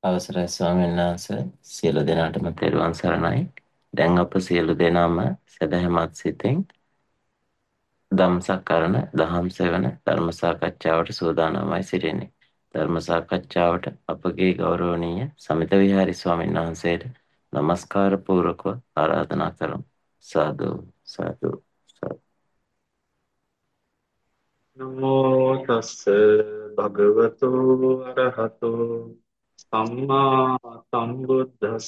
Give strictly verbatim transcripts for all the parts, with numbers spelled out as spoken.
අවසරයි ස්වාමීන් වහන්සේ සියලු දෙනාටම තෙරුවන් සරණයි. දැන් අප සියලු දෙනාම සදහැමත් සිතින් ධම්සක්කරණ දහම් සෙවන ධර්ම සාකච්ඡාවට සූදානම්වයි සිටින්නේ. ධර්ම සාකච්ඡාවට අපගේ ගෞරවනීය සමිත විහාරි ස්වාමීන් වහන්සේට নমස්කාර පූර්වකව ආරාධනා කරමු. සාදු සාදු සාදු. නමෝ තස්ස භගවතු අරහතෝ සම්මා සම්බුද්දස්ස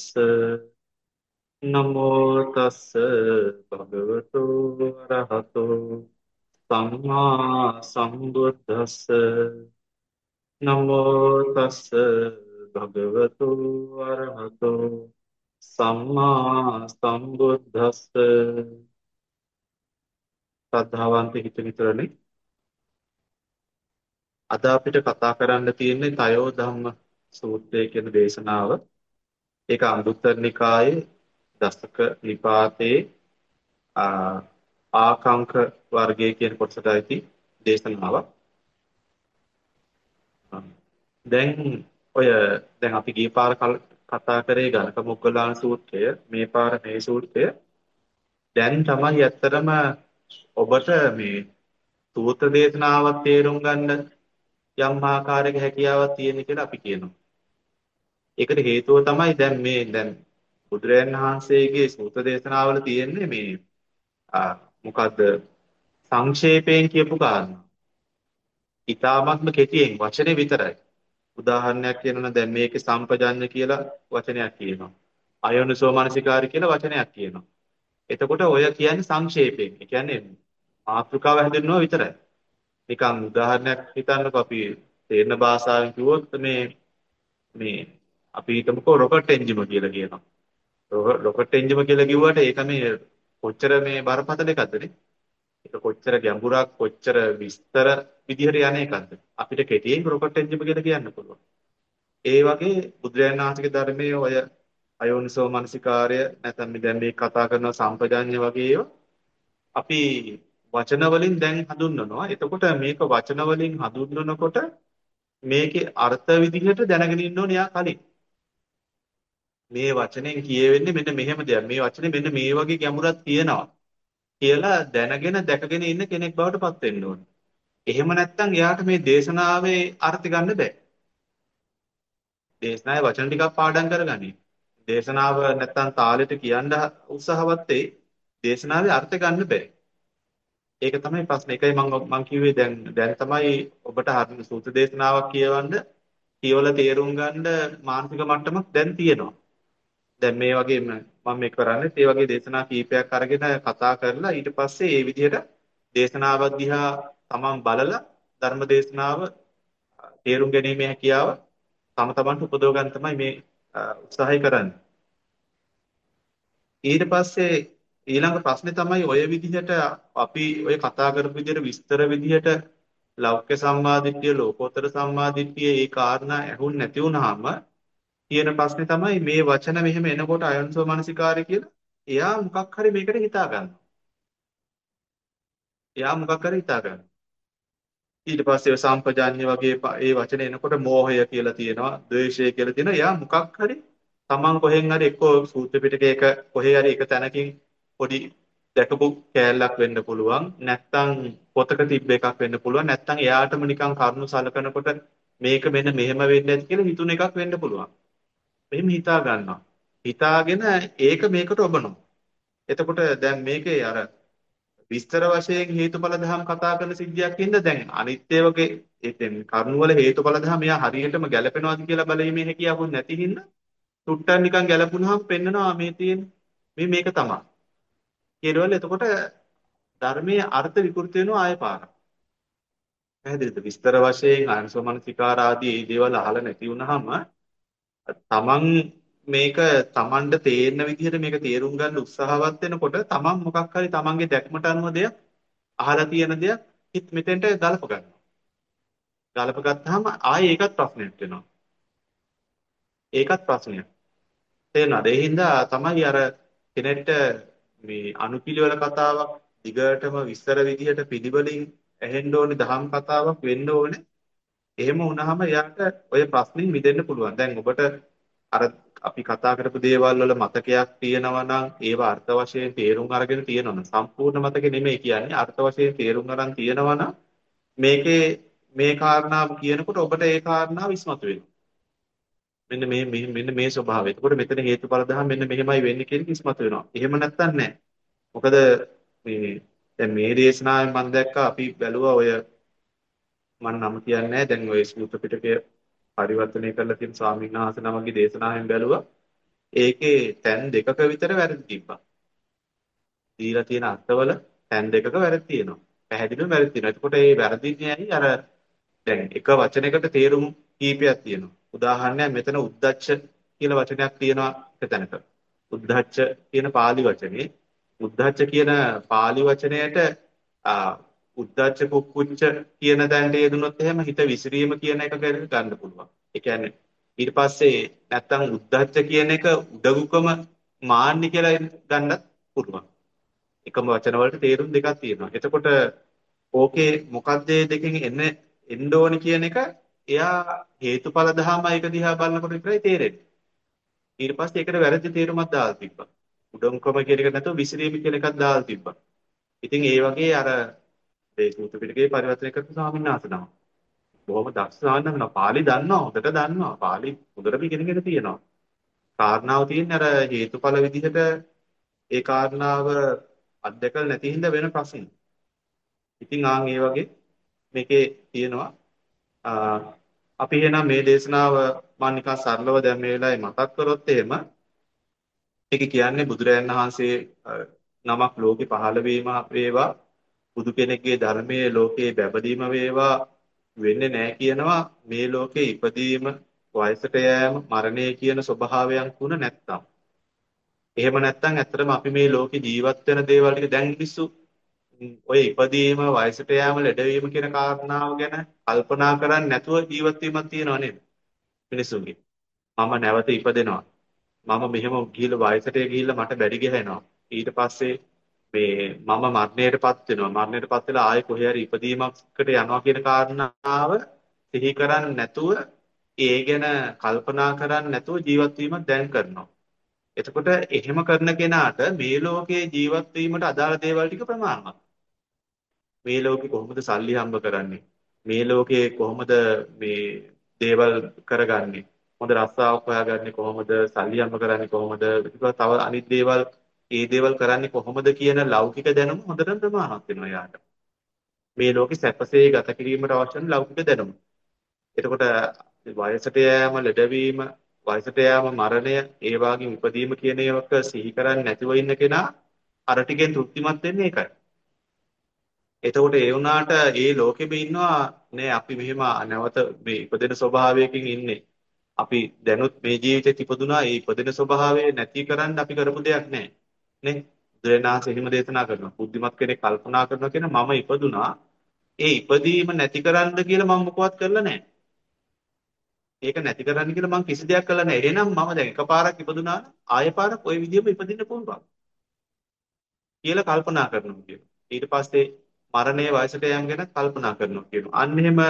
නමෝ තස්ස භගවතු අරහතෝ සම්මා සම්බුද්දස්ස නමෝ තස්ස භගවතු අරහතෝ සම්මා සම්බුද්දස්ස ශ්‍රද්ධාවන්ත හිතවිතරනේ අද අපිට කතා කරන්න තියෙන්නේ තයෝ ධම්ම සූත්‍රය කියන දේශනාව. ඒක අංගුත්තර නිකායේ දසක නිපාතේ ආ, ආකාංක වර්ගයේ කියන කොටසට අයිති දේශනාවක්. දැන් ඔය දැන් අපි ගිය පාර කල්- කතා කරේ ගණක මොග්ගලාන සූත්‍රය. මේ පාර මේ සූත්‍රය. දැන් තමයි ඇත්තටම ඔබට මේ සූත්‍ර දේශනාවක් තේරුම් ගන්න යම් ආකාරයක හැකියාවක් තියෙන කියලා අපි කියනවා. ඒකට හේතුව තමයි දැන් මේ දැන් බුදුරජාණන් වහන්සේගේ සූත්‍ර දේශනාවල තියෙන්නේ මේ ආ මොකද්ද සංක්ෂේපයෙන් කියපු කාරණා. ඊ타ත්ම කෙටියෙන් වචනේ විතරයි. උදාහරණයක් කියනොත් දැන් මේකේ සම්පජඤ්ඤ කියලා වචනයක් කියනවා. අයෝනිසෝ මනසිකාරය කියලා වචනයක් කියනවා. එතකොට ඔය කියන්නේ සංක්ෂේපයෙන්. ඒ කියන්නේ මාතෘකාව හැදෙන්නවා විතරයි. නිකන් උදාහරණයක් හිතන්නකෝ අපි තේරෙන භාෂාවෙන් කිව්වොත් මේ මේ අපි හිතමුකෝ රොකට් එන්ජිම කියලා කියනවා. රො- රොකට් එන්ජිම කියලා කිව්වට ඒක මේ කොච්චර මේ බරපතල එකක්ද නේ? ඒක කොච්චර ගැඹුරක් කොච්චර විස්තර විදිහට යන එකක්ද? අපිට කෙටියෙන් රොකට් එන්ජිම කියලා කියන්න පුළුවන්. ඒ වගේ බුදුරජාණන් වහන්සේගේ ධර්මයේ ඔය අයෝනිසෝ මනසිකාර්ය නැත්නම් මේ දැන් මේ කතා කරන සම්පජාඤ්ඤ වගේ ඒවා අපි වචන වලින් දැන් හඳුන්වනවා. එතකොට මේක වචන වලින් හඳුන්වනකොට මේකේ අර්ථ විදිහට දැනගෙන ඉන්න ඕනේ යා කලින්. මේ වචනෙන් කියවෙන්නේ මෙන්න මෙහෙම දෙයක්. මේ වචනේ මෙන්න මේ වගේ ගැඹුරක් තියෙනවා කියලා දැනගෙන දැකගෙන ඉන්න කෙනෙක් බවට පත් වෙන්න ඕනේ. එහෙම නැත්නම් එයාට මේ දේශනාවේ අර්ථ ගන්න බෑ. දේශනාවේ වචන ටිකක් පාඩම් කරගනි. දේශනාව නැත්තම් තාලෙට කියන්න උත්සාහවත් වෙයි. දේශනාවේ අර්ථ ගන්න බෑ. ඒක තමයි ප්‍රශ්නේ. ඒකයි මම මම කිව්වේ දැන් දැන් තමයි ඔබට හරින සූත්‍ර දේශනාවක් කියවන්න කියවලා තේරුම් ගන්න මානසික මට්ටමක් දැන් තියෙනවා. දැන් මේ වගේ මම මේ කරන්නේ ඒ වගේ දේශනා කීපයක් අරගෙන කතා කරලා ඊට පස්සේ ඒ විදිහට දේශනාවක් දිහා තමන් බලලා ධර්ම දේශනාව තේරුම් ගැනීමේ හැකියාව තම තමන්ට උපදව ගන්න තමයි මේ අ, උත්සාහය කරන්නේ. ඊට පස්සේ ඊළඟ ප්‍රශ්නේ තමයි ඔය විදිහට අපි ඔය කතා කරපු විදිහට විස්තර විදිහට ලෞකික සම්මාදිට්ඨිය ලෝකෝත්තර සම්මාදිට්ඨිය ඒ කාරණා ඇහුන් නැති වුනහම කියන ප්‍රශ්නේ තමයි මේ වචන මෙහෙම එනකොට අයෝනිසෝ මනසිකාරය කියලා එයා මොකක් හරි මේකට හිතා ගන්නවා. එයා මොකක් හරි හිතා ගන්නවා. ඊට පස්සේ ඔය සම්පජාඤ්ඤ වගේ ප- ඒ වචන එනකොට මෝහය කියලා තියෙනවා, ද්වේෂය කියලා තියෙනවා. එයා මොකක් හරි Taman කොහෙන් හරි එක්කෝ සූත්‍ර පිටකයක කොහේ හරි එක තැනකින් පොඩි දැකපු කෑල්ලක් වෙන්න පුළුවන්. නැත්තම් පොතක තිබ්බ එකක් වෙන්න පුළුවන්. නැත්තම් එයාටම නිකන් කරුණු සලකනකොට මේක මෙන්න මෙහෙම වෙන්න ඇති කියලා හිතුන එකක් වෙන්න පුළුවන්. මෙහෙම හිතා ගන්නවා. හිතාගෙන ඒක මේකට ඔබනවා. එතකොට දැන් මේකේ අර විස්තර වශයෙන් හේතුඵල ධම් කතා කරන සිද්ධියක් ඉඳ දැන් අනිත්‍ය වගේ ඒ කියන්නේ කර්ණවල හේතුඵල ධම් එයා හරියටම ගැලපෙනවද කියලා බලීමේ හැකියාවක් නැති හින්දා තුට්ටක් නිකන් ගැලපුණාම පෙන්නනවා මේ තියෙන මේ මේක තමයි. ඊළඟට එතකොට ධර්මයේ අර්ථ විකෘති වෙනවා ආය පාරක්. පැහැදිලිද? විස්තර වශයෙන් අංශමනසිකාර ආදී මේ දේවල් අහලා නැති වුනහම තමන් මේක තමන්ට තේරෙන විදිහට මේක තේරුම් ගන්න උත්සාහවත් වෙනකොට තමන් මොකක් හරි තමන්ගේ දැක්මට අනුව දෙයක් අහලා තියෙන දෙයක් හිත මෙතෙන්ට ගලප ගන්නවා. ගලප ගත්තාම ආයේ ඒකත් ප්‍රශ්නයක් වෙනවා. ඒකත් ප්‍රශ්නයක්. තේරෙනවද? ඒ හින්දා තමයි අර කෙනෙක්ට මේ අනුපිළිවෙල කතාවක් දිගටම විස්තර විදිහට පිළිවෙලින් ඇහෙන්න ඕනේ දහම් කතාවක් වෙන්න ඕනේ. එහෙම වුණාම එයාට ඔය ප්‍රශ්نين මිදෙන්න පුළුවන්. දැන් ඔබට අර අපි කතා කරපු දේවල් වල මතකයක් තියෙනවා නම් ඒවා අර්ථ වශයෙන් තේරුම් අරගෙන තියෙනවා නම් සම්පූර්ණ මතක නෙමෙයි කියන්නේ අර්ථ වශයෙන් තේරුම් අරන් තියෙනවා නම් මේකේ මේ කාරණාව කියනකොට ඔබට ඒ කාරණාව ඉස්මතු වෙනවා. මෙන්න මේ මේ- මෙන්න මේ ස්වභාවය. එතකොට මෙතන හේතුඵල ධර්ම මෙන්න මෙහෙමයි වෙන්නේ කියන එක ඉස්මතු වෙනවා. එහෙම නැත්තම් නෑ. මොකද මේ දැන් මේ දේශනාවෙන් මම දැක්කා අපි බැලුවා ඔය මම නම කියන්නේ නැහැ. දැන් ඔය සූත්‍ර පිටකය පරිවර්තනය කරලා තියෙන ස්වාමීන් වහන්සේ නමගේ දේශනාවෙන් බැලුවා. ඒකේ තැන් දෙකක විතර වැරදි තිබ්බා. දීලා තියෙන අර්ථවල තැන් දෙකක වැරදි තියෙනවා. පැහැදිලිවම වැරදි තියෙනවා. එතකොට මේ වැරදින්නේ ඇයි? අර දැන් එක වචනයකට තේරුම් කීපයක් තියෙනවා. උදාහරණයක් මෙතන උද්දච්ච කියලා වචනයක් තියෙනවා එක තැනක. උද්දච්ච කියන pāli වචනේ උද්දච්ච කියන pāli වචනයට ආ උද්දච්ච කුක්කුච්ච කියන දැනට යෙදුනොත් එහෙම හිත විසිරීම කියන එක ගන්න පුළුවන්. ඒ කියන්නේ ඊට පස්සේ නැත්තම් උද්දච්ච කියන එක උඩගුකම මාන්නි කියලා ගන්නත් පුළුවන්. එකම වචන වලට තේරුම් දෙකක් තියෙනවා. එතකොට ඕකේ මොකක්ද මේ දෙකෙන් එන්නේ එන්න ඕනි කියන එක එයා හේතුඵල ධහම එක දිහා බලනකොට විතරයි තේරෙන්නේ. ඊට පස්සේ ඒකට වැරදි තේරුමක් දාලා තිබ්බා. උඩඟුකම කියන එක නැතුව විසිරීම කියන එකක් දාලා තිබ්බා. ඉතින් ඒ වගේ අර මේ සූත්‍ර පිටකේ පරිවර්තනය කරපු ස්වාමීන් වහන්සේ නම. බොහොම දක්ෂ ස්වාමීන් වහන්සේ. පාලි දන්නවා හොඳට දන්නවා. පාලි හොඳටම ඉගෙනගෙන තියෙනවා. කාරණාව තියෙන්නේ අර හේතුඵල විදිහට ඒ කාරණාව අත්දකලා නැති හින්දා වෙන ප්‍රශ්න. ඉතින් ආන් ඒ වගේ මේකේ තියෙනවා අපි එහෙනම් මේ දේශනාව මම නිකන් සරලව දැන් මේ වෙලාවේ මතක් කරොත් එහෙම ඒක කියන්නේ බුදුරජාණන් වහන්සේ නමක් ලෝකේ පහළ වීම වේවා බුදු කෙනෙක්ගේ ධර්මයේ ලෝකේ බැබදීම වේවා වෙන්නේ නැහැ කියනවා මේ ලෝකේ ඉපදීම වයසට යෑම මරණය කියන ස්වභාවයන් තුන නැත්තම්. එහෙම නැත්තම් ඇත්තටම අපි මේ ලෝකේ ජීවත් වෙන දේවල් ටික දැන් මිනිස්සු ඔය ඉපදීම වයසට යෑම ලෙඩවීම කියන කාරණාව ගැන කල්පනා කරන්නේ නැතුව ජීවත් වීමක් තියෙනව නේද මිනිස්සුන්ගේ. මම නැවත ඉපදෙනවා. මම මෙහෙම ගිහිල්ලා වයසට ගිහිල්ලා මට බැරි ගහනවා. ඊට පස්සේ මේ මම මරණයටපත් වෙනවා. මරණයටපත් වෙලා ආයෙ කොහේ හරි ඉපදීමකට යනවා කියන කාරණාව සිහි කරන්නේ නැතුව ඒ ගැන කල්පනා කරන්නේ නැතුව ජීවත් වීමක් දැන් කරනවා. එතකොට එහෙම කරන කෙනාට මේ ලෝකේ ජීවත් වීමට අදාළ දේවල් ටික ප්‍රමාණවත්. මේ ලෝකේ කොහොමද සල්ලි හම්බ කරන්නේ? මේ ලෝකේ කොහොමද මේ දේවල් කරගන්නේ? හොඳ රස්සාවක් හොයාගන්නේ කොහොමද? සල්ලි හම්බ කරන්නේ කොහොමද? තව අනිත් දේවල් ඒ දේවල් කරන්නේ කොහොමද කියන ලෞකික දැනුම හොඳටම ප්‍රමාණවත් වෙනවා යාට. මේ ලෝකේ සැපසේ ගත කිරීමට අවශ්‍ය වෙන ලෞකික දැනුම. එතකොට වයසට යෑම, ලෙඩවීම, වයසට යෑම, මරණය, ඒ වගේම ඉපදීම කියන ඒවාක සිහි කරන්නේ නැතිව ඉන්න කෙනා අර ටිකෙන් තෘප්තිමත් වෙන්නේ ඒකයි. එතකොට ඒ වුණාට ඒ ලෝකෙම ඉන්නවා නේ අපි මෙහෙම නැවත මේ ඉපදෙන ස්වභාවයකින් ඉන්නේ. අපි දැනුත් මේ ජීවිතේ ඉපදුනා ඒ ඉපදෙන ස්වභාවය නැති කරන්න අපි කරපු දෙයක් නැහැ. නේ? බුදුරණාහි එහෙම දේශනා කරනවා. බුද්ධිමත් කෙනෙක් කල්පනා කරනවා කියන මම ඉපදුනා ඒ ඉපදීම නැති කරන්න කියලා මම මොකවත් කරලා නැහැ. ඒක නැති කරන්න කියලා මම කිසි දෙයක් කළා නැහැ. එහෙනම් මම දැන් එකපාරක් ඉපදුනා ආයෙ පාරක් ওই විදිහම ඉපදින්න පුළුවන් කියලා කල්පනා කරනවා කියනවා. ඊට පස්සේ මරණයේ වයසට යෑම ගැන කල්පනා කරනවා කියනවා. අන්න එහෙම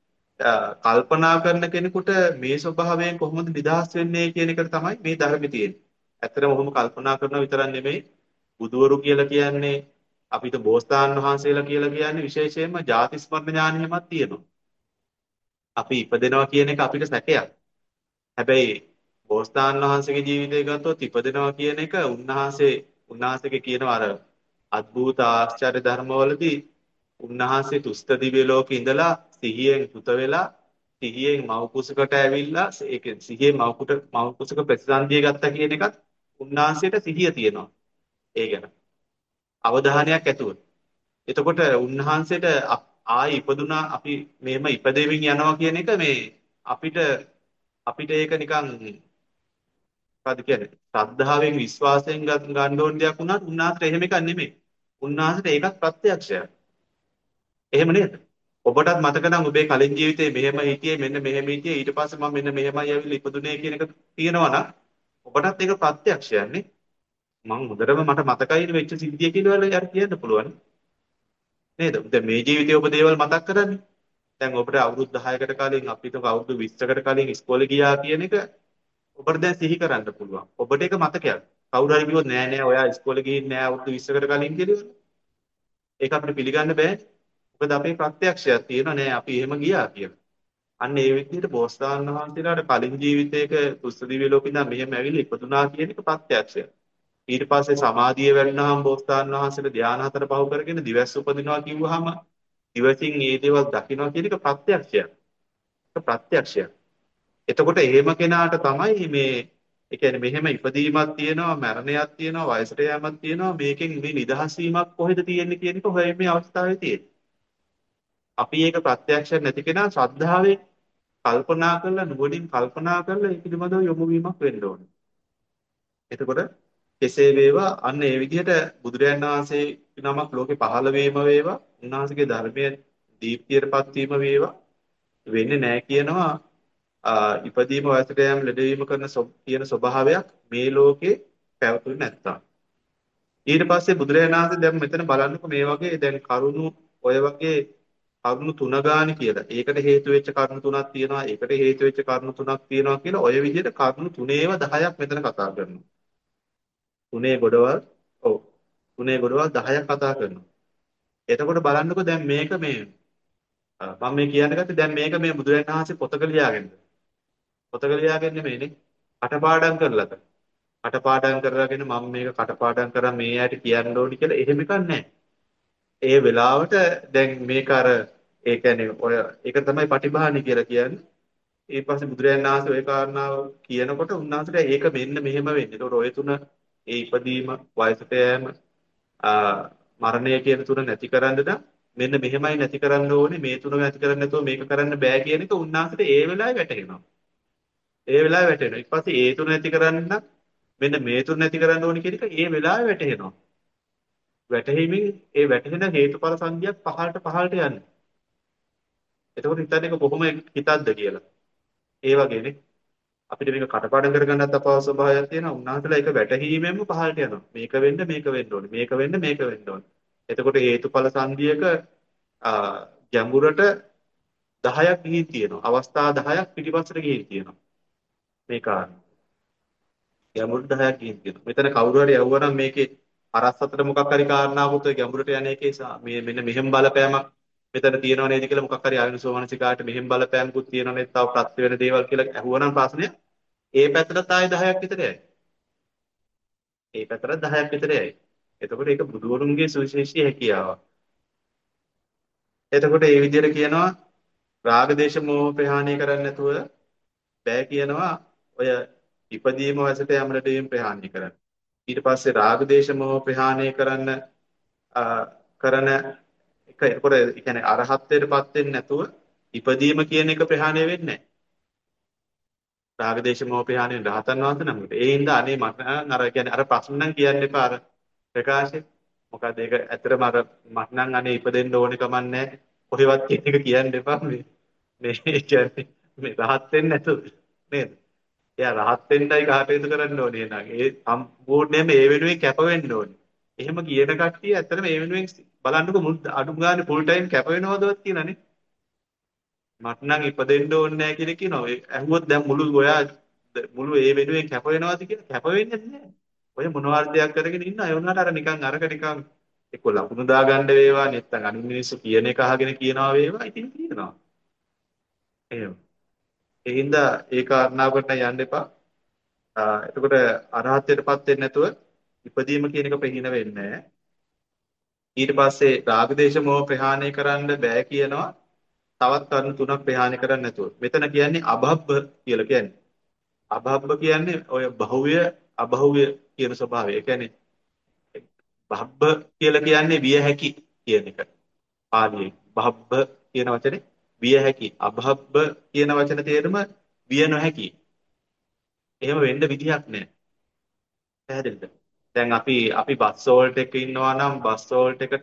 කල්පනා කරන කෙනෙකුට මේ ස්වභාවයෙන් කොහොමද නිදහස් වෙන්නේ කියන එක තමයි මේ ධර්මයේ තියෙන්නේ. ඇත්තටම ඔහොම කල්පනා කරන විතරක් නෙමෙයි බුදවරු කියලා කියන්නේ අපිට බෝසතාණන් වහන්සේලා කියලා කියන්නේ විශේෂයෙන්ම ජාති ස්මරණ ඥානෙමත් තියෙනවා. අපි ඉපදෙනවා කියන එක අපිට සැකයක්. හැබැයි බෝසතාණන් වහන්සේගේ ජීවිතය ගත්තොත් ඉපදෙනවා කියන එක උන්වහන්සේ උන්වහන්සේගේ කියනවා අර අద్භූත ආශ්චර්ය ධර්මවලදී උන්වහන්සේ තුස්ත දිව්‍ය ලෝකේ ඉඳලා සිහියෙන් පුත වෙලා සිහියෙන් මව් කුසකට ඇවිල්ලා ඒක සිහියෙන් මව් කුට මව් කුසක ප්‍රතිසන්දිය ගත්තා කියන එකත් උන්වහන්සේට සිහිය තියෙනවා. ඒ ගැන අවධානයක් ඇතුව. එතකොට උන්වහන්සේට ආයි ඉපදුනා අපි මෙහෙම ඉපදෙමින් යනවා කියන එක මේ අපිට අපිට ඒක නිකන් මොකද කියන්නේ ශ්‍රද්ධාවෙන් විශ්වාසයෙන් ගන්න ඕන දෙයක් වුණත් උන්වහන්සේට එහෙම එකක් නෙමෙයි. උන්වහන්සේට ඒකත් ප්‍රත්‍යක්ෂයක්. එහෙම නේද? ඔබටත් මතක නම් ඔබේ කලින් ජීවිතේ මෙහෙම හිටියේ මෙන්න මෙහෙම හිටියේ ඊට පස්සේ මම මෙන්න මෙහෙමයි ඇවිල්ලා ඉපදුනේ කියන එක තියෙනවා නම් ඔබටත් ඒක ප්‍රත්‍යක්ෂයක් නේ. මම හොඳටම මට මතකයි වෙච්ච සිද්ධිය කියලා යාර කියන්න පුළුවන්. නේද? දැන් මේ ජීවිතේ ඔබ දේවල් මතක් කරන්නේ. දැන් ඔබට අවුරුදු දහයකට කලින් අපි හිතමු අවුරුදු විස්සකට කලින් ඉස්කෝලේ ගියා කියන එක ඔබට දැන් සිහි කරන්න පුළුවන්. ඔබට ඒක මතකයක්. කවුරු හරි කිව්වොත් නෑ නෑ ඔයා ඉස්කෝලේ ගිහින් නෑ අවුරුදු විස්සකට කලින් කියලා. ඒක අපිට පිළිගන්න බෑ. මොකද අපේ ප්‍රත්‍යක්ෂයක් තියෙනවා නෑ අපි එහෙම ගියා කියලා. අන්න ඒ විදිහට බෝසතාණන් වහන්සේලාට කලින් ජීවිතයක කුස්ස දිව්‍ය ලෝකෙ ඉඳන් මෙහෙම ඇවිල්ලා ඉපදුනා කියන එක ප්‍රත්‍යක්ෂය. ඊට පස්සේ සමාධිය වැඩුණාම බෝසතාණන් වහන්සේලා ධ්‍යාන හතර පහු කරගෙන දිවස් උපදිනවා කිව්වහම දිවසින් මේ දේවල් දකිනවා කියන එක ප්‍රත්‍යක්ෂයක්. ඒක ප්‍රත්‍යක්ෂයක්. එතකොට එහෙම කෙනාට තමයි මේ ඒ කියන්නේ මෙහෙම ඉපදීමක් තියෙනවා මරණයක් තියෙනවා වයසට යෑමක් තියෙනවා මේකෙන් මේ නිදහස් වීමක් කොහෙද තියෙන්නේ කියන එක හොයන්නේ අවස්ථාවේ තියෙන්නේ. අපි ඒක ප්‍රත්‍යක්ෂ නැති කෙනා ශ්‍රද්ධාවෙන් කල්පනා කරලා නුවණින් කල්පනා කරලා ඒ පිළිබඳව යොමු වීමක් වෙන්න ඕනේ. එතකොට කෙසේ වේවා අන්න ඒ විදිහට බුදුරයන් වහන්සේ නමක් ලෝකේ පහළ වීම වේවා උන්වහන්සේගේ ධර්මයේ දීප්තියටපත් වීම වේවා වෙන්නේ නැහැ කියනවා. ඉපදීම වයසට යෑම ලෙඩවීම කරන කියන ස්වභාවයක් මේ ලෝකේ පැවතුනේ නැත්තම්. ඊට පස්සේ බුදුරජාණන් වහන්සේ දැන් මෙතන බලන්නකො මේ වගේ දැන් කරුණු ඔය වගේ කරුණු තුන ගාන කියලා. ඒකට හේතු වෙච්ච කරුණු තුනක් තියෙනවා. ඒකට හේතු වෙච්ච කරුණු තුනක් තියෙනවා කියලා ඔය විදිහට කරුණු තුනේව දහයක් මෙතන කතා කරනවා. තුනේ ගොඩවල් ඔව්. තුනේ ගොඩවල් දහයක් කතා කරනවා. එතකොට බලන්නකො දැන් මේක මේ මම මේ කියන්න ගත්තේ දැන් මේක මේ බුදුරජාණන් වහන්සේ පොතක ලියාගෙනද? පොතක ලියාගෙන නෙමෙයිනේ. කටපාඩම් කරලාද? කටපාඩම් කරලාගෙන මම මේක කටපාඩම් කරා මේ ඇයිට කියන්න ඕනි කියලා එහෙම එකක් නැහැ. ඒ වෙලාවට දැන් මේක අර ඒ කියන්නේ ඔය ඒක තමයි පටිභාණි කියලා කියන්නේ. ඊට පස්සේ බුදුරජාණන් වහන්සේ ওই කාරණාව කියනකොට උන්වහන්සේට ඒක මෙන්න මෙහෙම වෙන්නේ. ඒතකොට ඔය තුන ඒ ඉපදීම වයසට යෑම මරණය කියන තුන නැති කරන්න නම් මෙන්න මෙහෙමයි නැති කරන්න ඕනේ මේ තුන නැති කරන්න නැතුව මේක කරන්න බෑ කියන එක උන්වහන්සේට ඒ වෙලාවේ වැටහෙනවා. ඒ වෙලාවේ වැටෙනවා. ඊට පස්සේ ඒ තුන නැති කරන්න නම් මෙන්න මේ තුන නැති කරන්න ඕනේ කියන එක ඒ වෙලාවේ වැටහෙනවා. වැටහීමෙන් ඒ වැටහෙන හේතුඵල සංඛ්‍යාවක් පහළට පහළට යන්නේ. එතකොට හිතන්නේ ඒක කොහොම හිතක්ද කියලා. ඒ වගේනේ අපිට මේක කටපාඩම් කරගන්නත් අපහසු ස්වභාවයක් තියෙනවා. උන්වහන්සේලා ඒක වැටහීමෙන්ම පහළට යනවා. මේක වෙන්න මේක වෙන්න ඕනේ. මේක වෙන්න මේක වෙන්න ඕනේ. එතකොට හේතුඵල සංඛ්‍යාවක ගැඹුරට දහයක් ගිහින් තියෙනවා. අවස්ථා දහයක් පිටිපස්සට ගිහින් තියෙනවා. මේ කාරණා. ගැඹුරට දහයක් ගිහින් තියෙනවා. මෙතන කවුරු හරි යවුවනම් මේකේ අරස් අතර මොකක් හරි කාරණාවකුත් ඔය ගැඹුරට යන එකේ මේ මෙන්න මෙහෙම බලපෑමක් මෙතන තියෙනව නේද කියලා මොකක් හරි ආයුෂෝමනසිකාට මෙහෙම බලපෑමකුත් තියෙනව නේද තව ප්‍රත්‍ය වෙන දේවල් කියලා අහුවනම් ප්‍රශ්නය ඒ පැත්තට ආයේ දහයක් විතර යයි. ඒ පැත්තට දහයක් විතර යයි. එතකොට ඒක බුදුවරුන්ගේ සුවිශේෂී හැකියාවක්. එතකොට මේ විදිහට කියනවා රාග දේශ මොහ ප්‍රහාණය කරන්න නැතුව බෑ කියනවා ඔය ඉපදීම වයසට යම් ලැබීම් ප්‍රහාණය කරන්න. ඊට පස්සේ රාග දේශ මොහ ප්‍රහාණය කරන්න කරන එක එතකොට ඒ කියන්නේ අරහත්ත්වයටපත් වෙන්නේ නැතුව ඉපදීම කියන එක ප්‍රහාණය වෙන්නේ නැහැ. රාග දේශ මොහ ප්‍රහාණය රහතන් වහන්සේ නමකට. ඒ හින්දා අනේ මට අර කියන්නේ අර ප්‍රශ්න නම් කියන්න එපා අර ප්‍රකාශය. මොකද ඒක ඇත්තටම අර මට නම් අනේ ඉපදෙන්න ඕනේ කමන්නේ කොහෙවත් කියන එක කියන්න එපා මේ මේ කියන්නේ මේ රහත් වෙන්නේ නැතුව නේද? එයා රහත් වෙන්නයි කටයුතු කරන්න ඕනේ නං. ඒ සම්පූර්ණයෙන්ම ඒ වෙනුවෙන් කැප වෙන්න ඕනේ. එහෙම කියන කට්ටිය ඇත්තටම ඒ වෙනුවෙන් බලන්නකො මුල් අඩුම ගානේ ෆුල් ටයිම් කැප වෙනවදවත් කියලානේ. මට නම් ඉපදෙන්න ඕනේ නැහැ කියලා කියනවා. ඒ ඇහුවොත් දැන් මුළු ඔයා මුළු ඒ වෙනුවෙන් කැප වෙනවද කියලා කැප වෙන්නේ නැහැ. ඔය මොනවාරි දෙයක් කරගෙන ඉන්න අය වුණාට අර නිකන් අරක නිකන් එක්ක ලකුණු දාගන්න වේවා නැත්නම් අනිත් මිනිස්සු කියන එක අහගෙන කියනවා වේවා ඉතින් කියනවා. එහෙම. ඒ හින්දා ඒ කාරණාවකට යන්න එපා. එතකොට අරහත්ත්වයටපත් වෙන්නේ නැතුව ඉපදීම කියන එක ප්‍රහීන වෙන්නේ නැහැ. ඊට පස්සේ රාග දේශ මොහ ප්‍රහාණය කරන්න බෑ කියනවා. තවත් කරුණු තුනක් ප්‍රහාණය කරන්න නැතුව. මෙතන කියන්නේ අභබ්බ කියලා කියන්නේ. අභබ්බ කියන්නේ ඔය බහුව්‍ය අබහුව්‍ය කියන ස්වභාවය. ඒ කියන්නේ බහබ්බ කියලා කියන්නේ විය හැකි කියන එක. පාලියේ බහබ්බ කියන වචනේ විය හැකි. අභබ්බ කියන වචන තේරුම විය නොහැකි. එහෙම වෙන්න විදිහක් නැහැ. පැහැදිලිද? දැන් අපි අපි බස් වෝල්ට් එක ඉන්නවා නම් බස් වෝල්ට් එකට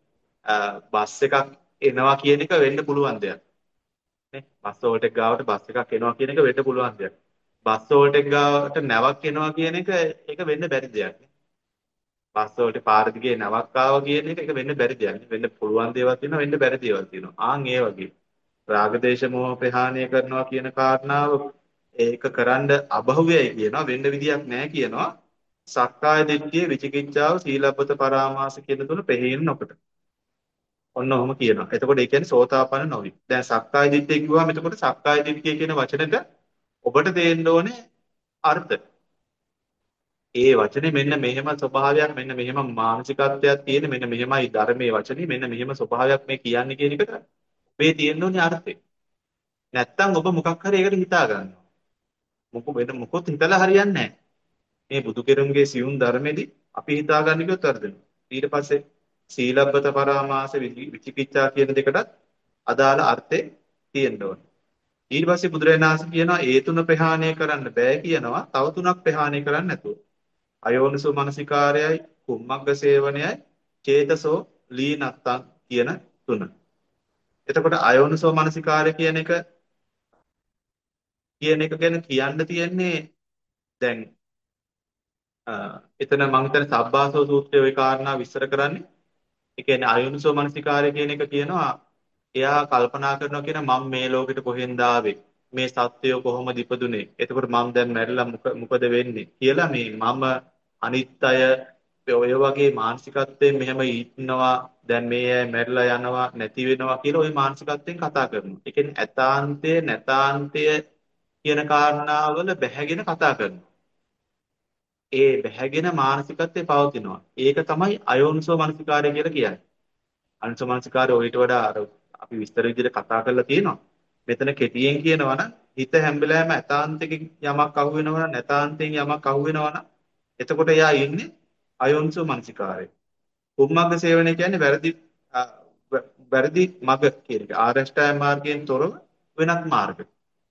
බස් එකක් එනවා කියන එක වෙන්න පුළුවන් දෙයක්. නේ? බස් වෝල්ට් එක ගාවට බස් එකක් එනවා කියන එක වෙන්න පුළුවන් දෙයක්. බස් වෝල්ට් එක ගාවට නැවක් එනවා කියන එක ඒක වෙන්න බැරි දෙයක්. බස් වලට පාර දිගේ නැවක් ආවා කියන එක ඒක වෙන්න බැරි දෙයක්. වෙන්න පුළුවන් දේවල් තියෙනවා වෙන්න බැරි දේවල් තියෙනවා. ආන් ඒ වගේ. රාග දේශ මොහ ප්‍රහාණය කරනවා කියන කාරණාව ඒක කරන්න අබහුවයයි කියනවා වෙන්න විදියක් නැහැ කියනවා. සක්කාය දිට්ඨිය විචිකිච්ඡාව සීලබ්බත පරාමාස කියන තුන පෙහෙන්න නොකොට. ඔන්න ඔහොම කියනවා. එතකොට ඒ කියන්නේ සෝතාපන්න නොවි. දැන් සක්කාය දිට්ඨිය කිව්වම එතකොට සක්කාය දිට්ඨිය කියන වචනෙට ඔබට තේරෙන්න ඕනේ අර්ථ. ඒ වචනේ මෙන්න මෙහෙම ස්වභාවයක් මෙන්න මෙහෙම මානසිකත්වයක් තියෙන මෙන්න මෙහෙමයි ධර්මයේ වචනේ මෙන්න මෙහෙම ස්වභාවයක් මේ කියන්නේ කියන එකට මේ තියෙන්න ඕනේ අර්ථය. නැත්තම් ඔබ මොකක් හරි ඒකට හිතා ගන්නවා. මොකද වෙන මොකොත් හිතලා හරියන්නේ නැහැ. මේ බුදු කෙරුම්ගේ සියුම් ධර්මෙදි අපි හිතාගන්න කිව්වොත් වර්ධනවා. ඊට පස්සේ සීලබ්බත පරාමාස විචි- විචිකිච්ඡා කියන දෙකටත් අදාළ අර්ථේ තියෙන්න ඕනේ. ඊට පස්සේ බුදුරජාණන් වහන්සේ කියනවා ඒ තුන ප්‍රහාණය කරන්න බෑ කියනවා. තව තුනක් ප්‍රහාණය කරන්න නැතුව. අයෝනිසෝ මනසිකාරයයි කුම්මග්ග සේවනයයි චේතසෝ ලීනත්තං කියන තුන. එතකොට අයෝනිසෝ මනසිකාරය කියන එක කියන එක ගැන කියන්න තියෙන්නේ දැන් අ, එතන මම හිතන්නේ සබ්බාසව සූත්‍රයේ ওই කාරණා විස්තර කරන්නේ. ඒ කියන්නේ අයෝනිසෝ මනසිකාරය කියන එක කියනවා එයා කල්පනා කරනවා කියන මම මේ ලෝකෙට කොහෙන්ද ආවේ මේ සත්වය කොහොමද ඉපදුනේ එතකොට මම දැන් මැරිලා මොක- මොකද වෙන්නේ කියලා මේ මම අනිත් අය ඔය වගේ මානසිකත්වයෙන් මෙහෙම ඉන්නවා දැන් මේ අය මැරිලා යනවා නැති වෙනවා කියලා ওই මානසිකත්වයෙන් කතා කරනවා. ඒ කියන්නේ ඇතාන්තය නැතාන්තය කියන කාරණාවල බැහැගෙන කතා කරනවා. ඒ බැහැගෙන මානසිකත්වයේ පවතිනවා. ඒක තමයි අයෝනිසෝ මනසිකාරය කියලා කියන්නේ. අනුසමනසිකාරය ඔయిత වඩා අර අපි විස්තර විදිහට කතා කරලා තියෙනවා. මෙතන කෙටියෙන් කියනවා නම් හිත හැම වෙලාවෙම ඇතාන්තකින් යමක් අහු වෙනවා නම් නැතාන්තයෙන් යමක් අහු වෙනවා නම් එතකොට එයා ඉන්නේ අයෝනිසෝ මනසිකාරයේ. කුම්මග්ග සේවනය කියන්නේ වැරදි අ, වැ- වැරදි මග කියන එක. ආරෂ්ඨාය මාර්ගයෙන් තොරව වෙනත් මාර්ග.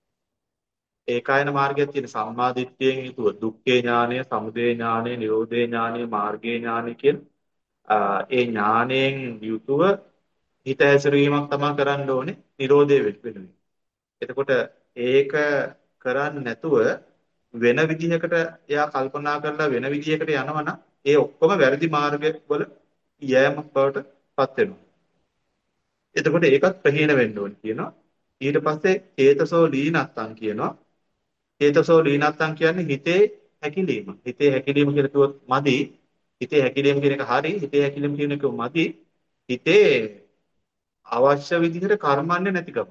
ඒකායන මාර්ගයක් තියෙන සම්මා දිට්ඨියෙන් යුතුව දුක්ඛේ ඥානය, සමුදය ඥානය, නිරෝධේ ඥානය, මාර්ගේ ඥානය කියන අ, ඒ ඥානයෙන් යුතුව හිත හැසිරීමක් තමයි කරන්න ඕනේ Nirodhe වෙනුවෙන්. එතකොට ඒක කරන්නේ නැතුව වෙන විදිහකට එයා කල්පනා කරලා වෙන විදිහකට යනවනම් ඒ ඔක්කොම වැරදි මාර්ගවල යෑමක් බවට පත් වෙනවා. එතකොට ඒකත් ප්‍රහීන වෙන්න ඕනේ කියනවා. ඊට පස්සේ චේතසෝ ලීනත්තං කියනවා. චේතසෝ ලීනත්තං කියන්නේ හිතේ හැකිලිම. හිතේ හැකිලිම කියලා කිව්වොත් මදි. හිතේ හැකිලිම කියන එක හරි. හිතේ හැකිලිම කියන එක මදි. හිතේ අවශ්‍ය විදිහට කර්මන්නේ නැතිකම.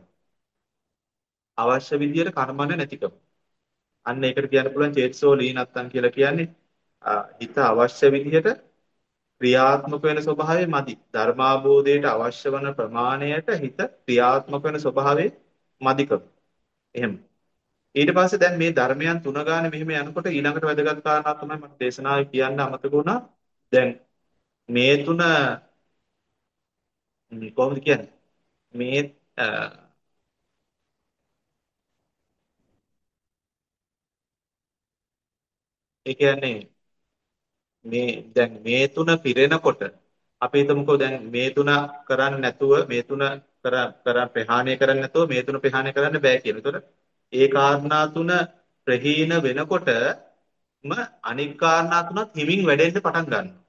අවශ්‍ය විදිහට කර්මන්නේ නැතිකම. අන්න ඒකට කියන්න පුළුවන් චේතසෝ ලීනත්තං කියලා කියන්නේ අ, හිත අවශ්‍ය විදිහට ක්‍රියාත්මක වෙන ස්වභාවය මදි. ධර්මාභෝධයට අවශ්‍ය වන ප්‍රමාණයට හිත ක්‍රියාත්මක වෙන ස්වභාවය මදිකම. එහෙම. ඊට පස්සේ දැන් මේ ධර්මයන් තුන ගානේ මෙහෙම යනකොට ඊළඟට වැදගත් කාරණා තමයි මට දේශනාවේ කියන්න අමතක වුණා. දැන් මේ තුන ම්, කොහොමද කියන්නේ? මේ අ, ඒ කියන්නේ මේ දැන් මේ තුන පිරෙනකොට අපි හිතමුකෝ දැන් මේ තුන කරන්නේ නැතුව මේ තුන කර කර ප්‍රහාණය කරන්නේ නැතුව මේ තුන ප්‍රහාණය කරන්න බෑ කියන. ඒතකොට ඒ කාරණා තුන ප්‍රහීන වෙනකොටම අනික් කාරණා තුනත් හිමින් වැඩෙන්න පටන් ගන්නවා.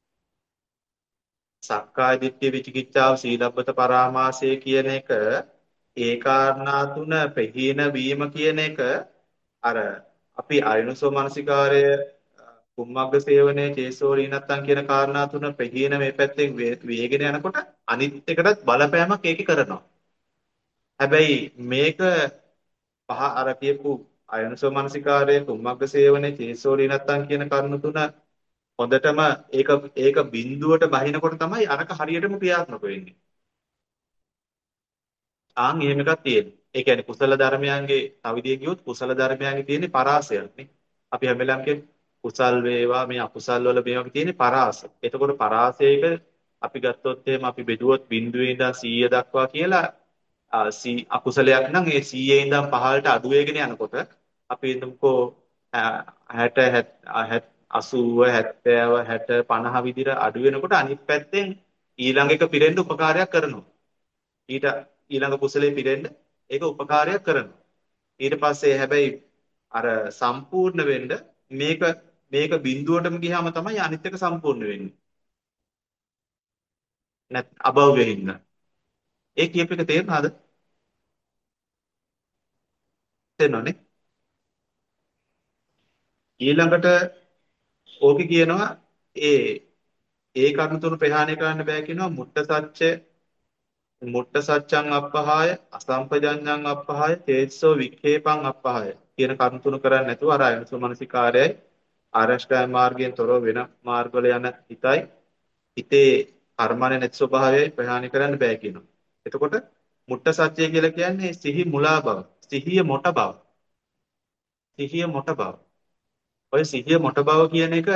සක්කාය දිට්ඨිය විචිකිච්ඡාව සීලබ්බත පරාමාසය කියන එක ඒ කාරණා තුන ප්‍රහීන වීම කියන එක අර අපි අයනුසෝ මනසිකාරය කුම්මග්ග සේවනයේ චේසෝලී නැත්තම් කියන කාරණා තුන ප්‍රහීන මේ පැත්තෙන් වේ- වේගෙන යනකොට අනිත් එකටත් බලපෑමක් ඒකේ කරනවා. හැබැයි මේක පහ අර කියපු අයනුසෝ මනසිකාරය කුම්මග්ග සේවනයේ චේසෝලී නැත්තම් කියන කරුණු තුන හොඳටම ඒක ඒක බිඳුවට බහිනකොට තමයි අරක හරියටම ක්‍රියාත්මක වෙන්නේ. ආන් එහෙම එකක් තියෙනවා. ඒ කියන්නේ කුසල ධර්මයන්ගේ තව විදිහකින් කිව්වොත් කුසල ධර්මයන්ගේ තියෙන පරාසයක් නේ. අපි හැම වෙලාවෙම කියන්නේ කුසල් වේවා මේ අකුසල් වල මේවාගේ තියෙන පරාස. එතකොට පරාසයක අපි ගත්තොත් එහෙම අපි බෙදුවොත් බිංදුවේ ඉඳන් සීය දක්වා කියලා ආ, සී අකුසලයක් නම් ඒ සීයේ ඉඳන් පහළට අඩු වෙගෙන යනකොට අපි හිතමුකෝ ආ, හැට අසූව හැත්තෑව හැට පනහ විදිහට අඩු වෙනකොට අනිත් පැත්තෙන් ඊළඟ එක පිරෙන්න උපකාරයක් කරනවා. ඊට ඊළඟ කුසලයේ පිරෙන්න ඒක උපකාරයක් කරනවා. ඊට පස්සේ හැබැයි අර සම්පූර්ණ වෙන්න මේක මේක බිඳුවටම ගියාම තමයි අනිත් එක සම්පූර්ණ වෙන්නේ. නැත් අභව්‍යෙ හින්දා. ඒ කියප එක තේරුණාද? තේරෙනවනේ. ඊළඟට ඕකේ කියනවා ඒ ඒ කරුණු තුන ප්‍රහාණය කරන්න බෑ කියනවා මුට්ට සත්‍ය මුට්ට සත්‍යං අප්පහාය අසම්පජඤ්ඤං අප්පහාය තේජසෝ වික්ඛේපං අප්පහාය කියන කරුණු තුන කරන්නේ නැතුව අර අයනසු මනසිකාරයයි ආරෂ්ඨාය මාර්ගයෙන් තොරව වෙන මාර්ගවල යන හිතයි හිතේ කර්මනේ නැති ස්වභාවයයි ප්‍රහාණය කරන්න බෑ කියනවා. එතකොට මුට්ට සත්‍ය කියලා කියන්නේ සිහි මුලා බව, සිහිය මොට බව, සිහිය මොට බව. ඔය සිහිය මොට බව කියන එක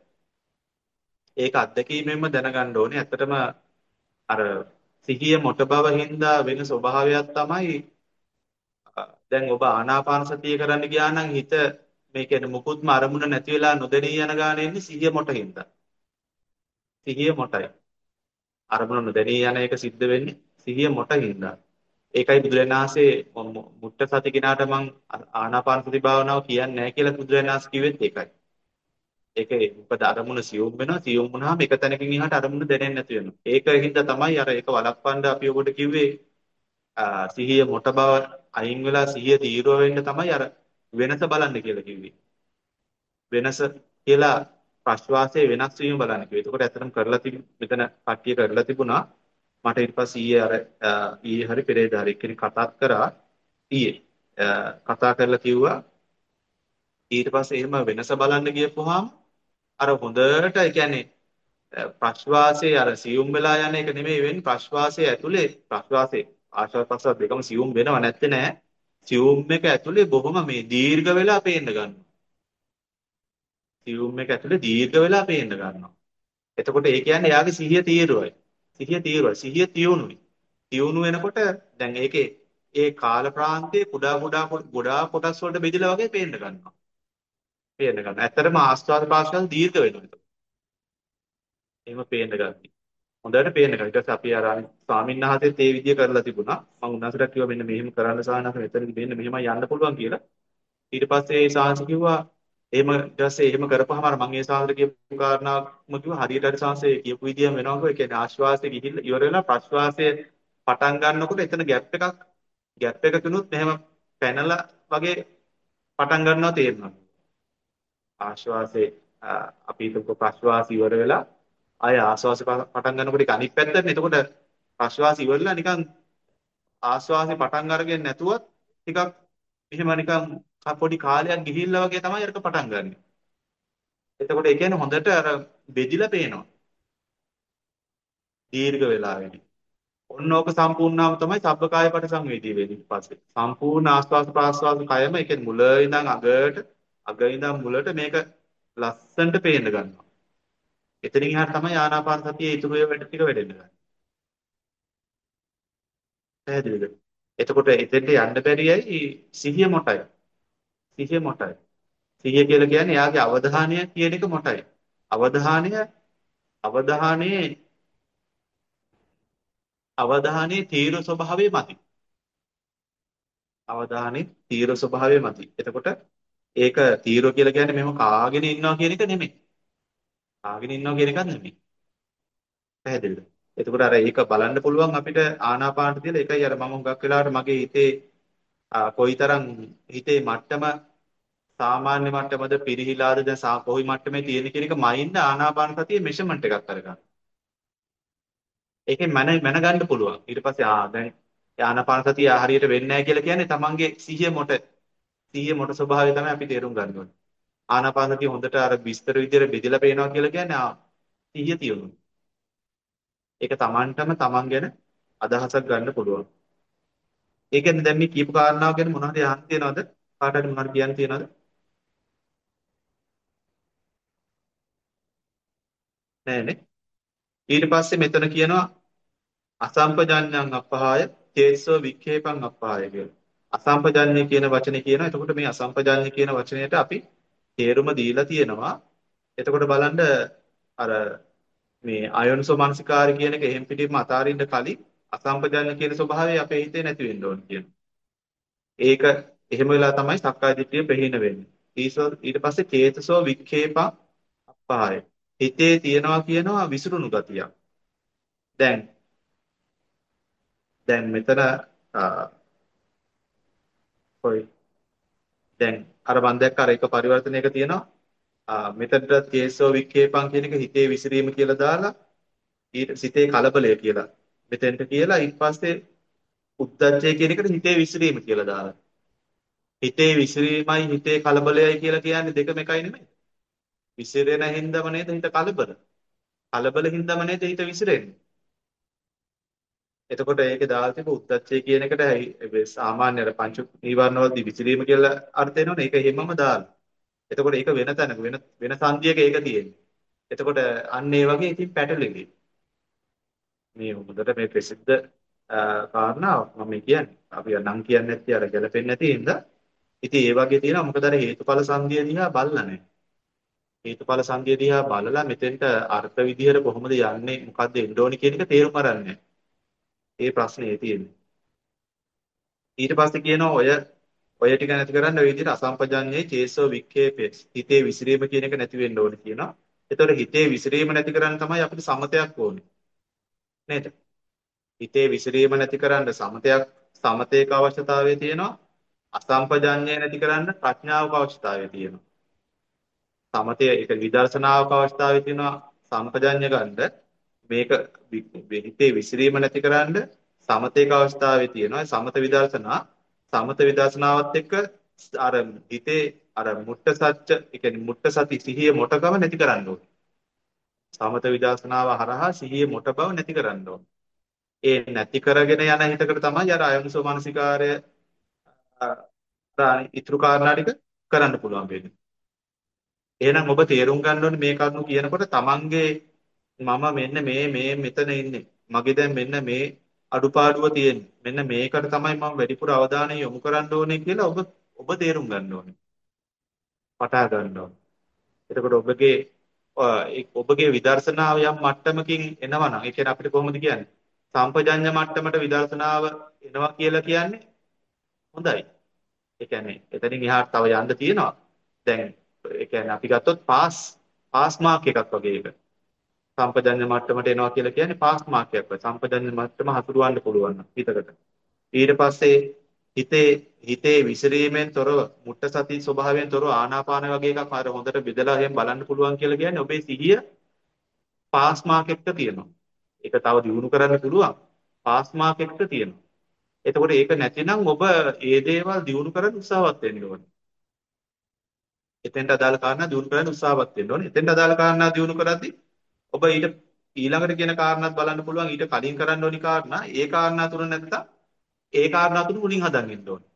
ඒක අත්දැකීමෙන්ම දැනගන්න ඕනේ. ඇත්තටම අර සිහිය මොට බව හින්දා වෙන ස්වභාවයක් තමයි දැන් ඔබ ආනාපාන සතිය කරන්න ගියා නම් හිත මේ කියන්නේ මුකුත්ම අරමුණ නැති වෙලා නොදැනී යන ගානේ ඉන්නේ සිහිය මොට හින්දා. සිහිය මොටයි. අරමුණ නොදැනී යන එක සිද්ධ වෙන්නේ සිහිය මොට හින්දා. ඒකයි බුදුරජාණන් වහන්සේ මුට්ට සති කිනාට මං ආනාපාන සති භාවනාව කියන්නේ නැහැ කියලා බුදුරජාණන් වහන්සේ කිව්වෙත් ඒකයි. ඒකේ මොකද අරමුණ සියුම් වෙනවා සියුම් වුණාම එක තැනකින් එහාට අරමුණ දැනෙන්නේ නැති වෙනවා. ඒක හින්දා තමයි අර ඒක වළක්වන්න අපි ඔබට කිව්වේ සිහිය මොට බව අයින් වෙලා සිහිය තීව්‍ර වෙන්න තමයි අර වෙනස බලන්න කියලා කිව්වේ. වෙනස කියලා ප්‍රශ්වාසයේ වෙනස් වීම බලන්න කිව්වේ. ඒකට ඇත්තටම කරලා තිබු මෙතන කට්ටිය කරලා තිබුණා. මට ඊට පස්සේ ඊයේ අර ඊයේ හරි පෙරේද හරි කෙනෙක් කතා කරා ඊයේ කතා කරලා කිව්වා ඊට පස්සේ එහෙම වෙනස බලන්න ගියපුවාම අර හොඳට ඒ කියන්නේ ප්‍රශ්වාසයේ අර සියුම් වෙලා යන එක නෙමෙයි වෙන්නේ ප්‍රශ්වාසයේ ඇතුලේ ප්‍රශ්වාසයේ ආශ්වාස ප්‍රශ්වාස දෙකම සියුම් වෙනව නැත්තේ නෑ සියුම් එක ඇතුලේ බොහොම මේ දීර්ඝ වෙලා පේන්න ගන්නවා සියුම් එක ඇතුලේ දීර්ඝ වෙලා පේන්න ගන්නවා එතකොට ඒ කියන්නේ එයාගේ සිහිය තීරුවයි සිහිය තීරුවයි සිහිය තියුණුයි තියුණු වෙනකොට දැන් ඒකේ ඒ කාල ප්‍රාන්තයේ කුඩා කුඩා ගොඩා කොටස් වලට බෙදලා වගේ පේන්න ගන්නවා පේන්න ගන්නවා ඇත්තටම ආශ්වාස ප්‍රශ්වාස දීර්ඝ වෙනවා එහෙම පේන්න ගන්නවා හොඳට පේන්න ගන්න. ඊට පස්සේ අපි අර ස්වාමීන් වහන්සේත් ඒ විදිය කරලා තිබුණා. මම උන්වහන්සේට කිව්වා මෙන්න මෙහෙම කරන්න සාහනක මෙතනදි මෙන්න මෙහෙමයි යන්න පුළුවන් කියලා. ඊට පස්සේ ඒ සාහස කිව්වා එහෙම ඊට පස්සේ එහෙම කරපුවාම අර මම ඒ සාහසට කියපු කාරණාවම කිව්වා හරියට හරි සාහසේ කියපු විදියම වෙනවා කිව්වා. ඒ කියන්නේ ආශ්වාසය ගිහිල්ලා ඉවර වෙලා ප්‍රශ්වාසය පටන් ගන්නකොට එතන ગેප් එකක් ગેප් එකකිනුත් මෙහෙම පැනලා වගේ පටන් ගන්නවා තේරෙනවා. ආශ්වාසයේ අපි හිතමු ප්‍රශ්වාසය ඉවර වෙලා ආය ආශ්වාසය පටන් ගන්නකොට ඒක අනිත් පැත්තට එතකොට ප්‍රශ්වාසය ඉවරලා නිකන් ආශ්වාසය පටන් අරගෙන නැතුවත් ටිකක් එහෙම නිකන් පොඩි කාලයක් ගිහිල්ලා වගේ තමයි අරක පටන් ගන්නෙ. එතකොට ඒ කියන්නේ හොඳට අර බෙදිලා පේනවා. දීර්ඝ වෙලාවෙදී. ඔන්න ඕක සම්පූර්ණවම තමයි සබ්බකාය පරිසංවේදී වෙන්නේ ඊට පස්සේ. සම්පූර්ණ ආශ්වාස ප්‍රාශ්වාස කයම ඒ කියන්නේ මුල ඉඳන් අගට අග ඉඳන් මුලට මේක ලස්සනට පේන්න ගන්නවා. එතනින් එහාට තමයි ආනාපාන සතියේ ඉතුරු ඒවා ටික වැඩෙන්න ගන්නේ. පැහැදිලිද? එතකොට එතෙන්ට යන්න බැරියයි සිහිය මොටයි. සිහිය මොටයි. සිහිය කියලා කියන්නේ යාගේ අවධානය කියන එක මොටයි. අවධානය අවධානයේ අවධානයේ තීව්‍ර ස්වභාවය මතයි. අවධානයේ තීව්‍ර ස්වභාවය මතයි. එතකොට ඒක තීව්‍ර කියලා කියන්නේ මෙහෙම කාගෙන ඉන්නවා කියන එක නෙමෙයි. කාගෙන ඉන්නවා කියන එකක් නෙමෙයි. පැහැදිලිද? එතකොට අර ඒක බලන්න පුළුවන් අපිට ආනාපානට තියලා ඒකයි අර මම හුඟක් වෙලාවට මගේ හිතේ කොයිතරම් හිතේ මට්ටම සාමාන්‍ය මට්ටමද පිරිහිලාද දැන් සා කොයි මට්ටමේ තියෙන කියන එක මයින්ඩ් ආනාපාන සතියේ මෙෂර්මන්ට් එකක් කරගන්න. ඒකෙන් මන මන ගන්න පුළුවන්. ඊට පස්සේ ආ දැන් ආනාපාන සතිය හරියට වෙන්නේ නැහැ කියලා කියන්නේ තමන්ගේ සිහිය මොට සිහිය මොට ස්වභාවය තමයි අපි තේරුම් ගන්න ඕනේ. ආනාපාන සතිය හොඳට අර විස්තර විදියට බෙදලා පේනවා කියලා කියන්නේ ආ සිහිය තියුණු. ඒක තමන්ටම තමන් ගැන අදහසක් ගන්න පුළුවන්. ඒ කියන්නේ දැන් මේ කියපු කාරණාව ගැන මොනවද අහන්න තියනවද? කාට හරි මොනවද කියන්න තියනවද? නෑනේ. ඊට පස්සේ මෙතන කියනවා අසම්පජඤ්ඤං අපහාය චේතසෝ වික්ඛේපං අපහාය කියලා. අසම්පජඤ්ඤය කියන වචනේ කියනවා. එතකොට මේ අසම්පජඤ්ඤය කියන වචනයට අපි තේරුම දීලා තියෙනවා. එතකොට බලන්න අර මේ අයෝනිසෝ මනසිකාරය කියන එක එහෙම් පිටින්ම අතාරින්න කලින් අසම්පජඤ්ඤ කියන ස්වභාවය අපේ හිතේ නැති වෙන්න ඕන කියන. ඒක එහෙම වෙලා තමයි සක්කාය දිට්ඨිය ප්‍රහීන වෙන්නේ. ඊසෝ ඊට පස්සේ චේතසෝ වික්ඛේපං අපහාය. හිතේ තියනවා කියනවා විසිරුණු ගතියක්. දැන් දැන් මෙතන කොයි දැන් අර මම දැක්ක අර එක පරිවර්තනයක තියෙනවා ආ මෙතනට කේසෝ වික්කේපං කියන එක හිතේ විසිරීම කියලා දාලා ඊට සිතේ කලබලය කියලා මෙතෙන්ට කියලා ඊට පස්සේ උද්දච්චය කියන එකට හිතේ විසිරීම කියලා දාලා හිතේ විසිරීමයි හිතේ කලබලයයි කියලා කියන්නේ දෙකම එකයි නෙමෙයි විසිරෙන හින්දාම නේද හිත කලබල කලබල හින්දාම නේද හිත විසිරෙන්නේ එතකොට ඒකේ දාලා තිබු උද්දච්චය කියන එකට ඇයි- සාමාන්‍ය අර පංච නීවරණ වලදී විසිරීම කියලා අර්ථ එනවනේ ඒක හැමම දාලා එතකොට ඒක වෙන තැනක වෙන වෙන සංදියක ඒක තියෙන්නේ එතකොට අන්න ඒ වගේ ඉතින් පැටලෙන්නේ මේ හොඳට මේ ප්‍රසිද්ධ අ, කාරණාවක් මම මේ කියන්නේ. අපි නම් කියන්නේ නැති අර ගැලපෙන්නේ නැති හින්දා. ඉතින් ඒ වගේ තියෙනවා මොකද අර හේතුඵල සංගය දිහා බලලා නැහැ. හේතුඵල සංගය දිහා බලලා මෙතෙන්ට අර්ථ විදිහට කොහොමද යන්නේ මොකද්ද එන්න ඕනි කියන එක තේරුම් අරන්නේ. ඒ ප්‍රශ්නේ තියෙන්නේ. ඊට පස්සේ කියනවා ඔය ඔය ටික නැති කරන්න ඔය විදිහට අසම්පජඤ්ඤේ චේසෝ වික්ඛේපේ හිතේ විසිරීම කියන එක නැති වෙන්න ඕනි කියනවා. ඒතකොට හිතේ විසිරීම නැති කරන්න තමයි අපිට සමතයක් ඕනේ. නේද? හිතේ විසිරීම නැති කරන්න සමතයක් සමතේක අවශ්‍යතාවය තියෙනවා අසම්පජඤ්ඤය නැති කරන්න ප්‍රඥාවක අවශ්‍යතාවය තියෙනවා සමතය ඒක විදර්ශනාවක අවශ්‍යතාවය තියෙනවා සම්පජඤ්ඤය ගන්න මේක වි- හිතේ විසිරීම නැති කරන්න සමතේක අවශ්‍යතාවය තියෙනවා සමත විදර්ශනා සමත විදර්ශනාවත් එක්ක අර හිතේ අර මුට්ට සත්‍ය ඒ කියන්නේ මුට්ට සති සිහිය මොටකම නැති කරන්න ඕනේ සමත විදර්ශනාව හරහා සිහිය මොට බව නැති කරන්න ඕනේ ඒ නැති කරගෙන යන හිතකට තමයි අර අයෝනිසෝ මනසිකාරය අ, ඉතුරු කාරණා ටික කරන්න පුළුවන් වෙන්නේ. එහෙනම් ඔබ තේරුම් ගන්න ඕනේ මේ කරුණු කියනකොට තමන්ගේ මම මෙන්න මේ මේ මෙතන ඉන්නේ. මගේ දැන් මෙන්න මේ අඩුපාඩුව තියෙන්නේ. මෙන්න මේකට තමයි මම වැඩිපුර අවධානය යොමු කරන්න ඕනේ කියලා ඔබ ඔබ තේරුම් ගන්න ඕනේ. පටා ගන්න ඕනේ. එතකොට ඔබගේ අ, ඒ- ඔබගේ විදර්ශනාව යම් මට්ටමකින් එනවා නම් ඒ කියන්නේ අපිට කොහොමද කියන්නේ? සම්පජඤ්ඤ මට්ටමට විදර්ශනාව එනවා කියලා කියන්නේ හොඳයි. ඒ කියන්නේ එතනින් එහාට තව යන්න තියෙනවා. දැන් ඒ කියන්නේ අපි ගත්තොත් පාස් පාස් මාක් එකක් වගේ එක. සම්පජඤ්ඤ මට්ටමට එනවා කියලා කියන්නේ පාස් මාක් එකක් වගේ. සම්පජඤ්ඤ මට්ටම හසුරවන්න පුළුවන් නම් හිතකට. ඊට පස්සේ හිතේ හිතේ විසිරීමෙන් තොරව මුට්ට සති ස්වභාවයෙන් තොරව ආනාපාන වගේ එකක් අර හොඳට බෙදලා එහෙම බලන්න පුළුවන් කියලා කියන්නේ ඔබේ සිහිය පාස් මාක් එකක තියෙනවා. ඒක තව දියුණු කරන්න පුළුවන්. පාස් මාක් එකක තියෙනවා. එතකොට ඒක නැතිනම් ඔබ ඒ දේවල් දියුණු කරන්න උත්සාහවත් වෙන්න ඕනේ. එතෙන්ට අදාළ කාරණා දියුණු කරන්න උත්සාහවත් වෙන්න ඕනේ. එතෙන්ට අදාළ කාරණා දියුණු කරද්දී ඔබ ඊට ඊළඟට කියන කාරණාත් බලන්න පුළුවන්. ඊට කලින් කරන්න ඕනි කාරණා ඒ කාරණා තුන නැත්තම් ඒ කාරණා තුන මුලින් හදන් ඉන්න ඕනේ.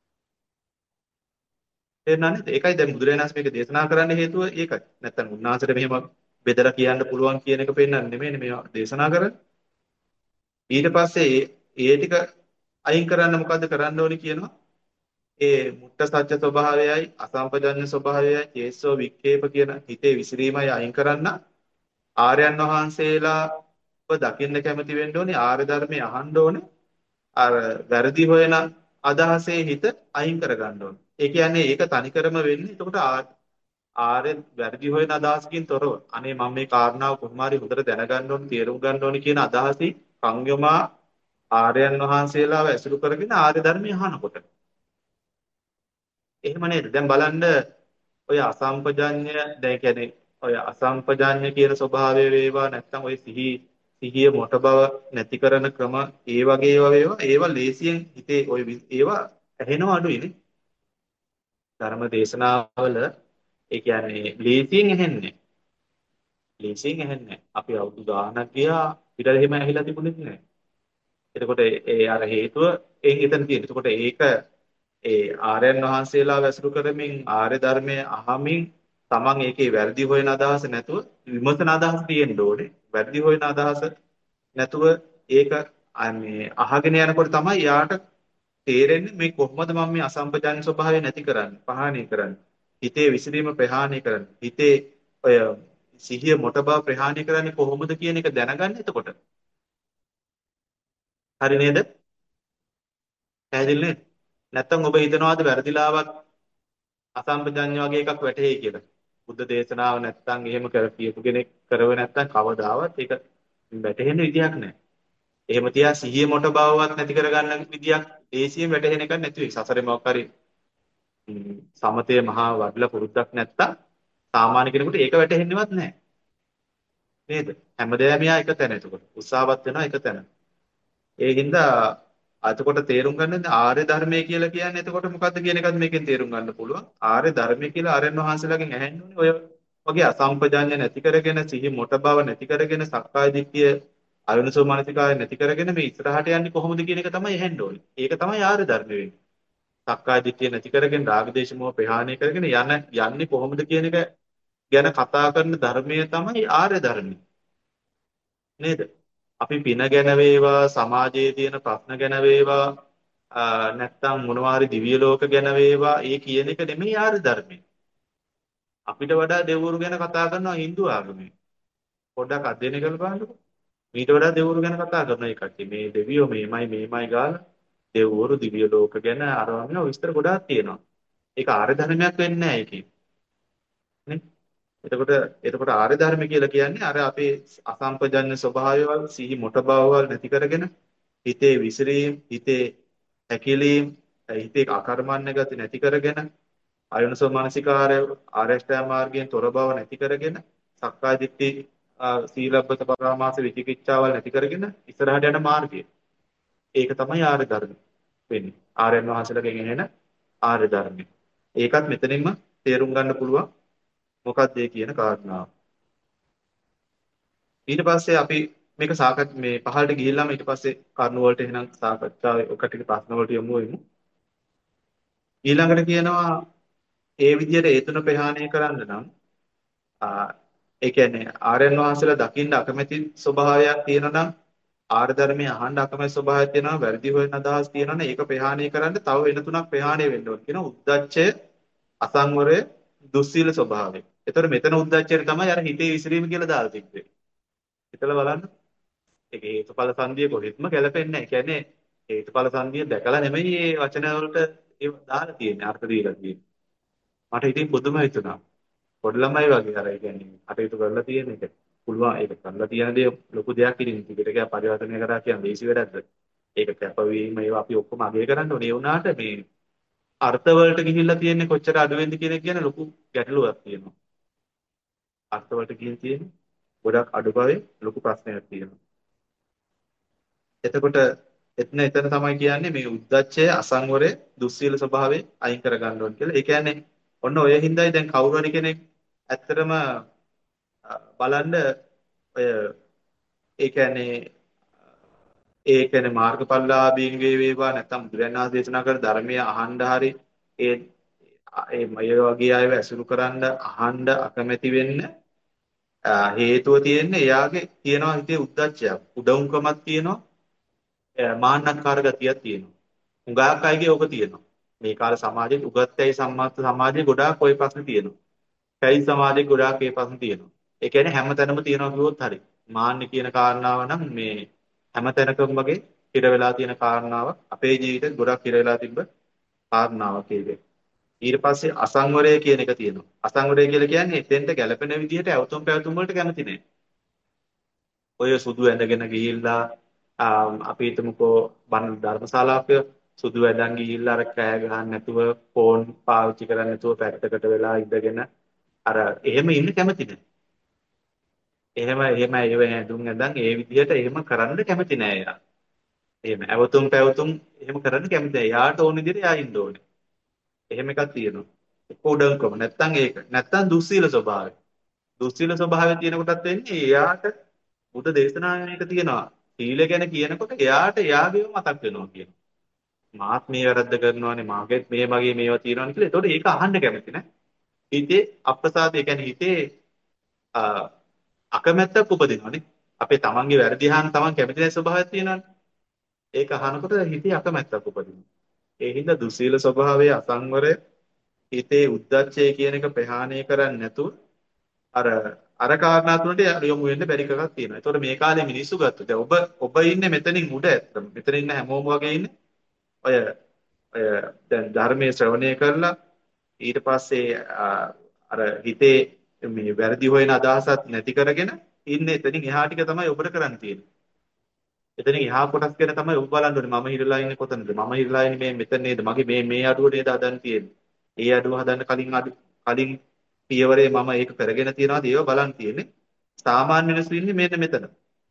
තේරුණා නේද? ඒකයි දැන් බුදුරජාණන් වහන්සේ මේක දේශනා කරන්න හේතුව ඒකයි. නැත්තම් උන්වහන්සේට මෙහෙම බෙදලා කියන්න පුළුවන් කියන එක පෙන්වන්නේ නෙමෙයිනේ මේවා දේශනා කරන්නේ. ඊට පස්සේ ඒ ඒ ටික අයින් කරන්න මොකද්ද කරන්න ඕනි කියනවා. ඒ මුට්ට සත්‍ය ස්වභාවයයි අසම්පජඤ්ඤ ස්වභාවයයි චේසෝ වික්ඛේප කියන හිතේ විසිරීමයි අයින් කරන්න ආර්යයන් වහන්සේලා ඔබ දකින්න කැමති වෙන්න ඕනේ ආර්ය ධර්මයේ අහන්න ඕනේ අර වැරදි හොයන අදහසේ හිත අයින් කරගන්න ඕනේ. ඒ කියන්නේ ඒක තනිකරම වෙන්නේ එතකොට ආ- ආර්ය වැරදි හොයන අදහසකින් තොරව අනේ මම මේ කාරණාව කොහොම හරි හොඳට දැනගන්න ඕනේ තේරුම් ගන්න ඕනේ කියන අදහසින් කංගමා ආර්යයන් වහන්සේලාව ඇසුරු කරගෙන ආර්ය ධර්මය අහනකොට එහෙම නේද? දැන් බලන්න ඔය අසම්පජඤ්ඤ දැන් කියන්නේ ඔය අසම්පජඤ්ඤ කියන ස්වභාවය වේවා නැත්නම් ඔය සිහි සිහිය මොට බව නැති කරන ක්‍රම ඒ වගේ ඒවා වේවා ඒවා ලේසියෙන් හිතේ ඔය වි- ඒවා ඇහෙනව අඩුයිනේ ධර්ම දේශනාවල ඒ කියන්නේ ලේසියෙන් ඇහෙන්නේ ලේසියෙන් ඇහෙන්නේ අපි අවුරුදු ගාණක් ගියා ඊට එහෙම ඇහිලා තිබුණේ නැහැ එතකොට ඒ ඒ අර හේතුව ඒ එතන තියෙන. එතකොට ඒක ඒ ආර්යයන් වහන්සේලා වැසුරු කරමින් ආර්ය ධර්මය අහමින් තමන් ඒකේ වැරදි හොයන අදහස නැතුව විමසන අදහස තියෙන්න ඕනේ. වැරදි හොයන අදහස නැතුව ඒක අ මේ අහගෙන යනකොට තමයි යාට තේරෙන්නේ මේ කොහොමද මම මේ අසම්පජාන ස්වභාවය නැති කරන්නේ, පහාණය කරන්නේ. හිතේ විසිරීම ප්‍රහාණය කරන්නේ. හිතේ ඔය සිහිය මොට බව ප්‍රහාණය කරන්නේ කොහොමද කියන එක දැනගන්න එතකොට. හරි නේද? පැහැදිලි නේද? නැත්තම් ඔබ හිතනවාද වැරදිලාවක් අසම්පජඤ්ඤ වගේ එකක් වැටහෙයි කියලා. බුද්ධ දේශනාව නැත්තම් එහෙම කර කියපු කෙනෙක් කරව නැත්තම් කවදාවත් ඒක වැටහෙන්න විදියක් නැහැ. එහෙම තියා සිහිය මොට බවවත් නැති කරගන්න විදියක් දේශියෙන් වැටහෙන එකක් නැති වෙයි. සසරේ මොකක් හරි ම්, සමතේ මහා වඩලා පුරුද්දක් නැත්තම් සාමාන්‍ය කෙනෙකුට ඒක වැටහෙන්නේවත් නැහැ. නේද? හැමදේම යා එක තැන එතකොට. උත්සාහවත් වෙනවා එක තැන. ඒ හින්දා එතකොට තේරුම් ගන්න ආර්ය ධර්මය කියලා කියන්නේ එතකොට මොකද්ද කියන එකත් මේකෙන් තේරුම් ගන්න පුළුවන්. ආර්ය ධර්මය කියලා ආර්යයන් වහන්සේලාගෙන් ඇහෙන්න ඕනේ ඔය වගේ අසම්පජාඤ්ඤ නැති කරගෙන සිහි මොට බව නැති කරගෙන සක්කාය දිට්ඨිය අයෝනිසෝ මනසිකාය නැති කරගෙන මේ ඉස්සරහට යන්නේ කොහොමද කියන එක තමයි ඇහෙන්න ඕනේ. ඒක තමයි ආර්ය ධර්ම වෙන්නේ. සක්කාය දිට්ඨිය නැති කරගෙන රාග දේශ මොහ ප්‍රහාණය කරගෙන යන යන්නේ කොහොමද කියන එක ගැන කතා කරන ධර්මය තමයි ආර්ය ධර්මය. නේද? අපි පින ගැන වේවා සමාජයේ තියෙන ප්‍රශ්න ගැන වේවා නැත්තම් මොනවා හරි දිව්‍ය ලෝක ගැන වේවා ඒ කියන එක නෙමෙයි ආර්ය ධර්මය. අපිට වඩා දෙවිවරු ගැන කතා කරනවා Hindu ආගමේ. පොඩ්ඩක් අධ්‍යයනය කරලා බලන්නකෝ. ඊට වඩා දෙවිවරු ගැන කතා කරන එකක්. මේ දෙවියෝ මේමයි මේමයි ගාලා දෙවිවරු දිව්‍ය ලෝක ගැන අරවා වෙන විස්තර ගොඩාක් තියෙනවා. ඒක ආර්ය ධර්මයක් වෙන්නේ නැහැ ඒකේ. නේ? එතකොට එතකොට ආර්ය ධර්ම කියලා කියන්නේ අර අපේ අසම්පජඤ්ඤ ස්වභාවයවල් සිහි මොට බවවල් නැති කරගෙන හිතේ විසිරීම් හිතේ හැකිලීම් හිතේ අකර්මණ්‍ය ගති නැති කරගෙන අයෝනිසෝ මානසිකාරය ආරෂ්ඨා මාර්ගයෙන් තොර බව නැති කරගෙන සක්කාය දිට්ඨි සීලබ්බත පරාමාස විචිකිච්ඡාවල් නැති කරගෙන ඉස්සරහට යන මාර්ගය. ඒක තමයි ආර්ය ධර්ම වෙන්නේ. ආර්යයන් වහන්සේලාගෙන් එන ආර්ය ධර්මය. ඒකත් මෙතනින්ම තේරුම් ගන්න පුළුවන් මොකක්ද ඒ කියන කාරණාව. ඊට පස්සේ අපි මේක සාකච්ඡා මේ පහළට ගිහිල්ලාම ඊට පස්සේ කරුණු වලට එහෙනම් සාකච්ඡාවේ ඔකට ප්‍රශ්න වලට යමු වෙමු. ඊළඟට කියනවා ඒ විදිහට ඒ තුන ප්‍රහාණය කරන්න නම් ඒ කියන්නේ ආර්යයන් වහන්සේලා දකින්න අකමැති ස්වභාවයක් තියෙනවා නම් ආර්ය ධර්මයේ අහන්න අකමැති ස්වභාවයක් තියෙනවා වැරදි හොයන අදහස් තියෙනවා නම් ඒක ප්‍රහාණය කරන්න තව වෙන තුනක් ප්‍රහාණය වෙන්න ඕන කියන උද්දච්චය අසංවරය දුස්සීල ස්වභාවය. ඒතර මෙතන උද්දච්චයට තමයි අර හිතේ විසිරීම කියලා දාලා තිබ්බේ. හිතලා බලන්න. ඒක හේතුඵල සංදිය කොහෙත්ම ගැලපෙන්නේ නැහැ. ඒ කියන්නේ හේතුඵල සංදිය දැකලා නෙමෙයි මේ වචන වලට ඒ දාලා තියෙන්නේ අර්ථ දීලා තියෙන්නේ. මට ඉතින් පුදුම හිතුණා. පොඩි ළමයි වගේ අර ඒ කියන්නේ අටයුතු කරලා තියෙන එක. පුළුවන් ඒක කරලා තියෙන දේ ලොකු දෙයක් ඉතින් ටිකට පරිවර්තනය කරා කියන්නේ දේශි වැඩක්ද? ඒක කැපවීම ඒවා අපි ඔක්කොම අගය කරන්න ඕනේ. ඒ වුණාට මේ අර්ථ වලට ගිහිල්ලා තියෙන්නේ කොච්චර අඩුවෙන්ද කියන එක ගැන ලොකු ගැටලුවක් තියෙනවා. අර්ථ වලට ගිහින් තියෙන්නේ ගොඩක් අඩු බවේ ලොකු ප්‍රශ්නයක් තියෙනවා. එතකොට එතන එතන තමයි කියන්නේ මේ උද්දච්චය අසංවරය දුස්සීල ස්වභාවය අයින් කර ගන්න ඕන කියලා. ඒ කියන්නේ ඔන්න ඔය හින්දායි දැන් කවුරු හරි කෙනෙක් ඇත්තටම බලන්න ඔය ඒ කියන්නේ ඒ කියන්නේ මාර්ගඵලලාභීන්ගේ වේවා නැත්නම් බුදුරජාණන් වහන්සේ දේශනා කර ධර්මය අහන්න හරි ඒ ඒ මේ වගේ අයව ඇසුරු කරන්න අහන්න අකමැති වෙන්න හේතුව තියෙන්නේ එයාගේ තියෙනවා හිතේ උද්දච්චයක් උඩඟුකමක් තියෙනවා මාන්නකාර ගතියක් තියෙනවා. උගාක් අයගේ ඕක තියෙනවා. මේ කාල සමාජයේ උගත්යයි සම්මාත සමාජයේ ගොඩාක් ওই ප්‍රශ්න තියෙනවා. පැවිදි සමාජයේ ගොඩාක් ඒ ප්‍රශ්න තියෙනවා. ඒ කියන්නේ හැමතැනම තියෙනවා කිව්වොත් හරි. මාන්න කියන කාරණාව නම් මේ හැමතැනකම වගේ හිර වෙලා තියෙන කාරණාවක්. අපේ ජීවිතේ ගොඩක් හිර වෙලා තිබ්බ කාරණාවක් ඒක. ඊට පස්සේ අසංවරය කියන එක තියෙනවා. අසංවරය කියලා කියන්නේ එතෙන්ට ගැළපෙන විදිහට ඇවතුම් පැවතුම් වලට කැමති නැහැ. ඔය සුදු ඇඳගෙන ගිහිල්ලා අපි හිතමුකෝ බණ ධර්මශාලාවක සුදු ඇඳන් ගිහිල්ලා අර කෑ ගහන්න නැතුව ෆෝන් පාවිච්චි කරන්නේ නැතුව පැත්තකට වෙලා ඉඳගෙන අර එහෙම ඉන්න කැමති නැහැ. එහෙම එහෙම ඒව ඇඳුම් ඇඳන් ඒ විදිහට එහෙම කරන්න කැමති නෑ එයා. එහෙම ඇවතුම් පැවතුම් එහෙම කරන්න කැමති නෑ. යාට ඕන විදිහට යා ඉන්න ඕනේ. එහෙම එකක් තියෙනවා. එක්ක උඩඟුකම නැත්තම් ඒක. නැත්තම් දුස්සීල ස්වභාවය. දුස්සීල ස්වභාවය තියෙන කොටත් වෙන්නේ එයාට බුද්ධ දේශනාවක තියෙනවා. සීල ගැන කියනකොට එයාට එයාගේව මතක් වෙනවා කියන. මාත් මේ වැරද්ද කරනවානේ මාගෙත් මේ වගේ මේවා තියෙනවානේ කියලා. ඒතකොට ඒක අහන්න කැමති නෑ. හිතේ අප්‍රසාදය කියන්නේ හිතේ අකමැත්තක් උපදිනවානේ. අපේ තමන්ගේ වැරදි අහන තමන් කැමති නැති ස්වභාවයක් තියෙනවානේ. ඒක අහනකොට හිතේ අකමැත්තක් උපදිනවා. ඒ හින්දා දුස්සීල ස්වභාවයේ අසංවරය හිතේ උද්දච්චය කියන එක ප්‍රහාණය කරන්නේ නැතුව අර අර කාරණා තුනට යොමු වෙන්න බැරි එකක් තියෙනවා. ඒතකොට මේ කාලේ මිනිස්සු ගත්තොත් දැන් ඔබ ඔබ ඉන්නේ මෙතනින් උඩ ඇත්තම. මෙතන ඉන්න හැමෝම වගේ ඉන්නේ ඔය ඔය දැන් ධර්මයේ ශ්‍රවණය කරලා ඊට පස්සේ අර හිතේ මේ වැරදි හොයන අදහසක් නැති කරගෙන ඉන්නේ එතනින් එහා ටික තමයි ඔබට කරන්න තියෙන්නේ. එතනින් එහා කොටස් ගැන තමයි ඔබ බලන්න ඕනේ. මම හිරලා ඉන්නේ කොතනද? මම හිරලා ඉන්නේ මේ මෙතන නේද? මගේ මේ මේ අඩුව නේද හදන්න තියෙන්නේ. ඒ අඩුව හදන්න කලින් අඩු කලින් පියවරේ මම ඒක කරගෙන තියනවාද ඒව බලන් තියෙන්නේ. සාමාන්‍ය මිනිස්සු ඉන්නේ මෙන්න මෙතන.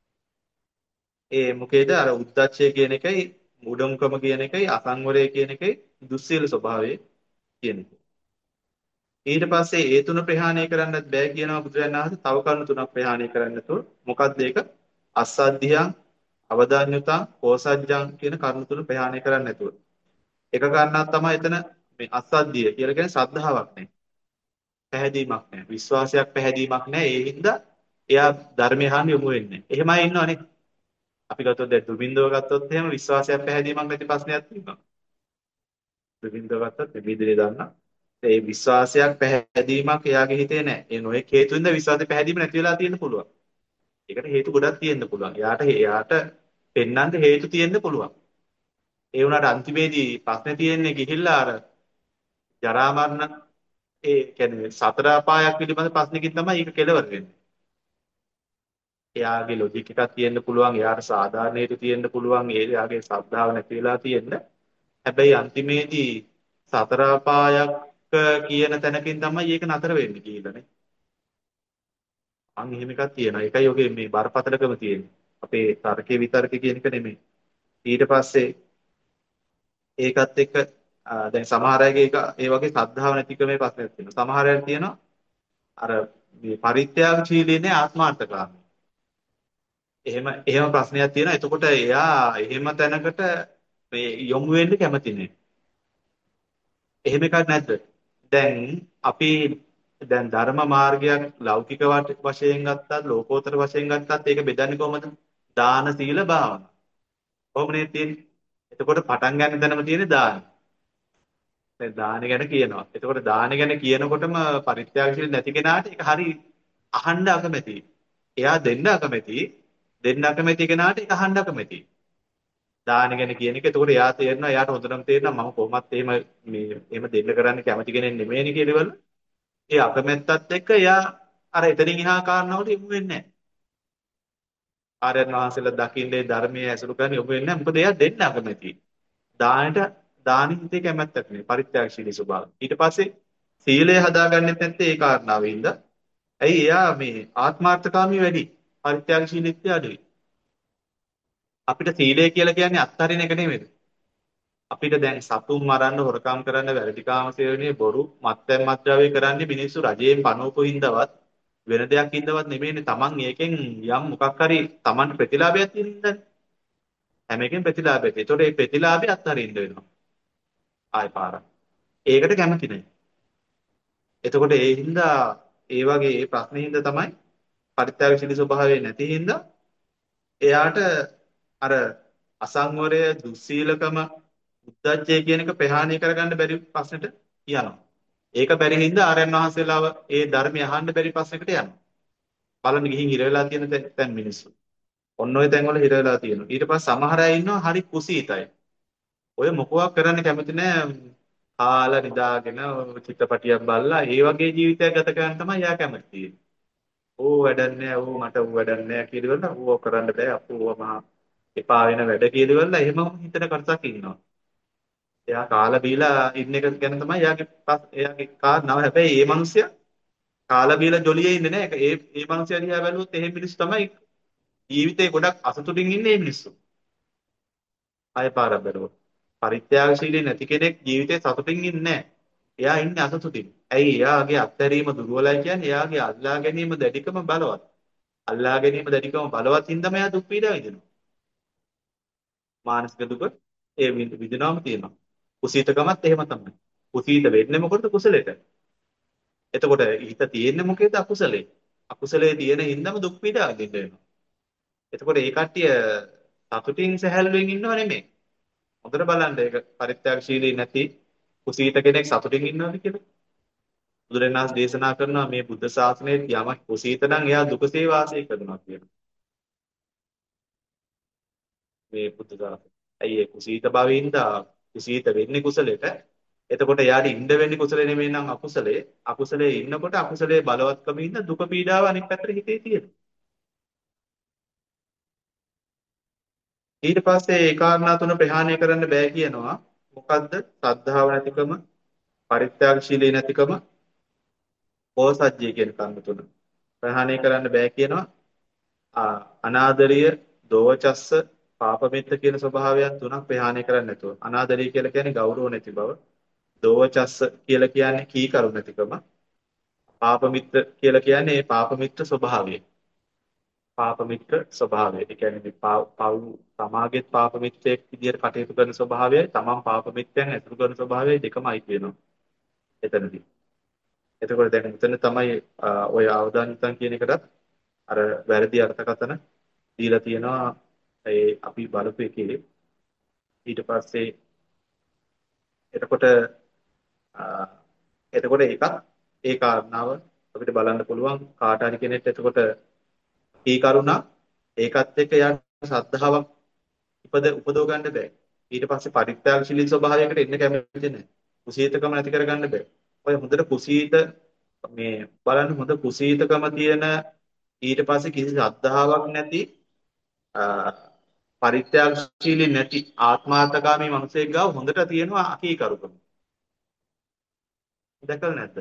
ඒ මොකේද අර උද්දච්චය කියන එකයි උඩඟුකම කියන එකයි අසංවරය කියන එකයි දුස්සීල ස්වභාවය කියන එක. ඊට පස්සේ ඒ තුන ප්‍රහාණය කරන්නත් බෑ කියනවා බුදුරජාණන් වහන්සේ. තව කරුණු තුනක් ප්‍රහාණය කරන්නතෝ මොකක්ද ඒක? අස්සද්ධියං, අවදාන්‍යතා, කෝසජ්ජං කියන කරුණු තුන ප්‍රහාණය කරන්න නැතුව. එක කාරණාවක් තමයි එතන මේ අස්සද්ධිය කියලා කියන්නේ ශ්‍රද්ධාවක් නැහැ. පැහැදීමක් නැහැ. විශ්වාසයක් පැහැදීමක් නැහැ. ඒ හින්දා එයා ධර්මය අහන්න යොමු වෙන්නේ නැහැ. එහෙමයි ඉන්නවනේ. අපි ගත්තොත් දැන් දුබින්දව ගත්තොත් එහෙම විශ්වාසයක් පැහැදීමක් නැති ප්‍රශ්නයක් තියෙනවා. දුබින්දව ගත්තොත් විවිධනේ දන්නා. ඒ විශ්වාසයක් පැහැදීමක් එයාගේ හිතේ නැහැ. ඒ නොයෙක් හේතුන්ද විශ්වාසය පැහැදීම නැති වෙලා තියෙන්න පුළුවන්. ඒකට හේතු ගොඩක් තියෙන්න පුළුවන්. එයාට එයාට පෙන්වන්න හේතු තියෙන්න පුළුවන්. ඒ වුණාට අන්තිමේදී ප්‍රශ්නේ තියෙන්නේ ගිහිල්ලා අර ජරා මරණ ඒ කියන්නේ සතර අපායක් පිළිබඳ ප්‍රශ්නකින් තමයි ඒක කෙලවර වෙන්නේ. එයාගේ ලොජික් එකක් තියෙන්න පුළුවන්, එයාට සාධාරණ හේතු තියෙන්න පුළුවන්, ඒ එයාගේ ශ්‍රද්ධාව නැති වෙලා තියෙන්න. හැබැයි අන්තිමේදී සතර අපායක් කියන තැනකින් තමයි ඒක නතර වෙන්නේ කියලානේ. අන් එහෙම එකක් තියෙනවා. ඒකයි ඔගේ මේ බරපතලකම තියෙන්නේ. අපේ තර්කේ විතර්කේ කියන එක නෙමෙයි. ඊට පස්සේ ඒකත් එක්ක දැන් සමහර අයගේ ඒක ඒ වගේ ශ්‍රද්ධාව නැතිකමේ ප්‍රශ්නයක් තියෙනවා. සමහර අය තියෙනවා අර මේ පරිත්‍යාගශීලීනේ ආත්මාර්ථකාමී. එහෙම එහෙම ප්‍රශ්නයක් තියෙනවා. එතකොට එයා එහෙම තැනකට මේ යොමු වෙන්න කැමති නෑ. එහෙම එකක් නැද්ද? දැන් අපි දැන් ධර්ම මාර්ගයක් ලෞකික වට- වශයෙන් ගත්තත් ලෝකෝත්තර වශයෙන් ගත්තත් ඒක බෙදන්නේ කොහමද? දාන සීල භාවනා. කොහොමනේ තියෙන්නේ? එතකොට පටන් ගන්න තැනම තියෙන්නේ දාන. දැන් දාන ගැන කියනවා. එතකොට දාන ගැන කියනකොටම පරිත්‍යාගශීලී නැති කෙනාට ඒක හරි අහන්න අකමැතියි. එයා දෙන්න අකමැතියි. දෙන්න අකමැති කෙනාට ඒක අහන්න අකමැතියි. දාන ගැන කියන එක. එතකොට එයා තේරෙනවා එයාට හොඳටම තේරෙනවා මම කොහොමත් එහෙම මේ එහෙම දෙන්න කරන්න කැමති කෙනෙක් නෙමෙයිනේ කියලා. ඒ අකමැත්තත් එක්ක එයා අර එතනින් එහා කාරණාවට යොමු වෙන්නේ නැහැ. ආර්යයන් වහන්සේලා දකින්නේ ධර්මයේ ඇසුරු කරගෙන යොමු වෙන්නේ නැහැ. මොකද එයා දෙන්න අකමැතියි. දානට දාන හිතේ කැමැත්තක් නෙවෙයි. පරිත්‍යාගශීලී ස්වභාවය. ඊට පස්සේ සීලය හදාගන්නෙත් නැත්තේ ඒ කාරණාවෙන්ද. ඇයි එයා මේ ආත්මාර්ථකාමී වැඩි. පරිත්‍යාගශීලීත්වය අඩුයි. අපිට සීලය කියලා කියන්නේ අත්හරින එක නෙමෙයි. අපිට දැන් සතුන් මරන්න, හොරකම් කරන්න, වැරදිකාම සේවනයේ බොරු, මත්පැන් මත්ද්‍රව්‍ය කරන්නේ මිනිස්සු රජයෙන් පනවපු හින්දාවත් වෙන දෙයක් හින්දාවත් නෙමෙයිනේ. Taman ඒකෙන් යම් මොකක් හරි Taman ප්‍රතිලාභයක් තියෙන හින්දානේ. හැම එකෙන් ප්‍රතිලාභයක්. ඒතකොට මේ ප්‍රතිලාභය අත්හරින්න වෙනවා. ආයි පාරක්. ඒකට කැමති නැහැ. එතකොට ඒ හින්දා ඒ වගේ ඒ ප්‍රශ්නේ හින්දා තමයි පරිත්‍යාගශීලී ස්වභාවය නැති හින්දා එයාට අර අසංවරය, දුස්සීලකම, උද්ධච්චය කියන එක ප්‍රහාණය කරගන්න බැරි ප්‍රශ්නෙට යනවා. ඒක බැරි හින්දා ආර්යයන් වහන්සේලාව ඒ ධර්මය අහන්න බැරි ප්‍රශ්නකට යනවා. බලන්න ගිහින් හිර වෙලා තියෙන තැ- තැන් මිනිස්සු. ඔන්න ඔය තැන් වල හිර වෙලා තියෙනවා. ඊට පස්සේ සමහර අය ඉන්නවා හරි කුසීතයි. ඔය මොකවත් කරන්න කැමති නෑ. කාලා නිදාගෙන චිත්‍රපටියක් බලලා ඒ වගේ ජීවිතයක් ගත කරන්න තමයි යා කැමති තියෙන්නේ. ඕ වැඩක් නෑ. ඕ මට ඌ වැඩක් නෑ කියලා ඌව කරන්න බෑ. අපෝ ඌව මහා එපා වෙන වැඩ කියලා එහෙම හිතන කටසක් ඉන්නවා. එයා කාලා බීලා ඉන්න එක ගැන තමයි එයාගේ ප්‍රශ්- එයාගේ කාරණාව. හැබැයි මේ මිනිස්සයා කාලා බීලා ජොලියේ ඉන්නේ නැහැ. ඒ ඒ මිනිස්සයා දිහා බැලුවොත් එහෙම මිනිස්සු තමයි ජීවිතේ ගොඩක් අසතුටින් ඉන්නේ මේ මිනිස්සු. ආය පාරක් බැලුවොත්. පරිත්‍යාගශීලී නැති කෙනෙක් ජීවිතේ සතුටින් ඉන්නේ නැහැ. එයා ඉන්නේ අසතුටින්. ඇයි? එයාගේ අත්හැරීම දුර්වලයි කියන්නේ එයාගේ අල්ලා ගැනීම දැඩිකම බලවත්. අල්ලා ගැනීම දැඩිකම බලවත් හින්දාම එයා දුක් පීඩා විඳිනවා. මානසික දුක ඒ විඳ- විඳිනවම තියෙනවා. කුසීතකමත් එහෙම තමයි. කුසීත වෙන්නේ මොකටද? කුසලයට. එතකොට හිත තියෙන්නේ මොකේද? අකුසලේ. අකුසලේ තියෙන හින්දාම දුක් පීඩා විඳින්න වෙනවා. එතකොට ඒ කට්ටිය සතුටින් සැහැල්ලුවෙන් ඉන්නව නෙමෙයි. හොඳට බලන්න ඒක පරිත්‍යාගශීලී නැති කුසීත කෙනෙක් සතුටින් ඉන්නවද කියලා. බුදුරණාහි දේශනා කරනවා මේ බුද්ධ ශාසනයේ යමක් කුසීත නම් එයා දුකසේ වාසය කරනවා කියලා. මේ බුද්ධ ශාසනය. ඇයි ඒ කුසීත භාවයෙන්ද කුසීත වෙන්නේ කුසලයට. එතකොට යාට ඉන්න වෙන්නේ කුසලෙ නෙමෙයි නම් අකුසලේ. අකුසලේ ඉන්නකොට අකුසලේ බලවත්කම ඉන්න දුක පීඩාව අනිත් පැත්තට හිතේ තියෙනවා. ඊට පස්සේ ඒ කාරණා තුන ප්‍රහාණය කරන්න බෑ කියනවා. මොකද්ද? ශ්‍රද්ධාව නැතිකම, පරිත්‍යාගශීලී නැතිකම, ඕසජ්ජය කියන කර්ම තුන. ප්‍රහාණය කරන්න බෑ කියනවා. ආ, අනාදරිය, දෝවචස්ස, පාපමිත්ත කියන ස්වභාවයන් තුනක් ප්‍රහාණය කරන්න නැතුව. අනාදරිය කියලා කියන්නේ ගෞරව නැති බව. දෝවචස්ස කියලා කියන්නේ කීකරු නැතිකම. පාපමිත්ත කියලා කියන්නේ පාපමිත්‍ර ස්වභාවය. පාපමිත්‍ර ස්වභාවය. ඒ කියන්නේ මේ පව් පව් සමාගෙත් පාපමිත්‍රයෙක් විදියට කටයුතු කරන ස්වභාවයයි තමන් පාපමිත්‍රයන් ඇසුරු කරන ස්වභාවයයි දෙකම අයිති වෙනවා එතනදී. එතකොට දැන් මෙතන තමයි අ, ඔය අවදානිතං කියන එකටත් අර වැරදි අර්ථකථන දීලා තියෙනවා ඒ අපි බලපු එකේ. ඊට පස්සේ එතකොට අ, එතකොට ඒකත් ඒ කාරණාව අපිට බලන්න පුළුවන් කාට හරි කෙනෙක් එතකොට කී කරුණා ඒකත් එක්ක යාට ශ්‍රද්ධාවක් ඉපද උපදව ගන්න බෑ. ඊට පස්සේ පරිත්‍යාගශීලී ස්වභාවයකට එන්න කැමති නැහැ. කුසීතකම නැති කර ගන්න බෑ. ඔය හොඳට කුසීත මේ බලන්න හොඳ කුසීතකම තියෙන ඊට පස්සේ කිසි ශ්‍රද්ධාවක් නැති අ, පරිත්‍යාගශීලී නැති ආත්මාර්ථකාමී මිනිසෙක් ගාව හොඳට තියෙනවා අකීකරුකම. දැකලා නැද්ද?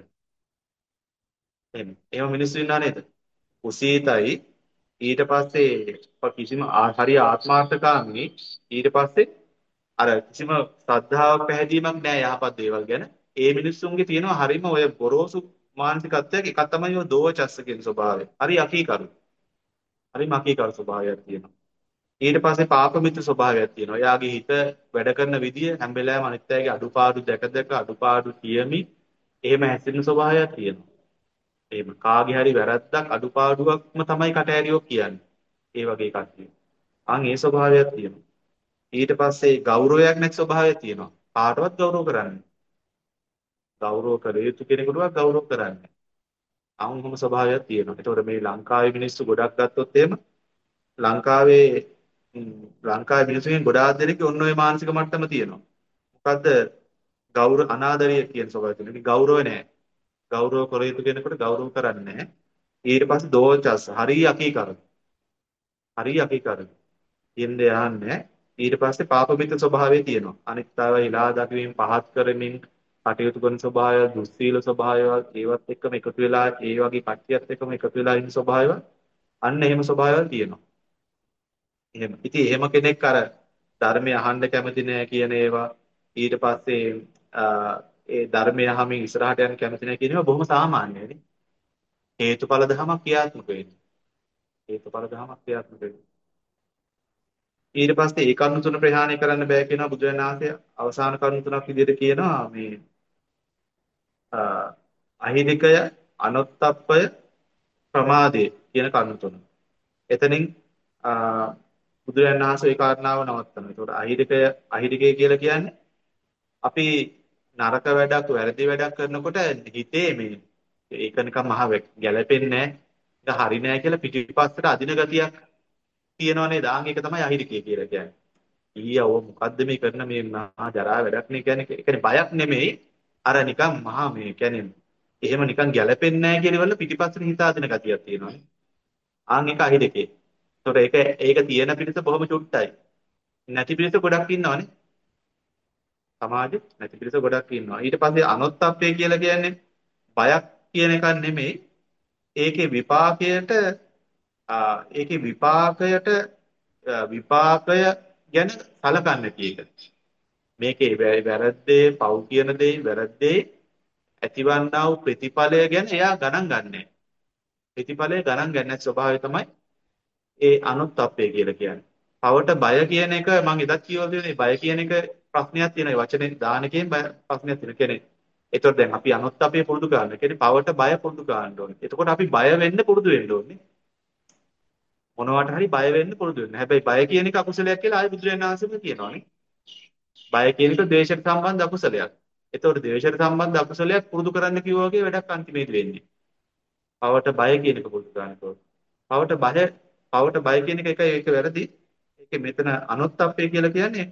එහෙම. එහෙම මිනිස්සු ඉන්නා නේද? කුසීතයි ඊට පස්සේ කිසිම ආ- හරි ආත්මාර්ථකාමී ඊට පස්සේ අර කිසිම ශ්‍රද්ධාවක් පැහැදීමක් නැහැ යහපත් දේවල් ගැන. ඒ මිනිස්සුන්ගේ තියෙනවා හරිම ඔය ගොරෝසු මානසිකත්වයක් එකක් තමයි ඔය දෝවචස්ස කියන ස්වභාවය. හරි අකීකරු. හරිම අකීකරු ස්වභාවයක් තියෙනවා. ඊට පස්සේ පාපමිත්‍ර ස්වභාවයක් තියෙනවා. එයාගේ හිත වැඩ කරන විදිය හැම වෙලාවෙම අනිත් අයගේ අඩුපාඩු දැක දැක අඩුපාඩු කියමි එහෙම හැසිරෙන ස්වභාවයක් තියෙනවා. එහෙම කාගේ හරි වැරද්දක් අඩුපාඩුවක්ම තමයි කටහැරියෝ කියන්නේ. ඒ වගේ කට්ටිය. අන් ඒ ස්වභාවයක් තියෙනවා. ඊට පස්සේ ගෞරවයක් නැති ස්වභාවයක් තියෙනවා. කාටවත් ගෞරව කරන්නේ. ගෞරව කළ යුතු කෙනෙකුටවත් ගෞරව කරන්නේ. අන්හම ස්වභාවයක් තියෙනවා. ඒතකොට මේ ලංකාවේ මිනිස්සු ගොඩක් ගත්තොත් එහෙම ලංකාවේ ම්, ලංකාවේ මිනිස්සුන්ගෙන් ගොඩාක් දෙනෙක්ගේ ඔන්න ඔය මානසික මට්ටම තියෙනවා. මොකද්ද? ගෞරව අනාදරය කියන ස්වභාවය තියෙනවා. ගෞරව නැහැ. ගෞරව කළ යුතු කෙනෙකුට ගෞරව කරන්නේ නැහැ. ඊට පස්සේ දෝචස් හරිය අකීකරු. හරිය අකීකරු. කියන්නේ යන්නේ ඊට පස්සේ පාපමිත්‍ර ස්වභාවය තියෙනවා. අනිත් අය හිලා දකිමින් පහත් කරමින් කටයුතු කරන ස්වභාවය, දුස්සීල ස්වභාවය, ඒවත් එක්කම එකතු වෙලා ඒ වගේ කට්ටියත් එක්කම එකතු වෙලා ඉන්න ස්වභාවය, අන්න එහෙම ස්වභාවයල් තියෙනවා. එහෙම. ඉතින් එහෙම කෙනෙක් අර ධර්මය අහන්න කැමති නෑ කියන ඒවා ඊට පස්සේ අ, ඒ ධර්මය අහමින් ඉස්සරහට යන්න කැමති නෑ කියන ඒවා බොහොම සාමාන්‍යයි. හේතුඵල ධමයක් ක්‍රියාත්මක වෙන්නේ. හේතුඵල ධමයක් ක්‍රියාත්මක වෙන්නේ. ඊට පස්සේ ඒ කරුණු තුන ප්‍රහාණය කරන්න බෑ කියනවා බුදුරජාණන් වහන්සේ අවසාන කරුණු තුනක් විදිහට කියනවා මේ අ, අහිරිකය අනොත්ප්පය ප්‍රමාදය කියන කරුණු තුන. එතනින් අ, බුදුරජාණන් වහන්සේ ඒ කාරණාව නවත්තනවා. ඒකට අහිරිකය අහිරිකය කියලා කියන්නේ අපි නරක වැඩක් වැරදි වැඩක් කරනකොට හිතේ මේ ඒක නිකන් මහ ගැළපෙන්නේ නැහැ. ඒක හරි නෑ කියලා පිටිපස්සට අදින ගතියක් තියෙනවා නේද? ආන් ඒක තමයි අහිරිකය කියලා කියන්නේ. ඊයව මොකද්ද මේ කරන මේ මහා ජරා වැඩක් නේ කියන්නේ. ඒ කියන්නේ බයක් නෙමෙයි. අර නිකන් මහා මේ කියන්නේ එහෙම නිකන් ගැළපෙන්නේ නැහැ කියලා වල පිටිපස්සට හිත අදින ගතියක් තියෙනවා. ආන් ඒක අහිරිකේ. ඒතකොට ඒක ඒක තියෙන පිරිස බොහොම චුට්ටයි. නැති පිරිස ගොඩක් ඉන්නවනේ. සමාජෙ නැති පිරිස ගොඩක් ඉන්නවා. ඊට පස්සේ අනොත්ප්පය කියලා කියන්නේ බයක් කියන එකක් නෙමෙයි. ඒකේ විපාකයට ආ, ඒකේ විපාකයට ආ, විපාකය ගැන සලකන්නේ නැති එක. මේකේ වැ- වැරද්දේ පව් කියන දේ වැරද්දේ ඇතිවන්නා වූ ප්‍රතිඵලය ගැන එයා ගණන් ගන්නෑ. ප්‍රතිඵලය ගණන් ගන්න නැති ස්වභාවය තමයි ඒ අනුත්ප්පය කියලා කියන්නේ. පවට බය කියන එක මම එදත් කියවල තියෙනවා. බය කියන එක ප්‍රශ්නයක් තියෙනවා. ඒ වචනේ දාන කියන බය ප්‍රශ්නයක් තියෙන කෙනෙක්. ඒතකොට දැන් අපි අනුත්ප්පය පුරුදු කරන්න. කියන්නේ පවට බය පුරුදු කරන්න ඕනේ. එතකොට අපි බය වෙන්න පුරුදු වෙන්න ඕනේ. මොනවට හරි බය වෙන්න පුරුදු වෙන්න. හැබැයි බය කියන එක අකුසලයක් කියලා ආයි බුදුරජාණන් වහන්සේම කියනවානේ. බය කියන එක ද්වේෂයට සම්බන්ධ අකුසලයක්. ඒතකොට ද්වේෂයට සම්බන්ධ අකුසලයක් පුරුදු කරන්න කිව්වා වගේ වැඩක් අන්තිමේදී වෙන්නේ. පවට බය කියන එක පුරුදු කරන්න ඕනේ. පවට බය පවට බය කියන එක එක ඒක වැරදි. ඒකේ මෙතන අනුත්ප්පය කියලා කියන්නේ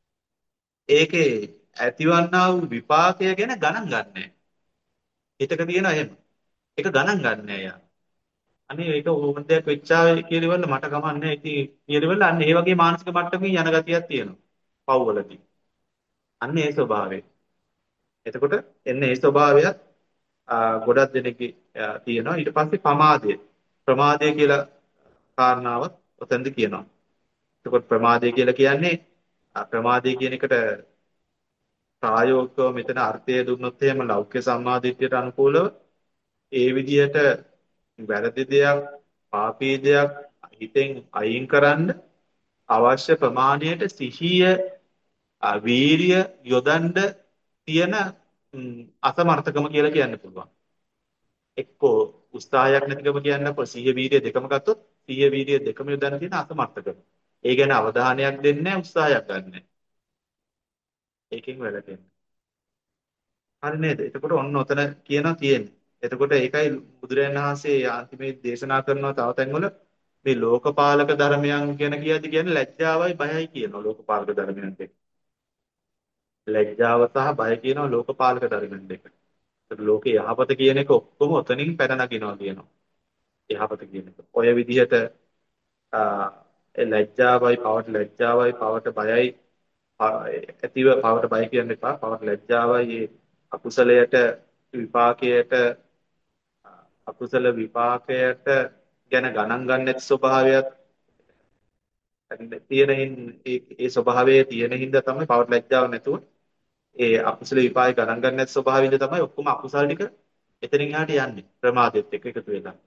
ඒකේ ඇතිවන්නා වූ විපාකය ගැන ගණන් ගන්නෑ. හිතක තියෙන එහෙම. ඒක ගණන් ගන්නෑ යා. අනේ ඒක ඕන දෙයක් වෙච්චාවේ කියලාවල මට කමන්නේ. ඉතින් කියලාවල අන්න ඒ වගේ මානසික මට්ටමකින් යන ගතියක් තියෙනවා. පව්වලදී. අන්න ඒ ස්වභාවය. එතකොට එන්නේ ඒ ස්වභාවයත් ආ, ගොඩක් දෙනෙක්ගේ ආ, තියෙනවා. ඊට පස්සේ ප්‍රමාදය. ප්‍රමාදය කියලා කාරණාවත් ඔතනදි කියනවා. එතකොට ප්‍රමාදය කියලා කියන්නේ ආ, ප්‍රමාදය කියන එකට ප්‍රායෝගිකව මෙතන අර්ථය දුන්නොත් එහෙම ලෞකික සම්මාදිට්ඨියට අනුකූලව ඒ විදිහට වැරදි දෙයක්, පාපී දෙයක් හිතෙන් අයින් කරන්න අවශ්‍ය ප්‍රමාණයට සිහිය, ආ, වීරිය යොදන්න තියෙන ම්, අසමර්ථකම කියලා කියන්න පුළුවන්. එක්කෝ උත්සාහයක් නැතිකම කියන්න අප සිහිය වීරිය දෙකම ගත්තොත් සිහිය වීරිය දෙකම යොදන්න තියෙන අසමර්ථකම. ඒ ගැන අවධානයක් දෙන්නේ නැහැ, උත්සාහයක් ගන්නෑ. ඒකෙන් වැළකෙන්න. හරි නේද? එතකොට ඔන්න ඔතන කියනවා තියෙන්නේ. එතකොට ඒකයි බුදුරජාණන් වහන්සේ අන්තිමේ දේශනා කරනවා තව තැන්වල මේ ලෝකපාලක ධර්මයන් ගැන කියද්දි කියන්නේ ලැජ්ජාවයි බයයි කියනවා ලෝකපාලක ධර්මයන් දෙක. ලැජ්ජාව සහ බය කියනවා ලෝකපාලක ධර්මයන් දෙක. ඒත් ලෝකේ යහපත කියන එක ඔක්කොම ඔතනින් පැන නගිනවා කියනවා. යහපත කියන එක. ඔය විදිහට ආ, ඒ ලැජ්ජාවයි පවට ලැජ්ජාවයි පවට බයයි ආ, ඇතිව පවට බය කියන්න එපා. පවට ලැජ්ජාවයි ඒ අකුසලයට විපාකයට අකුසල විපාකයට ගැන ගණන් ගන්න නැති ස්වභාවයක් තියෙන හින්- ඒ ඒ ස්වභාවයේ තියෙන හින්දා තමයි පවට ලැජ්ජාව නැතුව ඒ අකුසල විපාක ගණන් ගන්න නැති ස්වභාවයෙන්ද තමයි ඔක්කොම අකුසල ටික එතනින් එහාට යන්නේ ප්‍රමාදෙත් එක්ක එකතු වෙලා.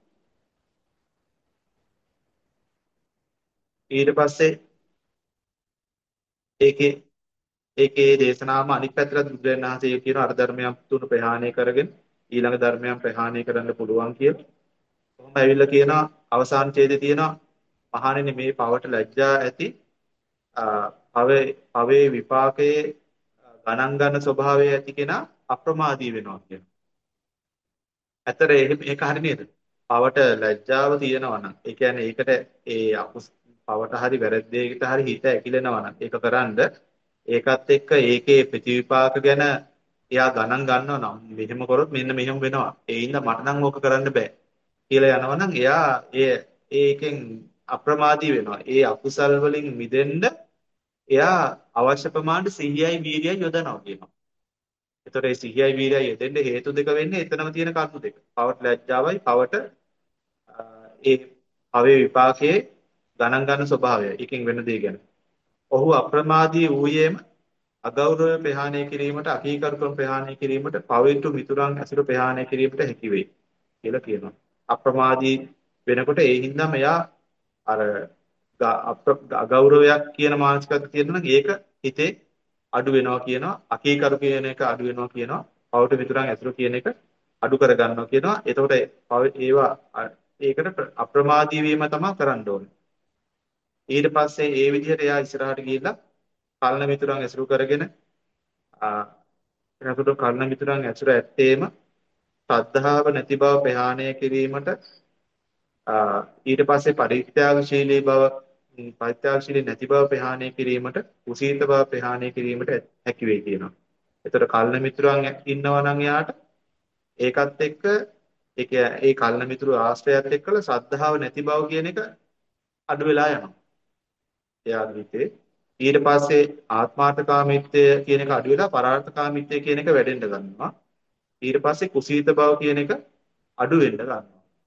ඊට පස්සේ ඒකේ ඒකේ දේශනාවම අනිත් පැත්තට බුදුරජාණන් වහන්සේ කියන අර ධර්මයන් තුන ප්‍රහාණය කරගෙන ඊළඟ ධර්මයන් ප්‍රහාණය කරන්න පුළුවන් කියලා. කොහොම ඇවිල්ලා කියනවා අවසාන ඡේදයේ තියෙනවා මහණෙනි මේ පවට ලැජ්ජා ඇති පවේ පවේ විපාකයේ ගණන් ගන්න ස්වභාවය ඇති කෙනා අප්‍රමාදී වෙනවා කියනවා. ඇතර ඒක හරි නේද? පවට ලැජ්ජාව තියෙනවා නම් ඒ කියන්නේ ඒකට ඒ අකුස් පවට හරි වැරද්දේකට හරි හිත ඇකිලෙනවා නම් ඒක කරන්ඩ ඒකත් එක්ක ඒකේ ප්‍රතිවිපාක ගැන එයා ගණන් ගන්නවා නම් මෙහෙම කරොත් මෙන්න මෙහෙම වෙනවා. ඒ හින්දා මට නම් ඕක කරන්න බෑ කියලා යනවා නම් එයා ඒ ඒකෙන් අප්‍රමාදී වෙනවා. ඒ අකුසල් වලින් මිදෙන්න එයා අවශ්‍ය ප්‍රමාණයට සිහියයි වීර්යයයි යොදනවා කියනවා. ඒතර ඒ සිහියයි වීර්යයයි යෙදෙන්න හේතු දෙක වෙන්නේ එතනම තියෙන කරුණු දෙක. පවට ලැජ්ජාවයි පවට අ, ඒ භවයේ විපාකයේ ගණන් ගන්න ස්වභාවය. එකකින් වෙන දේ ගැන. ඔහු අප්‍රමාදී වූයේම අගෞරව ප්‍රහාණය කිරීමට අකීකරුකම් ප්‍රහාණය කිරීමට පවිත්‍ර මිතුරන් ඇසුර ප්‍රහාණය කිරීමට හැකි වේ කියලා කියනවා. අප්‍රමාදී වෙනකොට ඒ හින්දාම එයා අර ග- අප්‍ර- අගෞරවයක් කියන මානසිකත්වය තියෙනවා නම් ඒක හිතේ අඩු වෙනවා කියනවා. අකීකරු කියන එක අඩු වෙනවා කියනවා. පවට මිතුරන් ඇසුර කියන එක අඩු කර ගන්නවා කියනවා. එතකොට පව- ඒවා අ- ඒකට ප්‍ර- අප්‍රමාදී වීම තමයි කරන්න ඕනේ. ඊට පස්සේ ඒ විදිහට එයා ඉස්සරහට ගිහිල්ලා කල්න මිතුරන් ඇසුරු කරගෙන ආ එතකොට කල්න මිතුරන් ඇසුර ඇත්තේම ශ්‍රද්ධාව නැති බව ප්‍රහාණය කිරීමට ආ ඊට පස්සේ පරිත්‍යාගශීලී බව ම්, පරිත්‍යාගශීලී නැති බව ප්‍රහාණය කිරීමට කුසීත බව ප්‍රහාණය කිරීමට හැකි වෙයි කියනවා. එතකොට කල්න මිතුරන් ඉන්නවා නම් යාට ඒකත් එක්ක ඒක ඒ කල්න මිතුරු ආශ්‍රයත් එක්කලා ශ්‍රද්ධාව නැති බව කියන එක අඩු වෙලා යනවා. එයාගේ හිතේ ඊට පස්සේ ආත්මාර්ථකාමීත්වය කියන එක අඩු වෙලා පරාර්ථකාමීත්වය කියන එක වැඩෙන්න ගන්නවා. ඊට පස්සේ කුසීත බව කියන එක අඩු වෙන්න ගන්නවා.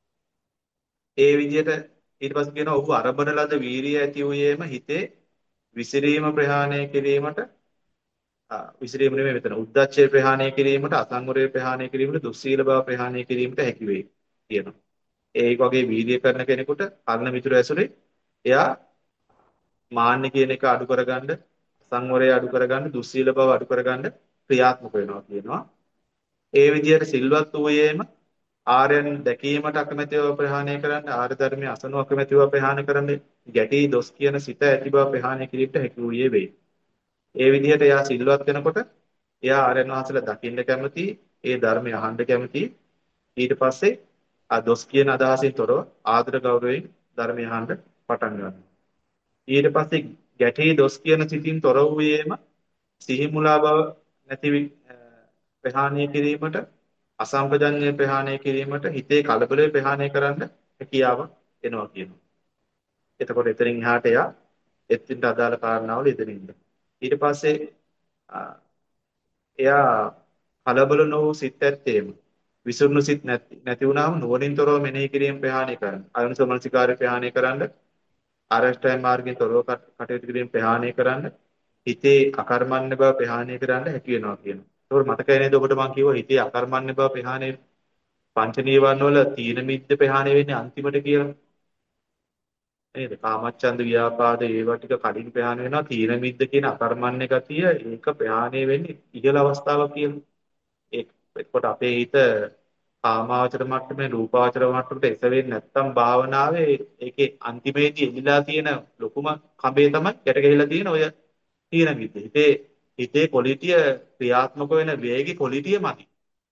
ඒ විදිහට ඊට පස්සේ කියනවා ඔහු අරබන ලද වීරිය ඇති වූයේම හිතේ විසිරීම ප්‍රහාණය කිරීමට ආ, විසිරීම නෙමෙයි මෙතන උද්දච්චය ප්‍රහාණය කිරීමට අසංවරය ප්‍රහාණය කිරීමට දුස්සීල බව ප්‍රහාණය කිරීමට හැකි වේ කියනවා. ඒ වගේ වීර්ය කරන කෙනෙකුට කර්ණ මිතුර ඇසුරේ එයා මාන්න කියන එක අඩු කරගන්න, සංවරය අඩු කරගන්න, දුස්සීල බව අඩු කරගන්න ක්‍රියාත්මක වෙනවා කියනවා. ඒ විදිහට සිල්වත් වූයේම ආර්යයන් දැකීමට අකමැතිව ප්‍රහාණය කරන්න, ආර්ය ධර්මයේ අසනු අකමැතිව ප්‍රහාණය කරන්න, ගැටි දොස් කියන සිත ඇති බව ප්‍රහාණය කිරීමට හැකි වූයේ වෙයි. ඒ විදිහට එයා සිල්වත් වෙනකොට එයා ආර්යයන් වහන්සේලා දකින්න කැමති, ඒ ධර්මය අහන්න කැමති. ඊට පස්සේ ආ දොස් කියන අදහසින් තොරව ආදර ගෞරවයෙන් ධර්මය අහන්න පටන් ගන්නවා. ඊට පස්සේ ගැටේ දොස් කියන සිතින් තොර වූයේම සිහි මුලා බව නැති වී, අ, ප්‍රහාණය කිරීමට අසම්පජඤ්ඤය ප්‍රහාණය කිරීමට හිතේ කලබලය ප්‍රහාණය කරන්න හැකියාව එනවා කියනවා. එතකොට එතනින් එහාට එයා එත්තින්ට අදාළ කාරණාවල යෙදෙනින්ද. ඊට පස්සේ අ, එයා කලබල නොවූ සිත් ඇත්තේම විසුරුණු සිත් නැති නැති වුණාම නුවණින් තොරව මෙනෙහි කිරීම ප්‍රහාණය කරන්න. අනුසමනසිකාරය ප්‍රහාණය කරන්න. ආරෂ්ඨාය මාර්ගයෙන් තොරව කට- කටයුතු කිරීම ප්‍රහාණය කරන්න. හිතේ අකර්මණ්‍ය බව ප්‍රහාණය කරන්න හැකි වෙනවා කියනවා. ඒකෝර මතකයි නේද ඔබට මම කිව්වා හිතේ අකර්මණ්‍ය බව ප්‍රහාණය පංච නීවරණ වල තීන මිද්ද ප්‍රහාණය වෙන්නේ අන්තිමට කියලා. නේද? කාමච්ඡන්ද ව්‍යාපාද ඒවා ටික කලින් ප්‍රහාණය වෙනවා. තීන මිද්ද කියන අකර්මණ්‍ය ගතිය ඒක ප්‍රහාණය වෙන්නේ ඉහළ අවස්ථාවක් කියලා. ඒ එතකොට අපේ හිත කාමාවචර මට්ටමේ රූපාවචර මට්ටමට එසවෙන්නේ නැත්නම් භාවනාවේ ඒකේ අන්තිමේදී එලිලා තියෙන ලොකුම කඹේ තමයි යට ගහලා තියෙන ඔය තීන මිද්ද. හිතේ හිතේ ක්වොලිටිය ක්‍රියාත්මක වෙන වේගේ ක්වොලිටිය මදි.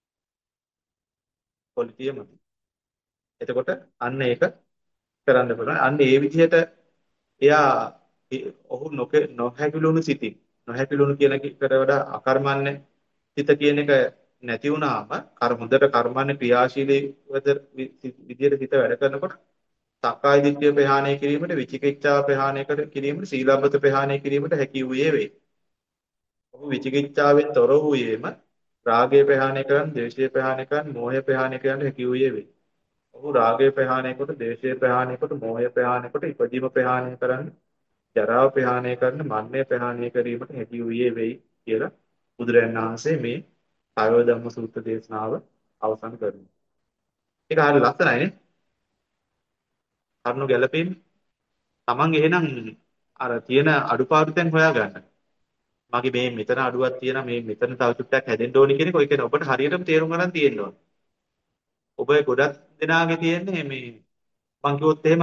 ක්වොලිටිය මදි. එතකොට අන්න ඒක කරන්න පුළුවන්. අන්න ඒ විදිහට එයා ඒ- ඔහු නොක- නොහැකිලුණු සිතින් නොහැකිලුණු කියන එකට වඩා අකර්මණ්‍ය සිත කියන එක නැති වුණාම කර හොඳට කර්මන්නේ ක්‍රියාශීලී වද- වි- විදියට හිත වැඩ කරනකොට සක්කාය දිට්ඨිය ප්‍රහාණය කිරීමට විචිකිච්ඡාව ප්‍රහාණය කර කිරීමට සීලබ්බත ප්‍රහාණය කිරීමට හැකි වූයේ වේ. ඔහු විචිකිච්ඡාවෙන් තොර වූයේම රාගය ප්‍රහාණය කරන්, ද්වේෂය ප්‍රහාණය කරන්, මෝහය ප්‍රහාණය කරන්න හැකි වූයේ වේ. ඔහු රාගය ප්‍රහාණය කොට, ද්වේෂය ප්‍රහාණය කොට, මෝහය ප්‍රහාණය කොට ඉපදීම ප්‍රහාණය කරන්න, ජරාව ප්‍රහාණය කරන්න, මරණය ප්‍රහාණය කිරීමට හැකි වූයේ වෙයි කියලා බුදුරජාණන් වහන්සේ මේ කායව ධම්ම සූත්‍ර දේශනාව අවසන් කරනවා. ඒක හරිය ලස්සනයි නේ? කරුණු ගැළපෙන්නේ. Taman එහෙනම් අර තියෙන අඩුපාඩු තැන් හොයාගන්න. මගේ මේ මෙතන අඩුවක් තියෙනවා මේ මෙතන තව චුට්ටක් හැදෙන්න ඕනි කියන එක ඔය කියන ඔබට හරියටම තේරුම් ගන්න තියෙන්න ඕන. ඔබ ගොඩක් දෙනාගේ තියෙන්නේ මේ මං කිව්වොත් එහෙම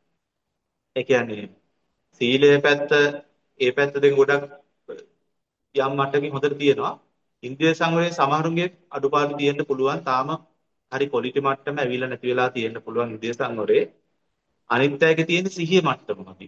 ඒ කියන්නේ සීලය පැත්ත ඒ පැත්තෙන් ගොඩක් යම් මට්ටමකින් හොඳට තියෙනවා. ඉන්ද්‍රිය සංවරයේ සමහරුන්ගේ අඩුපාඩු තියෙන්න පුළුවන්. තාම හරි ක්වොලිටි මට්ටම ඇවිල්ලා නැති වෙලා තියෙන්න පුළුවන් ඉන්ද්‍රිය සංවරයේ. අනිත් අයගේ තියෙන සිහිය මට්ටමකදී.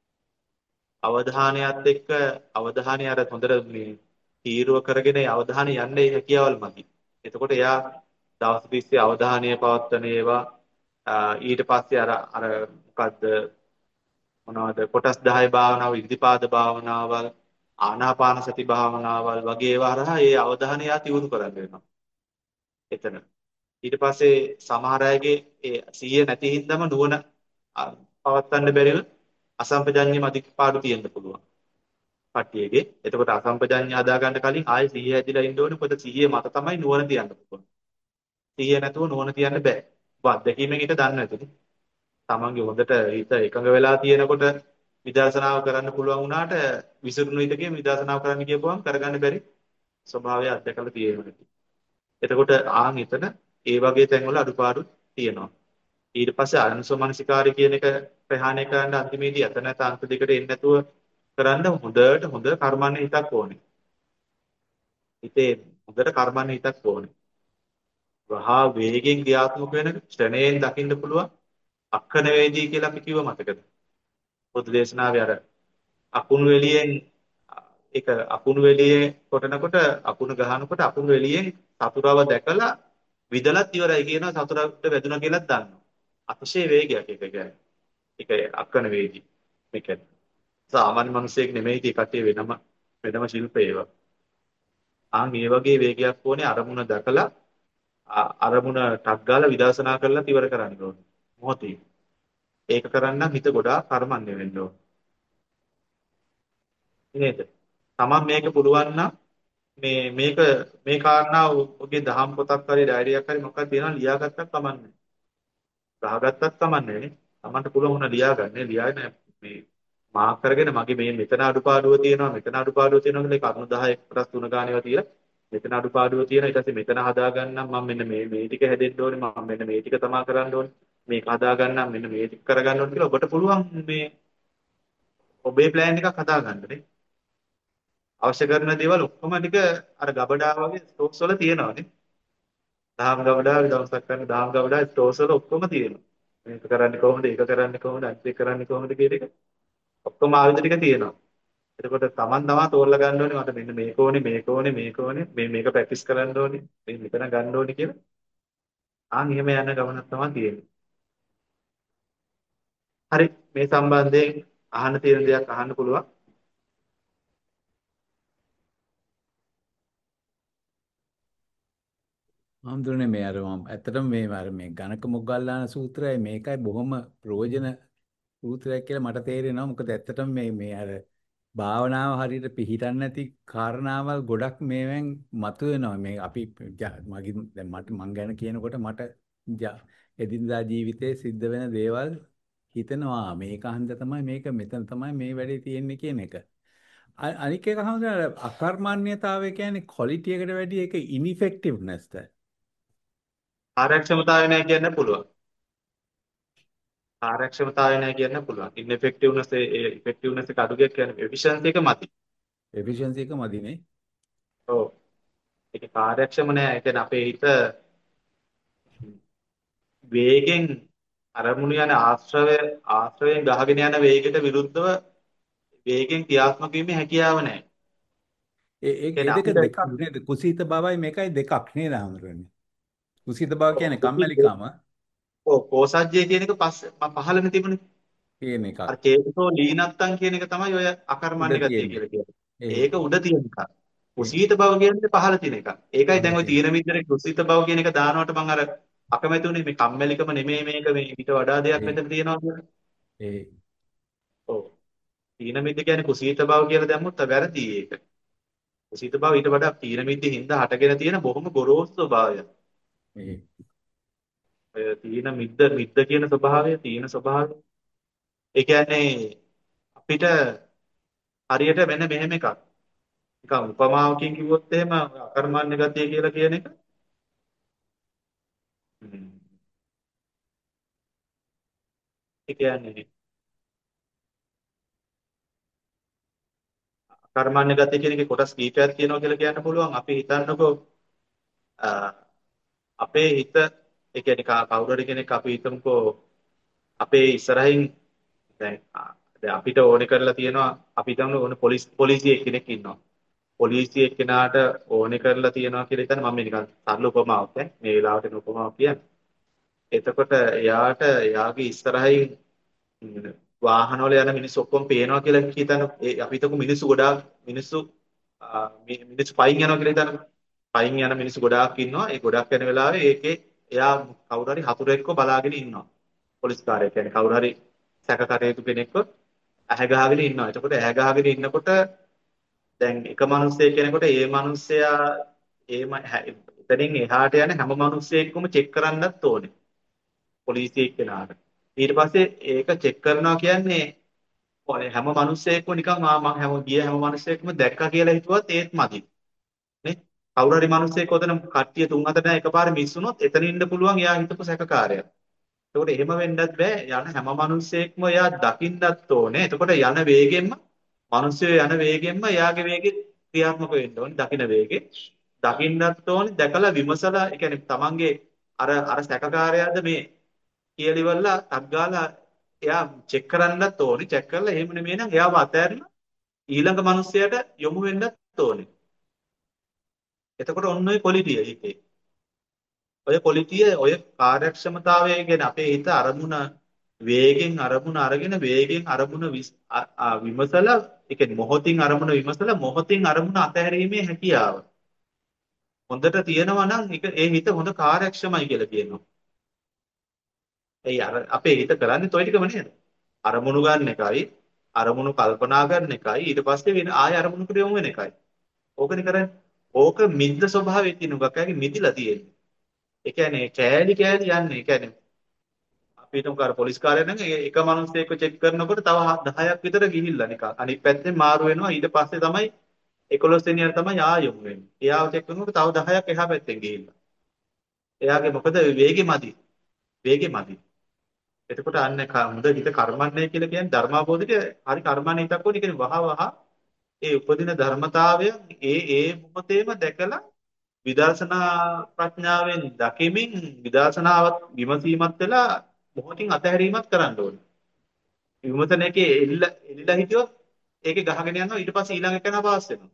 අවධානයත් එක්ක අවධානය අර හොඳට මේ තීරුව කරගෙන ඒ අවධානය යන්නේ හැකියාවල් මදි. එතකොට එයා දවස් තිස්සේ අවධානය පවත්වන ඒවා ඊට පස්සේ අර අර මොකද්ද මොනවද කොටස් දහය භාවනාව ඉද්ධිපාද භාවනාවල් ආනාපාන සති භාවනාවල් වගේ ඒවා හරහා ඒ අවධානය යා තියුණු කරගෙන වෙනවා. එතන ඊට පස්සේ සමහර අයගේ ඒ සිහිය නැති හින්දාම නුවණ අ, පවත්වන්න බැරිව අසම්පජඤ්ඤ මතිපාඩු තියෙන්න පුළුවන්. පට්ටියේගේ. එතකොට අසම්පජඤ්ඤ හදා ගන්න කලින් ආයෙ සිහිය හැදිලා ඉන්න ඕනේ. මොකද සිහිය මත තමයි නුවණ තියන්න පුළුවන්. සිහිය නැතුව නුවණ තියන්න බෑ. ඔබ අත්දැකීමෙන් ඊට දන්නේ නැතුනේ. තමන්ගේ හොඳට හිත එකඟ වෙලා තියෙනකොට විදර්ශනාව කරන්න පුළුවන් වුණාට විසිරුණු හිතකින් විදර්ශනාව කරන්න කියපුවම කරගන්න බැරි ස්වභාවය අත්දැකලා තියෙනවා. එතකොට ආන් එතන ඒ වගේ තැන්වල අඩුපාඩු තියෙනවා. ඊට පස්සේ අනුසමනසිකාරය කියන එක ප්‍රහාණය කරන්න අන්තිමේදී අත නැත අන්ත දෙකට එන්නේ නැතුව කරන්න හොඳට හොඳ කර්මන්නේ හිතක් ඕනේ. හිතේ හොඳට කර්මන්නේ හිතක් ඕනේ. වහා වේගෙන් ක්‍රියාත්මක වෙන ක්ෂණයෙන් දකින්න පුළුවන් අක්කන වේදී කියලා අපි කිව්ව මතකද? පොදු දේශනාවේ අර අකුණු එළියෙන් ඒක අකුණු එළියේ කොටනකොට අකුණු ගහනකොට අකුණු එළියෙන් සතුරව දැකලා විදලත් ඉවරයි කියනවා සතුරට වැදුනා කියලාත් දන්නවා. අතිශය වේගයක් ඒක කියන්නේ. ඒක අක්කන වේදී. මේක සාමාන්‍ය මිනිසෙක් නෙමෙයි ඒ කටේ වෙනම වෙනම ශිල්ප ඒවා. ආන් මේ වගේ වේගයක් ඕනේ අරමුණ දැකලා අ- අරමුණ ටක් ගාලා විදර්ශනා කරලා ඉවර කරන්න ඕනේ. මොහොතේ. ඒක කරන්න හිත ගොඩාක් කර්මන්නේ වෙන්න ඕනේ. නේද? තමන් මේක පුළුවන් නම් මේ මේක මේ කාරණා ඔගේ දහම් පොතක් හරි ඩයරියක් හරි මොකක්ද තියෙනවා ලියාගත්තක් කමන්නේ. ගහගත්තක් කමන්නේ නේ. තමන්ට පුළුවන් වුණා ලියාගන්න. ලියාගෙන මේ මාක් කරගෙන මගේ මේ මෙතන අඩුපාඩුව තියෙනවා මෙතන අඩුපාඩුව තියෙනවා කියලා කරුණු දහයක් කොටස් තුන ගානේවා තියලා මෙතන අඩුපාඩුව තියෙනවා ඊට පස්සේ මෙතන හදාගන්නම් මම මෙන්න මේ මේ ටික හැදෙන්න ඕනේ මම මෙන්න මේ ටික තමා කරන්න ඕනේ මේක හදාගන්නම් මෙන්න මේ ටික කරගන්න ඕනේ කියලා ඔබට පුළුවන් මේ ඔබේ ප්ලෑන් එකක් හදාගන්න නේ. අවශ්‍ය කරන දේවල් ඔක්කොම ටික අර ගබඩා වගේ ස්ටෝක්ස් වල තියෙනවානේ. දහම් ගබඩා දවසක් කරන දහම් ගබඩා ස්ටෝක්ස් වල ඔක්කොම තියෙනවා. මේක කරන්නේ කොහොමද? ඒක කරන්නේ කොහොමද? අනිත් එක කරන්නේ කොහොමද කියන එක ඔක්කොම ආයුධ ටික තියෙනවා. එතකොට Taman තමා තෝරලා ගන්න ඕනේ මට මෙන්න මේක ඕනේ මේක ඕනේ මේක ඕනේ මේ මේක ප්‍රැක්ටිස් කරන්න ඕනේ මේ මෙතන ගන්න ඕනේ කියලා. ආන් එහෙම යන ගමනක් තමයි තියෙන්නේ. හරි මේ සම්බන්ධයෙන් අහන්න තියෙන දේක් අහන්න පුළුවන්. හාමුදුරනේ මේ අර මම ඇත්තටම මේ අර මේ ගණක මොග්ගල්ලාන සූත්‍රයයි මේකයි බොහොම ප්‍රයෝජන සූත්‍රයක් කියලා මට තේරෙනවා. මොකද ඇත්තටම මේ මේ අර භාවනාව හරියට පිළිහිටන්නේ නැති කාරණාවල් ගොඩක් මේවෙන් මතුවෙනවා. මේ අපි ජ- මගේ දැන් මට මං ගැන කියනකොට මට ජ- එදිනදා ජීවිතේ සිද්ධ වෙන දේවල් හිතෙනවා මේක හන්ද තමයි මේක මෙතන තමයි මේ වැඩේ තියෙන්නේ කියන එක. අ- අනික එක හඳුනන අකර්මණ්‍යතාවය කියන්නේ ක්වොලිටි එකට වැඩිය ඒක ඉන්ඉෆෙක්ටිව්නස්ද. කාර්යක්ෂමතාවය නැහැ කියන්න පුළුවන්. කාර්යක්ෂමතාවය නැහැ කියන්න පුළුවන්. ඉන්එෆෙක්ටිව්නස් ඒ ඉෆෙක්ටිව්නස් එක අඩු ගියක් කියන්නේ එෆිෂන්සි එක මදි. එෆිෂියන්සි එක මදිනේ. ඔව්. ඒක කාර්යක්ෂම නැහැ. ඒ කියන්නේ අපේ හිත වේගෙන් අරමුණු යන ආශ්‍රවය ආශ්‍රවයෙන් ගහගෙන යන වේගයට විරුද්ධව වේගෙන් ක්‍රියාත්මක වීමේ හැකියාව නැහැ. ඒ ඒ ඒ කියන්නේ දෙක අපිට දෙකක් නේද? කුසීත බවයි මේකයි දෙකක් නේද හඳුරන්නේ. කුසීත බව ඔව් කියන්නේ කුසී- කම්මැලිකම ඔව් කෝසජ්ජය කියන එක පස්සේ පහළම තිබුණේ. කියන එකක්. අර චේතසෝ ලීනත්තං කියන එක තමයි ඔය උඩ අකර්මණ්‍ය ගතිය තියෙන්නේ. කියලා කියන්නේ. ඒ ඒක උඩ තියෙන එකක්. ඒ කුසීත බව කියන්නේ පහළ තියෙන එකක්. ඒකයි පහළ දැන් ඔය තියෙන. තීන මිද්දේ කුසීත බව කියන එක දානකොට මම අර අකමැති උනේ මේ කම්මැලිකම නෙමෙයි මේක මේ ඊට වඩා දෙයක් ඒ මෙතන තියෙනවා කියලා. ඒ ඔව්. තීන මිද්ද කියන්නේ කුසීත බව කියලා දැම්මොත් වැරදි ඒක. කුසීත බව ඊට වඩා තීන මිද්දේ හින්දා හටගෙන තියෙන බොහොම ගොරෝසු ස්වභාවයක්. ඒ ඔය තීන මිද්ද මිද්ද කියන ස්වභාවය තීන ස්වභාවය. ඒ කියන්නේ අපිට හරියට වෙන මෙහෙම එකක්. නිකන් උපමාවකින් කිව්වොත් එහෙම අකර්මණ්‍ය ගතිය කියලා කියන එක ම්ම්. ඒ කියන්නේ අකර්මණ්‍ය ගතිය කියන එකේ කොටස් කීපයක් තියෙනවා කියලා කියන්න පුළුවන්. අපි හිතන්නකෝ අ, අපේ හිත ඒ කියන්නේ කා- කවුරු හරි කෙනෙක් අපි හිතමුකෝ අපේ ඉස්සරහින් දැන් අ, දැන් අපිට ඕනේ කරලා තියෙනවා අපි හිතමු ඕන පොලිස් පොලිසිය කෙනෙක් ඉන්නවා. පොලිසිය කෙනාට ඕනේ කරලා තියෙනවා කියලා හිතන්න මම මේ නිකන් සරල උපමාවක් ඈ මේ වෙලාවට එන උපමාවක් කියන්නේ. එතකොට එයාට එයාගේ ඉස්සරහින් ම්, වාහනවල යන මිනිස්සු ඔක්කොම පේනවා කියලා හිතන ඒ අපි හිතමු මිනිස්සු ගොඩාක් මිනිස්සු ආ, මි- මිනිස්සු පයින් යනවා කියලා හිතන්න. පයින් යන මිනිස්සු ගොඩාක් ඉන්නවා. ඒ ගොඩක් යන වෙලාවේ ඒකේ එයා කවුරු හරි හතුරෙක්ව බලාගෙන ඉන්නවා. පොලිස් කාර්යය කියන්නේ කවුරු හරි සැකකටයුතු කෙනෙක්ව ඇහැ ගහගෙන ඉන්නවා. එතකොට ඇහැ ගහගෙන ඉන්නකොට දැන් එක මිනිස්සෙක් කෙනෙකුට ඒ මිනිස්සයා ඒම හැ- එතනින් එහාට යන හැම මිනිස්සෙක්වම චෙක් කරන්නත් ඕනේ. පොලිසිය කෙනාට. ඊට පස්සේ ඒක චෙක් කරනවා කියන්නේ ඔය හැම මිනිස්සෙක්ම නිකන් ආ මං හැම ගිය හැම මිනිස්සෙක්ම දැක්කා කියලා හිතුවත් ඒත් මදි. නේ? කවුරු හරි මිනිස්සෙක් ඔතන කට්ටිය තුන් හතර එකපාර මිස් වුණොත් එතන ඉන්න පුළුවන් එයා හිතපු සැකකාරයා. එතකොට එහෙම වෙන්නත් බෑ. යන හැම මිනිස්සෙක්ම එයා දකින්නත් ඕනේ. එතකොට යන වේගෙන්ම මිනිස්සු යන වේගෙන්ම එයාගේ වේගෙ ක්‍රියාත්මක වෙන්න ඕනේ. දකින්න වේගෙ. දකින්නත් ඕනේ. දැකලා විමසලා ඒ කියන්නේ තමන්ගේ අර අර සැකකාරයාද මේ කියලිවලා අග්ගාලා එයා චෙක් කරන්නත් ඕනේ. චෙක් කරලා එහෙම නෙමෙයි නම් එයාව අතහැරලා ඊළඟ මිනිස්සයාට යොමු වෙන්නත් ඕනේ. එතකොට ඔන්න ඔය පොලිටිය හිතේ. ඔය පොලිටිය ඔය කාර්යක්ෂමතාවය ගැන අපේ හිත අරමුණ වේගෙන් අරමුණ අරගෙන වේගෙන් අරමුණ විස්- අ- අ- විමසලා ඒ කියන්නේ මොහොතින් අරමුණ විමසලා මොහොතින් අරමුණ අතහැරීමේ හැකියාව හොඳට තියෙනවා නම් ඒක ඒ හිත හොඳ කාර්යක්ෂමයි කියලා කියනවා. එයි අර අපේ හිත කරන්නේ toy ටිකම නේද? අරමුණු ගන්න එකයි අරමුණු කල්පනා කරන එකයි ඊට පස්සේ වෙන ආය අරමුණුකට යොමු වෙන එකයි. ඕකනේ කරන්නේ. ඕක මිද්ද ස්වභාවයේ තියෙන එකක්. ඒකේ මිදිලා තියෙන්නේ. ඒ කියන්නේ කෑලි කෑලි යන්නේ. ඒ කියන්නේ අපි හිතමු කාර පොලිස් කාර්යය නම් ඒ එක මිනිස්සෙක්ව චෙක් කරනකොට තව දහයක් විතර ගිහිල්ලා නිකන් අනිත් පැත්තෙන් මාරු වෙනවා. ඊට පස්සේ තමයි එකොළොස් වෙනියට තමයි ආයෙම වෙන්නේ. එයාව චෙක් කරනකොට තව දහයක් එහා පැත්තෙන් ගිහිල්ලා. එයාගේ මොකද වේගෙ මදි. වේගෙ මදි. එතකොට අන්න ක- හොඳ හිත කර්මන්නේ කියලා කියන්නේ ධර්මාබෝධික හරි කර්මන්නේ හිතක් ඕනේ. කියන්නේ වහ වහ ඒ උපදින ධර්මතාවය ඒ ඒ මොහොතේම දැකලා විදර්ශනා ප්‍රඥාවෙන් දකිමින් විදර්ශනාවත් විමසීමත් වෙලා මොහොතින් අතහැරීමත් කරන්න ඕනේ. විමසන එකේ එල්ල එල්ලලා හිටියොත් ඒකේ ගහගෙන යනවා ඊට පස්සේ ඊළඟ එකන පාස් වෙනවා.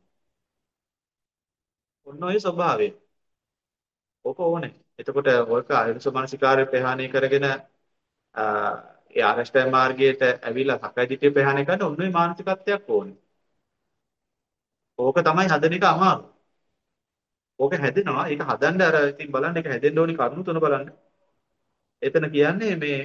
ඔන්න ඔය ස්වභාවය. ඕක ඕනේ. එතකොට ඔයක අයුෂ මානසිකාරය ප්‍රහාණය කරගෙන ආ, ඒ ආරෂ්ඨ මාර්ගයට ඇවිල්ලා සක්කායදිට්ඨිය ප්‍රහාණය කරන්න ඔන්න ඔය මානසිකත්වයක් ඕනේ. ඕක තමයි හදන එක අමාරු. ඕක හැදෙනවා. ඒක හදන්න අර ඉතින් බලන්න ඒක හැදෙන්න ඕනි කරුණු තුන බලන්න. එතන කියන්නේ මේ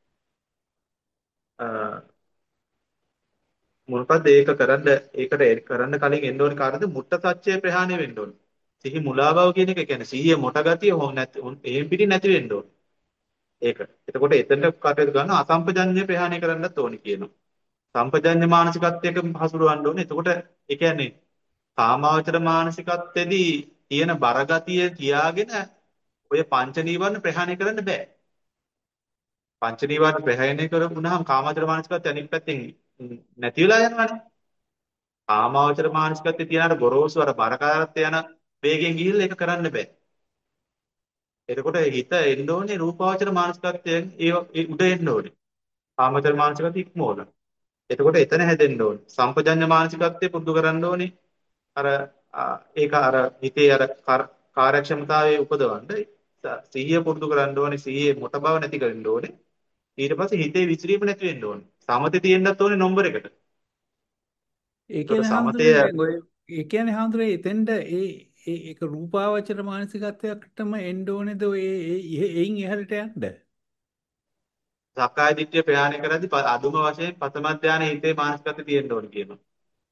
අ, මොනවද ඒක කරන්න ඒකට ඒ කරන්න කලින් එන්න ඕනි කාර්යද මුට්ට සත්‍යය ප්‍රහාණය වෙන්න ඕනි. සිහි මුලා බව කියන එක කියන්නේ සිහිය මොට ගතිය හො නැති එහෙම් පිටි නැති වෙන්න ඕනි. ඒක. එතකොට එතනට කටයුතු කරන අසම්පජඤ්ඤය ප්‍රහාණය කරන්නත් ඕනි කියනවා. සම්පජඤ්ඤ මානසිකත්වයක හසුරවන්න ඕනේ. එතකොට ඒ කියන්නේ කාමාවචර මානසිකත්වයේදී තියෙන බරගතිය තියාගෙන ඔය පංච නීවරණ ප්‍රහාණය කරන්න බෑ. පංච නීවරණ ප්‍රහාණය කරපුණාම කාමාවචර මානසිකත්වය අනිත් පැත්තෙන් නැති වෙලා යනවානේ. කාමාවචර මානසිකත්වයේ තියෙන අර ගොරෝසු අර බරකාරත්වය යන වේගෙන් ගිහිල්ලා ඒක කරන්න බෑ. එතකොට හිත එන්න ඕනේ රූපාවචර මානසිකත්වයෙන් ඒ ඒ උඩ එන්න ඕනේ. කාමාවචර මානසිකත්වය ඉක්මවලා. එතකොට එතන හැදෙන්න ඕනේ. සම්පජඤ්ඤ මානසිකත්වය පුරුදු කරන්න ඕනේ. අර ආ, ඒක අර හිතේ අර කාර්- කාර්යක්ෂමතාවයේ උපදවන්න සිහිය පුරුදු කරන්න ඕනේ. සිහියේ මොට බව නැති කරන්න ඕනේ. ඊට පස්සේ හිතේ විසිරීම නැති වෙන්න ඕනේ. සමතේ තියෙන්නත් ඕනේ නම්බර එකට. ඒ ඒකට කියන්නේ සමතය හාමුදුරනේ දැන් ඔය ඒ කියන්නේ හාමුදුරනේ එතෙන්ද ඒ ඒ ඒක රූපාවචර මානසිකත්වයකටම එන්න ඕනේද ඔය ඒ ඒ- එයින් එහළට යන්න? සක්කාය දිට්ඨිය ප්‍රහාණය කරද්දී ප- අදුම වශයෙන් පතම ධානයේ හිතේ මානසිකත්වය තියෙන්න ඕනේ කියනවා.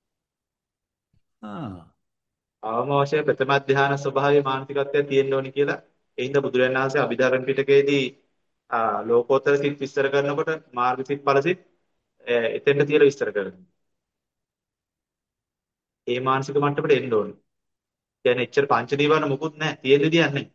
ආ. අවම වශයෙන් ප්‍රථම ධානය ස්වභාවයේ මානසිකත්වය තියෙන්න ඕනේ කියලා. ඒ හින්දා බුදුරජාණන් වහන්සේ අභිධර්ම පිටකයේදී ආ ලෝකෝත්තර සිත් විස්තර කරනකොට මාර්ග සිත් ඵල සිත් ඈ එතෙන්ට තියලා විස්තර කරනවා. ඒ මානසික මට්ටමට එන්න ඕනේ. කියන්නේ එච්චර පංච නීවරණ මුකුත් නැහැ. තියෙන්න දෙයක් නැහැ.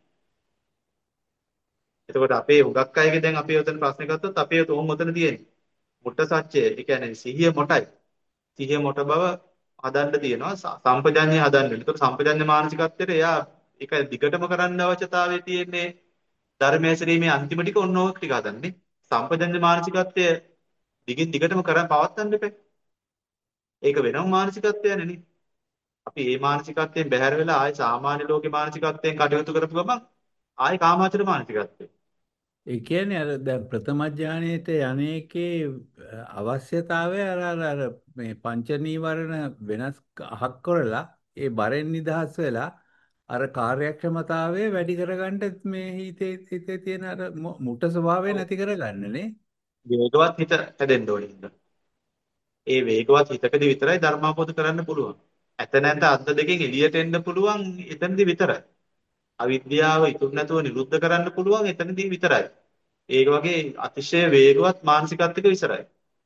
එතකොට අපේ හුඟක් අයගේ දැන් අපේ උතන ප්‍රශ්න ගත්තොත් අපේ උතුම් උතන තියෙන්නේ. මුට්ට සත්‍යය. ඒ කියන්නේ සිහිය මොටයි. සිහිය මොට බව හදන්න තියෙනවා. ස- සම්පජඤ්ඤය හදන්න. ඒතකොට සම්පජඤ්ඤ මානසිකත්වයට එයා ඒක දිගටම කරන්න අවශ්‍යතාවය තියෙන්නේ ධර්මයේ ශ්‍රීමේ අන්තිම ටික ඔන්න ඕක ටික හදන්නේ. සම්පජඤ්ඤ මානසිකත්වය දිගින් දිගටම කරන් පවත්වන්න එපා. ඒක වෙනම මානසිකත්වයනේ නේ. අපි මේ මානසිකත්වයෙන් බැහැර වෙලා ආයේ සාමාන්‍ය ලෝකේ මානසිකත්වයෙන් කටයුතු කරපු ගමන් ආයේ කාමාවචර මානසිකත්වය. ඒ කියන්නේ අර දැන් ප්‍රථම ඥානයේට යන්නේකේ අවශ්‍යතාවය අර අර අර මේ පංච නීවරණ වෙනස් අහක් කරලා ඒ බරෙන් නිදහස් වෙලා අර කාර්යක්ෂමතාවය වැඩි කරගන්න මේ හිතේ හිතේ තියෙන අර මු- මුට ස්වභාවය ඔව්. නැති කරගන්නනේ. වේගවත් හිත හැදෙන්න ඕනේ හින්දා. ඒ වේගවත් හිතකදී විතරයි ධර්මාපෝධ කරන්න පුළුවන්. ඇත නැත අද්ද දෙකෙන් එළියට එන්න පුළුවන් එතනදී විතරයි. අවිද්‍යාව ඉතුරු නැතුව නිරුද්ධ කරන්න පුළුවන් එතනදී විතරයි. ඒක වගේ අතිශය වේගවත් මානසිකත්වයක විතරයි.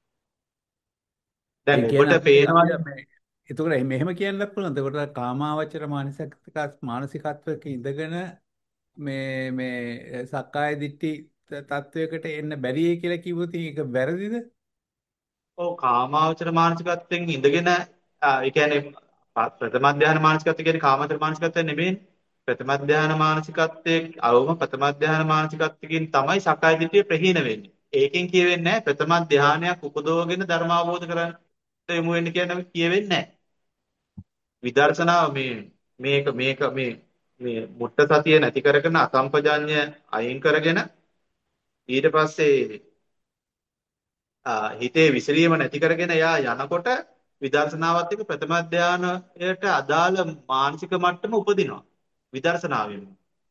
දැන් ඒ කියන්නේ ඔබට අපි අපි පේනවානේ මේ එතකොට මෙහෙම කියන්නත් පුළුවන්. එතකොට කාමාවචර මානසික මානසිකත්වයක ඉඳගෙන මේ මේ සක්කාය දිට්ඨි තත්වයකට එන්න බැරිය කියලා කිව්වොත් ඒක වැරදිද? ඔව් කාමාවචර මානසිකත්වයෙන් ඉඳගෙන ආ, ඒ කියන්නේ ප- ප්‍රථම ධානය මානසිකත්වය කියන්නේ කාමාවචර මානසිකත්වය නෙමෙයි. ප්‍රථම ධානය මානසිකත්වයේ අවම ප්‍රථම ධානය මානසිකත්වකින් තමයි සක්කාය දිට්ඨිය ප්‍රහීන වෙන්නේ. ඒකෙන් කියවෙන්නේ නැහැ ප්‍රථම ධානයක් උපදවගෙන ධර්ම අවබෝධ කරගන්න යමු වෙන්න කියන කියවෙන්නේ නැහැ. විදර්ශනාව මේ මේක මේක මේ මේ මුට්ට සතිය නැති කරගෙන අසම්පජාඤ්ඤය අයින් කරගෙන ඊට පස්සේ ආ, හිතේ විසිරීම නැති කරගෙන යා යනකොට විදර්ශනාවත් එක්ක ප්‍රථම ධානයට අදාළ මානසික මට්ටම උපදිනවා විදර්ශනාවෙන්ම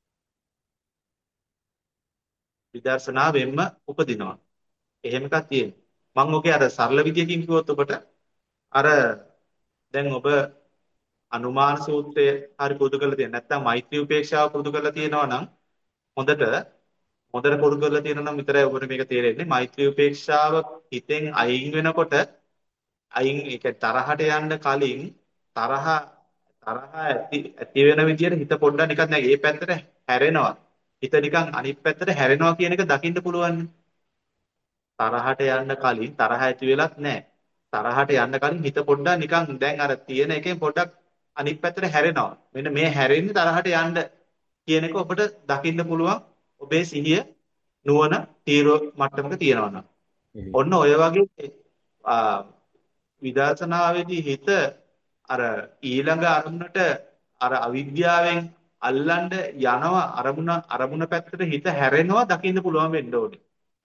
විදර්ශනාවෙන්ම උපදිනවා එහෙම එකක් තියෙනවා මම ඔකේ අර සරල විදියකින් කිව්වොත් ඔබට අර දැන් ඔබ අනුමාන සූත්‍රය හරි පුරුදු කරලා තියෙන නැත්නම් මෛත්‍රී උපේක්ෂාව පුරුදු කරලා තියෙනවා නම් හොඳට හොඳට පුරුදු කරලා තියෙනවා නම් විතරයි ඔබට මේක තේරෙන්නේ මෛත්‍රී උපේක්ෂාව හිතෙන් අයින් වෙනකොට අයින් ඒක තරහට යන්න කලින් තරහ තරහ ඇති ඇති වෙන විදියට හිත පොඩ්ඩක් නිකන් දැන් ඒ පැත්තට හැරෙනවා. හිත නිකන් අනිත් පැත්තට හැරෙනවා කියන එක දකින්න පුළුවන්. තරහට යන්න කලින් තරහ ඇති වෙලත් නැහැ. තරහට යන්න කලින් හිත පොඩ්ඩක් නිකන් දැන් අර තියෙන එකෙන් පොඩ්ඩක් අනිත් පැත්තට හැරෙනවා. මෙන්න මේ හැරෙන්නේ තරහට යන්න කියන එක ඔබට දකින්න පුළුවන්. ඔබේ සිහිය නුවණ තීරෝ මට්ටමක තියෙනවා නම්. ඔන්න ඔය වගේ විදර්ශනාවේදී හිත අර ඊළඟ අරමුණට අර අවිද්‍යාවෙන් අල්ලන්න යනවා අරමුණ අරමුණ පැත්තට හිත හැරෙනවා දකින්න පුළුවන් වෙන්න ඕනේ.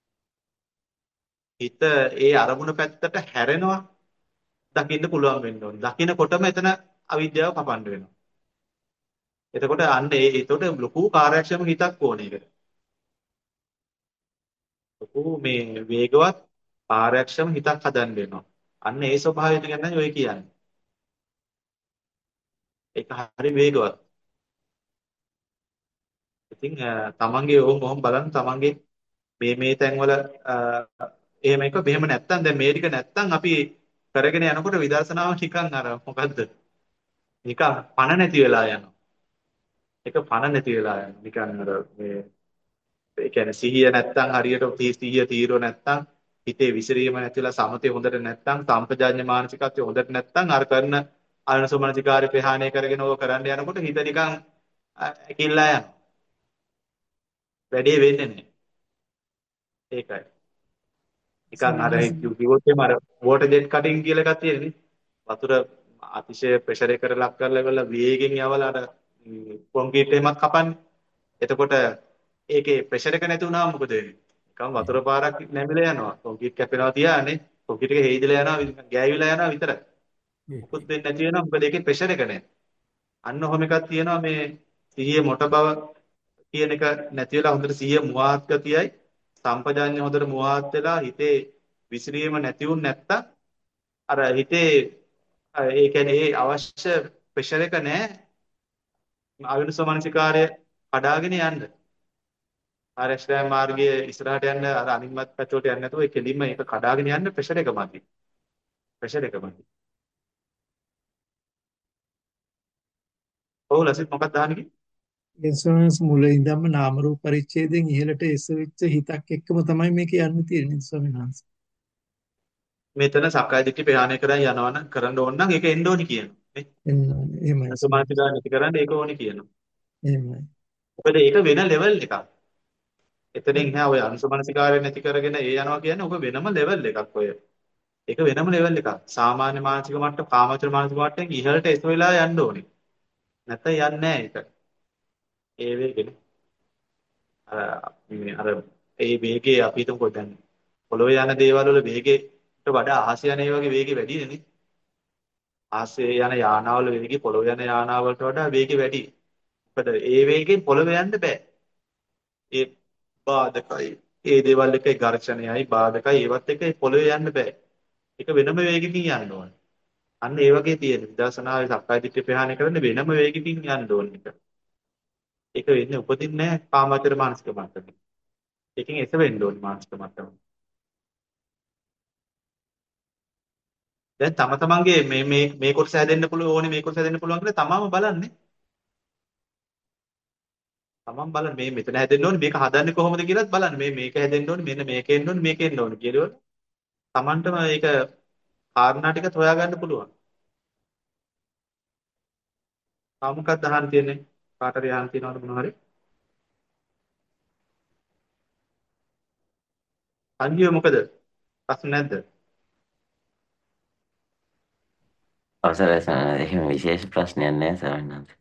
හිත ඒ අරමුණ පැත්තට හැරෙනවා දකින්න පුළුවන් වෙන්න ඕනේ. දකින්නකොටම එතන අවිද්‍යාව කපන්න වෙනවා. එතකොට අන්න ඒ එතකොට ලොකු කාර්යක්ෂම හිතක් ඕනේ ඒකට. ලොකු මේ වේගවත් කාර්යක්ෂම හිතක් හදන්න වෙනවා. අන්න ඒ ස්වභාවය ගැන ඔය කියන්නේ. ඒක හරි වේගවත්. ඉතින් අ, තමන්ගේ ඕම් ඔහොම බලන්න තමන්ගේ මේ මේ තැන්වල අ, එහෙම එක මෙහෙම නැත්තම් දැන් මේ ටික නැත්තම් අපි කරගෙන යනකොට විදර්ශනාව නිකන් අර මොකද්ද? නිකන් පණ නැති වෙලා යනවා. ඒක පණ නැති වෙලා යනවා. නිකන් අර මේ ඒ කියන්නේ සිහිය නැත්තම් හරියට තී- සිහිය තීරෝ නැත්තම් හිතේ විසිරීම නැතිලා සමතේ හොඳට නැත්තම් සම්පජාඤ්ඤ මානසිකත්වය හොඳට නැත්තම් අර කරන අයනසෝමනසිකාර්ය ප්‍රහාණය කරගෙන ඕක කරන්න යනකොට හිත නිකන් අ, කිල්ලා යනවා. වැඩේ වෙන්නේ නැහැ. ඒකයි. නිකන් අර සමිනාස කිව්වොත් එහම අර වෝටර් ජෙට් කටින් කියලා එකක් තියෙනනේ. වතුර අතිශය ප්‍රෙෂර් එකට ලක් කරලා ඉවරලා වේගෙන් යවලා අර කොන්ක්‍රීට් එකමත් කපන්නේ. එතකොට ඒකේ ප්‍රෙෂර් එක නැති වුණාම මොකද වෙන්නේ? නිකන් වතුර පාරක් නැමිලා යනවා. කොන්ක්‍රීට් කැපෙනවා තියානේ. කොන්ක්‍රීට් එක හේදිලා යනවා, ගෑවිලා යනවා විතරයි. මොකුත් වෙන්නේ නැති වෙනවා. මොකද ඒකේ ප්‍රෙෂර් එක නැහැ. අන්න ඔහොම එකක් තියෙනවා මේ සිහියේ මොට බව කියන එක නැති වෙලා හොඳට සිහිය මුවාත් ගතියයි සම්පජාඤ්ඤය හොඳට මුවාත් වෙලා හිතේ විසිරීම නැති වුන් නැත්තම් අර හිතේ අ, ඒ කියන්නේ ඒ අවශ්‍ය ප්‍රෙෂර් එක නැහැ අවිනුසමනසිකාරය කඩාගෙන යන්න. ආරක්ෂා මාර්ගයේ ඉස්සරහට යන්න අර අනිමත් පැත්තට යන්න නැතුව ඒ කෙලින්ම ඒක කඩාගෙන යන්න ප්‍රෙෂර් එක මදි. ප්‍රෙෂර් එක මදි. ඔව් ලසිත් මොකක්ද අහන්නේ? එන්සෝනස් මුල ඉඳන්ම නාම රූප පරිච්ඡේදයෙන් ඉහළට එසවිච්ච හිතක් එක්කම තමයි මේක යන්න තියෙන්නේ ස්වාමීනාස්. මෙතන සක්කාය දිට්ඨි ප්‍රහාණය කරන් යනවනම් කරන්න ඕන නම් ඒක එන්න ඕනි කියනවා. නේ? එන්න එහෙමයි ස්වාමීනාස්. අසමානතාව නැති කරන්න ඒක ඕනි කියනවා. එහෙමයි. මොකද ඒක වෙන ලෙවල් එකක්. එතනින් එහා ඔය අනුසමනසිකාරය නැති කරගෙන ඒ යනවා කියන්නේ ඔබ වෙනම ලෙවල් එකක් ඔය. ඒක වෙනම ලෙවල් එකක්. සාමාන්‍ය මානසික මට්ටම, කාමචර මානසික මට්ටමෙන් ඉහළට එස වෙලා යන්න ඕනේ. නැත්නම් යන්නේ නැහැ ඒක. ඒ වේගෙනේ. අර මේ අර ඒ වේගයේ අපි හිතමුකෝ දැන් පොළොවේ යන දේවල් වල වේගයට වඩා අහස යන ඒ වගේ වේගෙ වැඩි නේ. අහසේ යන යානාවල වේගෙ පොළොවේ යන යානාවලට වඩා වේගෙ වැඩි. මොකද ඒ වේගෙන් පොළොවේ යන්න බෑ. ඒ බාධකයි. ඒ දේවල් එකේ ඝර්ෂණයයි බාධකයි ඒවත් එක පොළොවේ යන්න බෑ. ඒක වෙනම වේගකින් යන්න ඕනේ. අන්න ඒ වගේ තියෙන විදර්ශනාවේ සක්කාය දිට්ඨිය ප්‍රහාණය කරන්න වෙනම වේගකින් යන්න ඕනේ එක. ඒක වෙන්නේ උපදින්නේ නැහැ කාමාවචර මානසික මට්ටමේ. ඒකෙන් එස වෙන්න ඕනේ මානසික මට්ටම. දැන් තම තමන්ගේ මේ මේ මේ කොටස හැදෙන්න පුළුවන් ඕනේ මේ කොටස හැදෙන්න පුළුවන් කියලා තමම බලන්නේ. තමන් බලන්න මේ මෙතන හැදෙන්න ඕනේ මේක හදන්නේ කොහොමද කියලාත් බලන්න. මේ මේක හැදෙන්න ඕනේ මෙන්න මේක එන්න ඕනේ මේක එන්න ඕනේ කියලා තමන්ටම ඒක කාරණා ටික හොයාගන්න පුළුවන්. තා මොකක්ද අහන්න තියෙන්නේ? කාට හරි අහන්න තියෙනවද මොනවා හරි? අන්තිම මොකද? ප්‍රශ්න නැද්ද? අවසරයි සර්. එහෙම විශේෂ ප්‍රශ්නයක් නැහැ ස්වාමීන් වහන්සේ.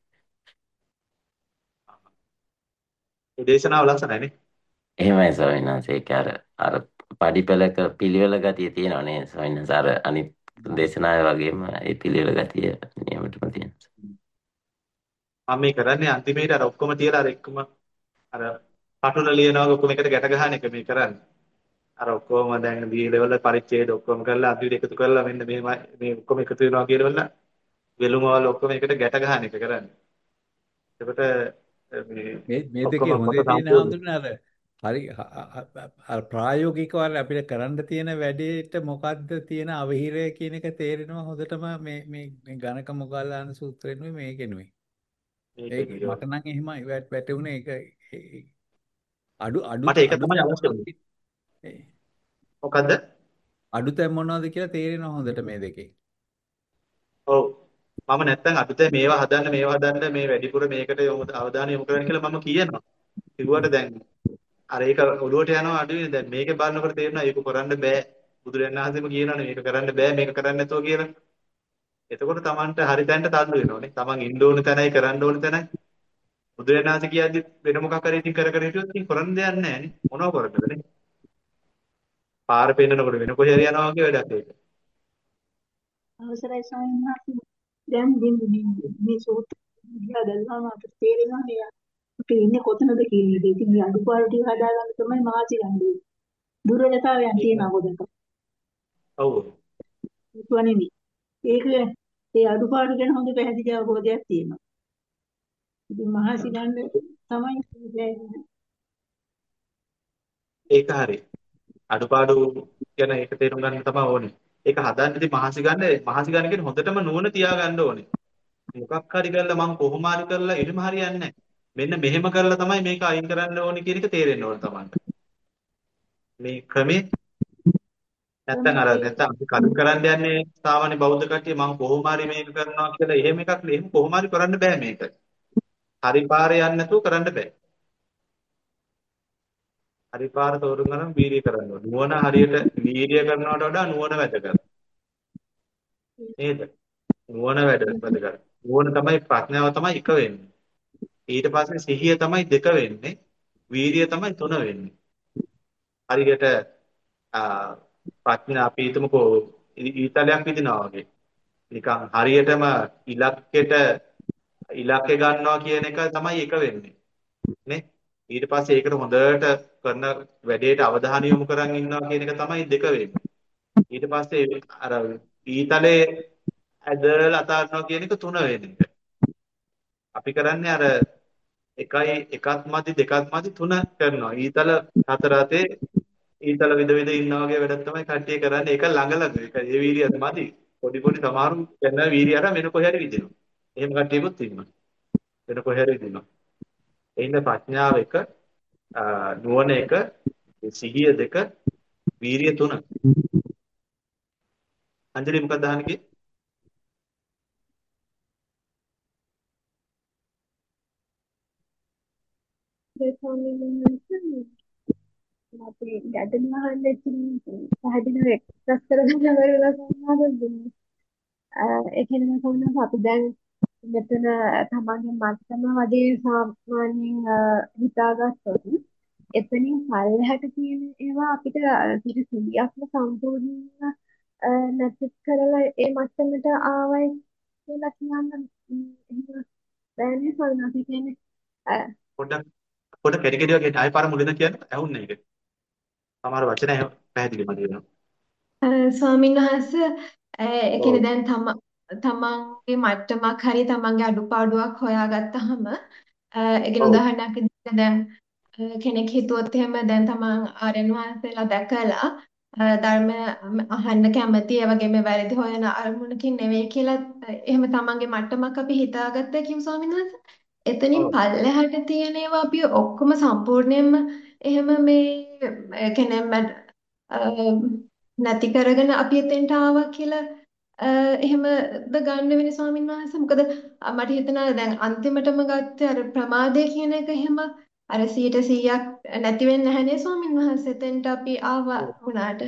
මේ දේශනාව ලස්සනයි නේ. එහෙමයි ස්වාමීන් වහන්සේ. ඒක අර අර පඩිපෙළක පිළිවෙල ගතිය තියෙනවා නේද ස්වාමීන් වහන්සේ. අර අනිත් දේශනාවේ වගේම ඒ පිළිවෙල ගතිය නියමටම තියෙනවා. මම මේ කරන්නේ අන්තිමේට අර ඔක්කොම තියලා අර එක්කම අර පටුන ලියනවා වගේ ඔක්කොම එකට ගැට ගන්න එක මේ කරන්නේ. අර ඔක්කොම දැන් දී ලෙවල් පරිච්ඡේද ඔක්කොම කරලා අන්තිමට එකතු කරලා මෙන්න මේ මේ ඔක්කොම එකතු වෙනවා කියලා වෙලුම වල ඔක්කොම එකට ගැට ගන්න එක කරන්නේ. එතකොට මේ මේ මේ ඔක්කොම දෙකේ කොට හොඳේ තියෙන සම්පූර්ණ හඳුනන අර හරි අ- අ- අ- අර ප්‍රායෝගිකව අර අපිට කරන්න තියෙන වැඩේට මොකද්ද තියෙන අවහිරය කියන එක තේරෙනවා හොඳටම මේ මේ මේ ගණක මොග්ගල්ලාන සූත්‍රෙනුයි මේකෙනුයි. ඒක මේකේ මට නම් එහෙමයි වැට- වැටුනේ ඒක ඒ- ඒ අඩු අඩු මට ඒක අඩු තමයි තැන් අවශ්‍ය මොනවද වුනේ. කි- ඒ මොකද්ද? අඩු තැන් මොනවද කියලා තේරෙනවා හොඳට මේ දෙකේ. ඔව්. මම නැත්තම් අතේ මේවා හදන්න මේවා හදන්න මේ වැඩිපුර මේකට යොමු අවධානය යොමු කරන්න කියලා මම කියනවා. කිව්වට දැන් අර ඒක ඔළුවට යනවා අඩුවේ දැන් මේකේ බලනකොට තේරෙනවා ඒක කරන්න බෑ. බුදුරජාණන් වහන්සේම කියනවානේ මේක කරන්න බෑ මේක කරන්න නැතුව කියලා. එතකොට Tamanට හරි තැනට තල්ලු වෙනවනේ. Taman ඉන්න ඕන තැනයි කරන්න ඕන තැනයි. බුදුරජාණන් වහන්සේ කියද්දි වෙන මොකක් හරි ඉතින් කර කර හිටියොත් ඉතින් කරන්න දෙයක් නැහැ නේ. මොනව කරන්නද නේ? පාර පෙන්නකොට වෙන කොහේ හරි යනවා වගේ වැඩක් ඒක. අවසරයි ස්වාමීන් වහන්සේ. දැන් මේ මේ මේ සූත්‍රය දිහා බැලුවම අපිට තේරෙනවා මේ අපි ඉන්නේ කොතනද කියන එක. ඉතින් මේ අඩුපාඩු ටික හදාගන්න තමයි මහසි ගන්නේ. දුර්වලතාවයන් ඒක තියෙනවා ගොඩක්. ඔව්. ඒක නෙමෙයි. ඒක ඒ අඩුපාඩු ගැන හොඳ පැහැදිලි අවබෝධයක් තියෙනවා. ඉතින් මහසි ගන්න තමයි ඒක හරි. අඩුපාඩු ගැන ඒක තේරුම් ගන්න තමයි ඕනේ. ඒක හදන්නදී මහසි ගන්න මහසි ගන්න කියන්නේ හොඳටම නුවණ තියාගන්න ඕනේ. මොකක් හරි කරලා මං කොහොම හරි කරලා එහෙම හරියන්නේ නැහැ. මෙන්න මෙහෙම කරලා තමයි මේක අයින් කරන්න ඕනේ කියන එක තේරෙන්න ඕන තමයි. මේ ක්‍රමේ නැත්තම් අර නැත්තම් අපි කලින් කරන්න යන්නේ සාමාන්‍ය බෞද්ධ කට්ටිය මං කොහොම හරි මේක කරනවා කියලා එහෙම එකක් නෙවෙයි. එහෙම කොහොම හරි කරන්න බෑ මේක. හරි පාරේ යන්නේ නැතුව කරන්න බෑ. හරි පාර තෝරුම් ගන්න වීර්යය කරන්න ඕනේ. නුවණ හරියට වීර්යය කරනවට වඩා නුවණ වැදගත්. නේද? නුවණ වැඩ වැදගත්. නුවණ තමයි ප්‍රඥාව තමයි එක වෙන්නේ. ඊට පස්සේ සිහිය තමයි දෙක වෙන්නේ. වීර්යය තමයි තුන වෙන්නේ. හරියට ආ ප්‍රඥා අපි හිතමුකෝ ඊ- ඊතලයක් විදිනවා වගේ. නිකන් හරියටම ඉලක්කෙට ඉලක්කය ගන්නවා කියන එක තමයි එක වෙන්නේ. නේ? ඊට පස්සේ ඒකට හොඳට කරන වැඩේට අවධානය යොමු කරන් ඉන්නවා කියන එක තමයි දෙක වෙන්නේ. ඊට පස්සේ අර ඊතලේ ඇදලා අතාරිනවා කියන එක තුන වෙන එක. අපි කරන්නේ අර එකයි එකක් මදි දෙකක් මදි තුන කරනවා. ඊතල හතර අතේ ඊතල විද විද ඉන්නා වගේ වැඩක් තමයි කට්ටිය කරන්නේ. ඒක ළඟ ළඟ. ඒක ඒ වීර්යයත් මදි. පොඩි පොඩි සමහරු කරන වීර්යය අර වෙන කොහේ හරි විදිනවා. එහෙම කට්ටියකුත් ඉන්නවා. වෙන කොහේ හරි විදිනවා. ඒ හින්දා ප්‍රඥාව එක, ආ, නුවණ එක, සිහිය දෙක, වීර්යය තුන. අංජලි මොකක්ද අහන්නේ? ඒ ස්වාමීන් වහන්සේ අපි ගැටලුව අහන්න ඉතින් පැහැදිලිව එක්ස්ප්‍රස් කරගන්න බැරිලා සම්මාද ඒ කියන්නේ කොහොමද අපි දැන් මෙතන තමන්ගේ මත්තම වගේ සාමාන්‍යයෙන් අ, හිතාගත්තොත් එතනින් පල්ලෙහාට තියෙන ඒවා අපිට සිට සියයක්ම සම්පූර්ණයෙන්ම අ, නැති කරලා ඒ මට්ටමට ආවයි කියලා කියන්න ම්, එහෙම බෑනේ සල්නාති කියන්නේ අ, පොඩ්ඩක් පොඩ්ඩක් කැටි කැටි වගේ ආයෙ පාර මුලින්ම කියන්න ඇහුන්නේ ඒක. සමහර වචන ඇහු- පැහැදිලි මදි වෙනවා. අ, ස්වාමීන් වහන්සේ අ, ඒ කියන්නේ ඔව්. දැන් තම තමන්ගේ මට්ටමක් හරි තමන්ගේ අඩුපාඩුවක් හොයාගත්තාම ඒ කියන්නේ ඔව්. උදාහරණයක් විදිහට දැන් අ, කෙනෙක් හිතුවොත් එහෙම දැන් තමන් ආර්යයන් වහන්සේලා දැකලා අ, ධර්ම අහන්න කැමති ඒ වගේම වැරදි හොයන අරමුණකින් නෙවෙයි කියලා අ, එහෙම තමන්ගේ මට්ටමක් අපි හිතාගත්තා කියමු ස්වාමීන් වහන්සේ. එතනින් ඔව්. පල්ලෙහාට තියෙන ඒවා අපි ඔක්කොම සම්පූර්ණයෙන්ම එහෙම මේ ඒ කියන්නේ මැඩ- අ, නැති කරගෙන අපි එතෙන්ට ආවා කියලා අ, එහෙමද ගන්න වෙන්නේ ස්වාමීන් වහන්සේ? මොකද අ, මට හිතෙනවා දැන් අන්තිමටම ගත්තේ අර ප්‍රමාදය කියන එක එහෙම අර සීයට සීයක් නැති වෙන්නේ නැහැ නේ ස්වාමීන් වහන්සේ. එතෙන්ට අපි ආවා ඔව්. වුණාට.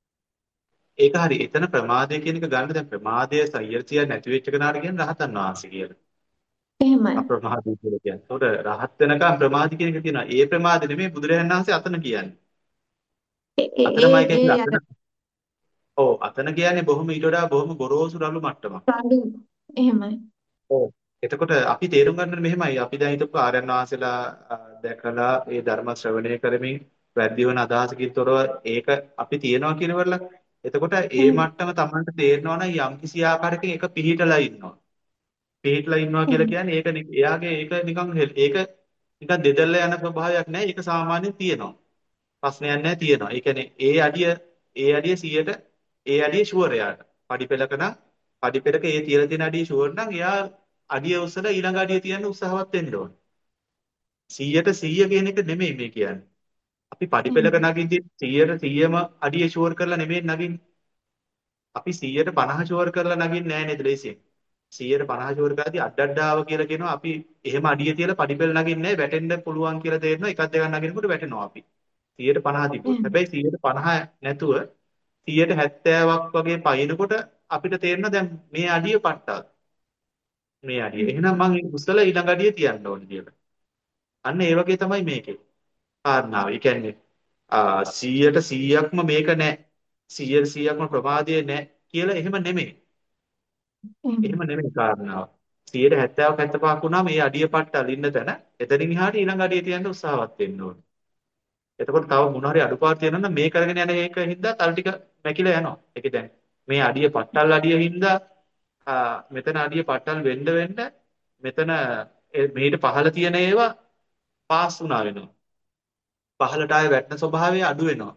ඒක හරි. එතන ප්‍රමාදය කියන එක ගන්න දැන් ප්‍රමාදය සයර්තිය නැති වෙච්ච කෙනාට කියන රහතන් වහන්සේ කියලා. එහෙමයි. අප්‍රමාදී කියලා කියන්නේ. ඒකට රහත් වෙනකම් ප්‍රමාදී කියන එක තියෙනවා. ඒ ප්‍රමාද නෙමෙයි බුදුරජාණන් වහන්සේ අතන කියන්නේ. ඒ ඒ ඒ අතනමයි කියන්නේ ඒ අර අතන. ඔව් අතන කියන්නේ බොහොම ඊට වඩා බොහොම ගොරෝසු රළු මට්ටමක්. රළු එහෙමයි. ඔව්. එතකොට අපි තේරුම් ගන්න මෙහෙමයි. අපි දැන් හිතපු ආර්යයන් වහන්සේලා අ, දැකලා ඒ ධර්ම ශ්‍රවණය කරමින් වැඩි වෙන අදහසකින් තොරව ඒක අපි තියනවා කියනවල එතකොට ඒ එහෙම මට්ටම Tamanට තේරෙනවා නම් යම් කිසි ආකාරයකින් ඒක පිහිටලා ඉන්නවා. පිහිටලා ඉන්නවා කියලා එහෙම. කියන්නේ ඒක නි- එයාගේ ඒක නිකන් හෙල්- ඒක නිකන් දෙදල්ල යන ස්වභාවයක් නැහැ. ඒක සාමාන්‍යයෙන් තියෙනවා. ප්‍රශ්නයක් නැහැ තියෙනවා. ඒ කියන්නේ ඒ අඩිය ඒ අඩිය සියයට ඒ අඩිය ෂුවර් එයාට. පඩිපෙළක නම් පඩිපෙළක ඒ තියලා තියෙන අඩිය ෂුවර් නම් එයා අඩිය උස්සලා ඊළඟ අඩිය තියන්න උත්සාහවත් වෙන්න ඕන. සියයට සිය කියන එක නෙමෙයි මේ කියන්නේ. අපි පඩිපෙළක එහෙම. නගින්දී සියයට සියයම අඩිය ෂුවර් කරලා නෙමෙයි නගින්නේ. අපි සියයට පනහ ෂුවර් කරලා නගින්නේ නැහැ නේද ලේසියෙන්. සියයට පනහ ෂුවර් කරද්දී අඩඩ්ඩාව කියලා කියනවා අපි එහෙම අඩිය තියලා පඩිපෙළ නගින්නේ නැහැ වැටෙන්න පුළුවන් කියලා තේරෙනවා එකක් දෙකක් නගිනකොට වැටෙනවා අපි. සියයට පනහ තිබ්බොත්. එහෙම. හැබැයි සියයට පනහ නැතුව සියයට හැත්තෑවක් වගේ පයින්නකොට අපිට තේරෙනවා දැන් මේ අඩිය පට්ටල්. මේ අඩිය. එහෙනම් මං උස්සලා ඊළඟ අඩිය තියන්න ඕනේ කියලා. අන්න ඒ වගේ තමයි මේකේ කාරණාව. ඒ කියන්නේ ආ සියයට සීයක්ම මේක නෑ. සියයට සීයක්ම ප්‍රමාදය නෑ කියලා එහෙම නෙමෙයි. එහෙම. එහෙම නෙමෙයි කාරණාව. සියයට හැත්තෑවක් හැත්තෑපහක් වුණාම මේ අඩිය පට්ටල් ඉන්න තැන එතනින් එහාට ඊළඟ අඩිය තියන්න උත්සාහවත් වෙන්න ඕනේ. එතකොට තව මොන හරි අඩුපාඩු තියෙනවා නම් මේ කරගෙන යන එක හින්දා තල් ටික මැකිලා යනවා. ඒකේ දැන් මේ අඩිය පට්ටල් අඩිය හින්දා ආ, මෙතන අඩිය පට්ටල් වෙන්න වෙන්න මෙතන ඒ මෙහිට පහළ තියෙන ඒවා පාස් වුණා වෙනවා. පහළට ආයේ වැටෙන ස්වභාවය අඩු වෙනවා.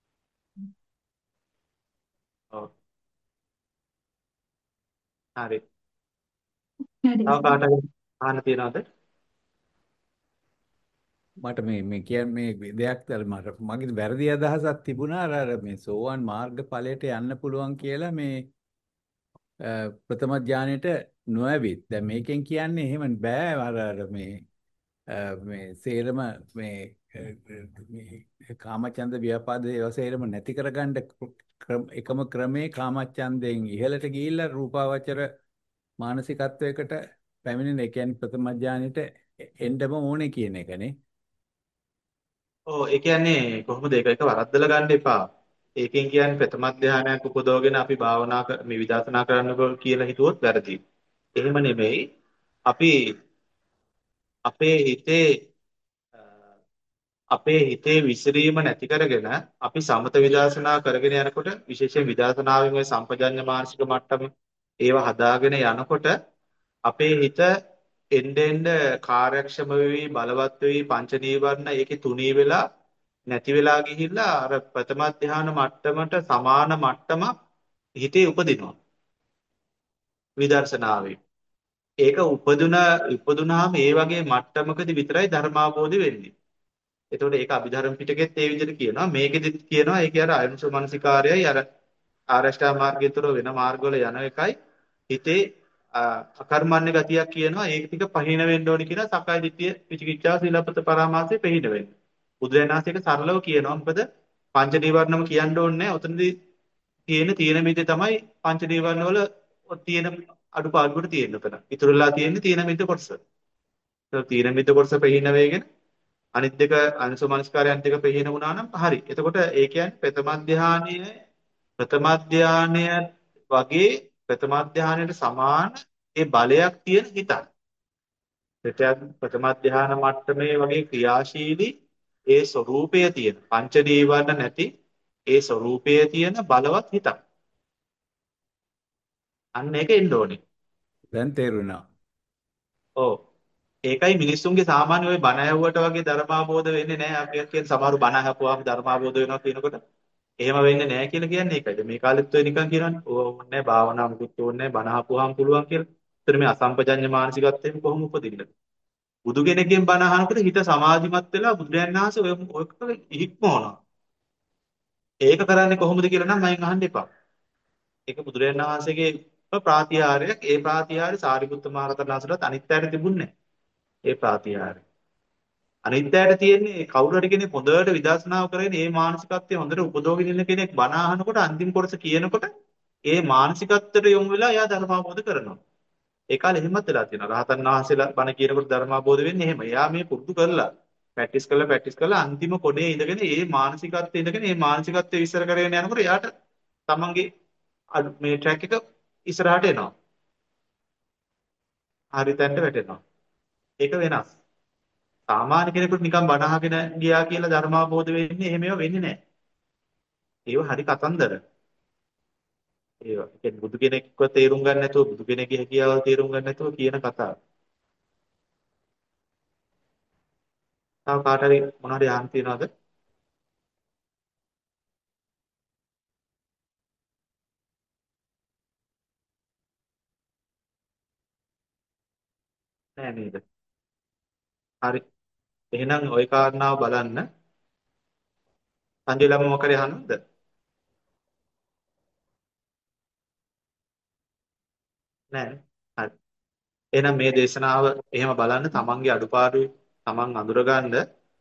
ඔව්. හරි. හරි තව සර්. කාට හරි අහන්න තියනවද? මට මේ මේ කියන්නේ මේ දෙයක් තර මට මගේ වැරදි අදහසක් තිබුණා අර අර මේ සෝවාන් මාර්ග ඵලයට යන්න පුළුවන් කියලා මේ අ, ප්‍රථම ඥානෙට නොඇවිත් දැන් මේකෙන් කියන්නේ එහෙම බෑ අර අර මේ අ, මේ සේරම මේ අ, මේ කාමචන්ද ව්‍යාපාද ඒවා සේරම නැති කරගන්න ක්‍රම- එකම ක්‍රමේ කාමචන්දයෙන් ඉහළට ගිහිල්ලා රූපාවචර මානසිකත්වයකට පැමිණෙන ඒ කියන්නේ ප්‍රථම ඥානෙට එන්නම ඕනේ කියන එකනේ. ඔව් ඒ කියන්නේ කොහොමද ඒක එක වරද්දලා ගන්න එපා. ඒකෙන් කියන්නේ ප්‍රථම ධානයක් උපදවගෙන අපි භාවනා කර මේ විදර්ශනා කරන්න ඕන කියලා හිතුවොත් වැරදි. එහෙම නෙමෙයි. අපි අපේ හිතේ අපේ හිතේ විසිරීම නැති කරගෙන අපි සමත විදර්ශනා කරගෙන යනකොට විශේෂයෙන් විදර්ශනාවෙන් ওই සම්පජඤ්ඤ මානසික මට්ටම ඒවා හදාගෙන යනකොට අපේ හිත එන්න එන්න කාර්යක්ෂම වෙවි බලවත් වෙවි පංච නීවරණ ඒකේ තුනී වෙලා නැති වෙලා ගිහිල්ලා අර ප්‍රථම ධ්‍යාන මට්ටමට සමාන මට්ටමක් හිතේ උපදිනවා විදර්ශනාවේ. ඒක උපදුන උපදුනාම ඒ වගේ මට්ටමකදී විතරයි ධර්මාභෝධය වෙන්නේ. එතකොට ඒක අභිධර්ම පිටකෙත් ඒ විදිහට කියනවා. මේකෙදිත් කියනවා ඒකේ අර අයුෂ මනසිකාරයයි අර ආරෂ්ඨා මාර්ගයතර වෙන මාර්ගවල යන එකයි හිතේ අකර්මණ්‍ය ගතියක් කියනවා. ඒක ටික පහින වෙන්න ඕනි කියලා සක්කාය දිට්ඨිය විචිකිච්ඡා සීලපත පරාමාසය පහින වෙන්න. බුදුරජාණන්සේක සරලව කියනවා. මොකද පංච නීවරණම කියන්න ඕනේ නැහැ. ඔතනදී තියෙන තීන මිද්දේ තමයි පංච නීවරණ වල තියෙන අඩුපාඩුවට තියෙන උතන. ඉතුරුලා තියෙන්නේ තීන මිද්ද කොටස. ඒක තීන මිද්ද කොටස පහින වෙගෙන අනිත් දෙක අනුසමනස්කාරයන් දෙක පෙහින වුණා නම් හරි. එතකොට ඒ කියන්නේ ප්‍රථම ධානය ප්‍රථම ධානය වගේ ප්‍රථම ධානයට සමාන ඒ බලයක් තියෙන හිතක්. ප්‍රත්‍යත් ප්‍රථම ධාන මට්ටමේ වගේ ක්‍රියාශීලී ඒ ස්වરૂපය තියෙන පංච නීවරණ නැති ඒ ස්වરૂපය තියෙන බලවත් හිතක්. අන්න ඒක එන්න ඕනේ. දැන් තේරුණා. ඔව්. ඒකයි මිනිස්සුන්ගේ සාමාන්‍ය ওই බණ ඇහුවට වගේ ධර්මාබෝධ වෙන්නේ නැහැ. අපි කියන සමහරු බණ අහපුවාම ධර්මාබෝධ වෙනවා කියනකොට එහෙම වෙන්නේ නැහැ කියලා කියන්නේ ඒකයි. මේ කාලෙත් ඔය නිකන් කියනවනේ. ඕන්නේ භාවනා මුකුත් ඕන්නේ බණ අහපුවාම පුළුවන් කියලා. ඒතර මේ අසම්පජඤ්ඤ මානසිකත්වයෙන් කොහොම උපදින්නද? බුදු කෙනෙක්ගෙන් බණ අහනකොට හිත සමාධිමත් වෙලා බුදුරජාණන් වහන්සේ ඔය ඔය ඉක්මවනවා. ඒක කරන්නේ කොහොමද කියලා නම් මයින් අහන්න එපා. ඒක බුදුරජාණන් වහන්සේගේ ප්‍රාතිහාර්යයක්. ඒ ප්‍රාතිහාර්ය සාරිපුත්ත මහ රහතන් වහන්සේට අනිත් අයට තිබුණේ නැහැ. ඒ ප්‍රාතිහාර්ය. අනිත්‍යයට තියෙන්නේ කවුරු හරි කෙනෙක් හොඳට විදර්ශනාව කරගෙන ඒ මානසිකත්වය හොඳට උපදවගෙන ඉන්න කෙනෙක් බණ අහනකොට අන්තිම කොටස කියනකොට ඒ මානසිකත්වයට යොමු වෙලා එයා ධර්මාබෝධ කරනවා. ඒ කාලේ එහෙමත් වෙලා තියෙනවා. රහතන් වහන්සේලා බණ කියනකොට ධර්මාබෝධ වෙන්නේ එහෙම. එයා මේ පුරුදු කරලා ප්‍රැක්ටිස් කරලා ප්‍රැක්ටිස් කරලා අන්තිම කොටේ ඉඳගෙන ඒ මානසිකත්වයේ ඉඳගෙන ඒ මානසිකත්වය විස්තර කරගෙන යනකොට එයාට තමන්ගේ අඩු- මේ ට්‍රැක් එක ඉස්සරහට එනවා. හරි තැනට වැටෙනවා. ඒක වෙනස්. සාමාන්‍ය කෙනෙකුට නිකන් බණ අහගෙන ගියා කියලා ධර්මාබෝධ වෙන්නේ එහෙම ඒවා වෙන්නේ නැහැ. ඒව හරි කතන්දර. ඒවා කියන්නේ බුදු කෙනෙක්ව තේරුම් ගන්න නැතුව බුදු කෙනෙක්ගේ හැකියාව තේරුම් ගන්න නැතුව කියන කතා. තව කාට හරි මොන හරි අහන්න තියනවද? නෑ නේද? හරි. එහෙනම් ওই කාරණාව බලන්න. සංජයලම මොකද අහන්නද? නෑ. හරි. එහෙනම් මේ දේශනාව එහෙම බලන්න තමන්ගේ අඩුපාඩු තමන් අඳුරගන්න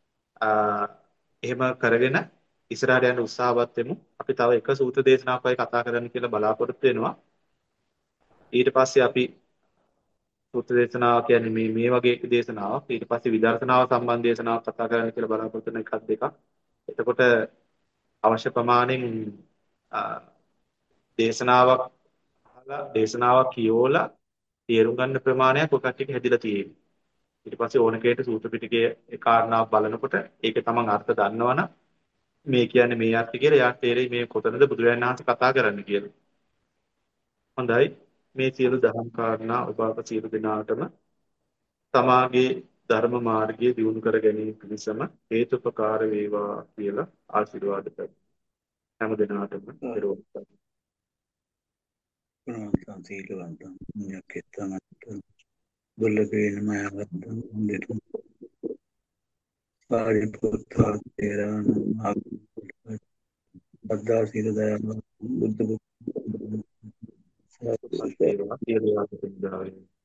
එහෙම කරගෙන ඉස්සරහට යන්න උත්සාහවත් වෙමු. අපි තව එක සූත්‍ර දේශනාවක් වගේ කතා කරන්න කියලා බලාපොරොත්තු වෙනවා. ඊට පස්සේ අපි සූත්‍ර දේශනාව කියන්නේ මේ මේ වගේ දේශනාවක්. ඊට පස්සේ විදර්ශනාව සම්බන්ධ දේශනාවක් කතා කරන්න කියලා බලාපොරොත්තු වෙන එකක් දෙකක්. එතකොට අවශ්‍ය ප්‍රමාණයෙන් ආ, දේශනාවක් අහලා දේශනාවක් කියෝලා තේරුම් ගන්න ප්‍රමාණයක් ඔය කට්ටියක හැදිලා තියෙන්නේ. ඊට පස්සේ ඕන කෙනෙක්ට සූත්‍ර පිටකයේ ඒ කාරණාව බලනකොට ඒක තමන් අර්ථ දන්නවනම් මේ කියන්නේ මේ අර්ථය කියලා එයාට තේරෙයි මේ කොතනද බුදුරජාණන් වහන්සේ කතා කරන්නේ කියලා. හොඳයි. මේ සියලු දහම් කාරණා ඔබ අප සියලු දෙනාටම තමාගේ ධර්ම මාර්ගයේ දියුණු කර ගැනීම පිණිසම හේතුපකාර වේවා කියලා ආශිර්වාද කරමි. හැම දිනාටම පෙරවස් ප්‍රණාමයන් සීලවන්තං පුඤ්ඤක්ඛෙත්තං දුර්ලභේන මයවත්තං දෙතු පාරිපුත්තා තේරණ අද්දා සීල දයාව බුද්ධ බුද්ධ වේවා. සියලු ආත්ම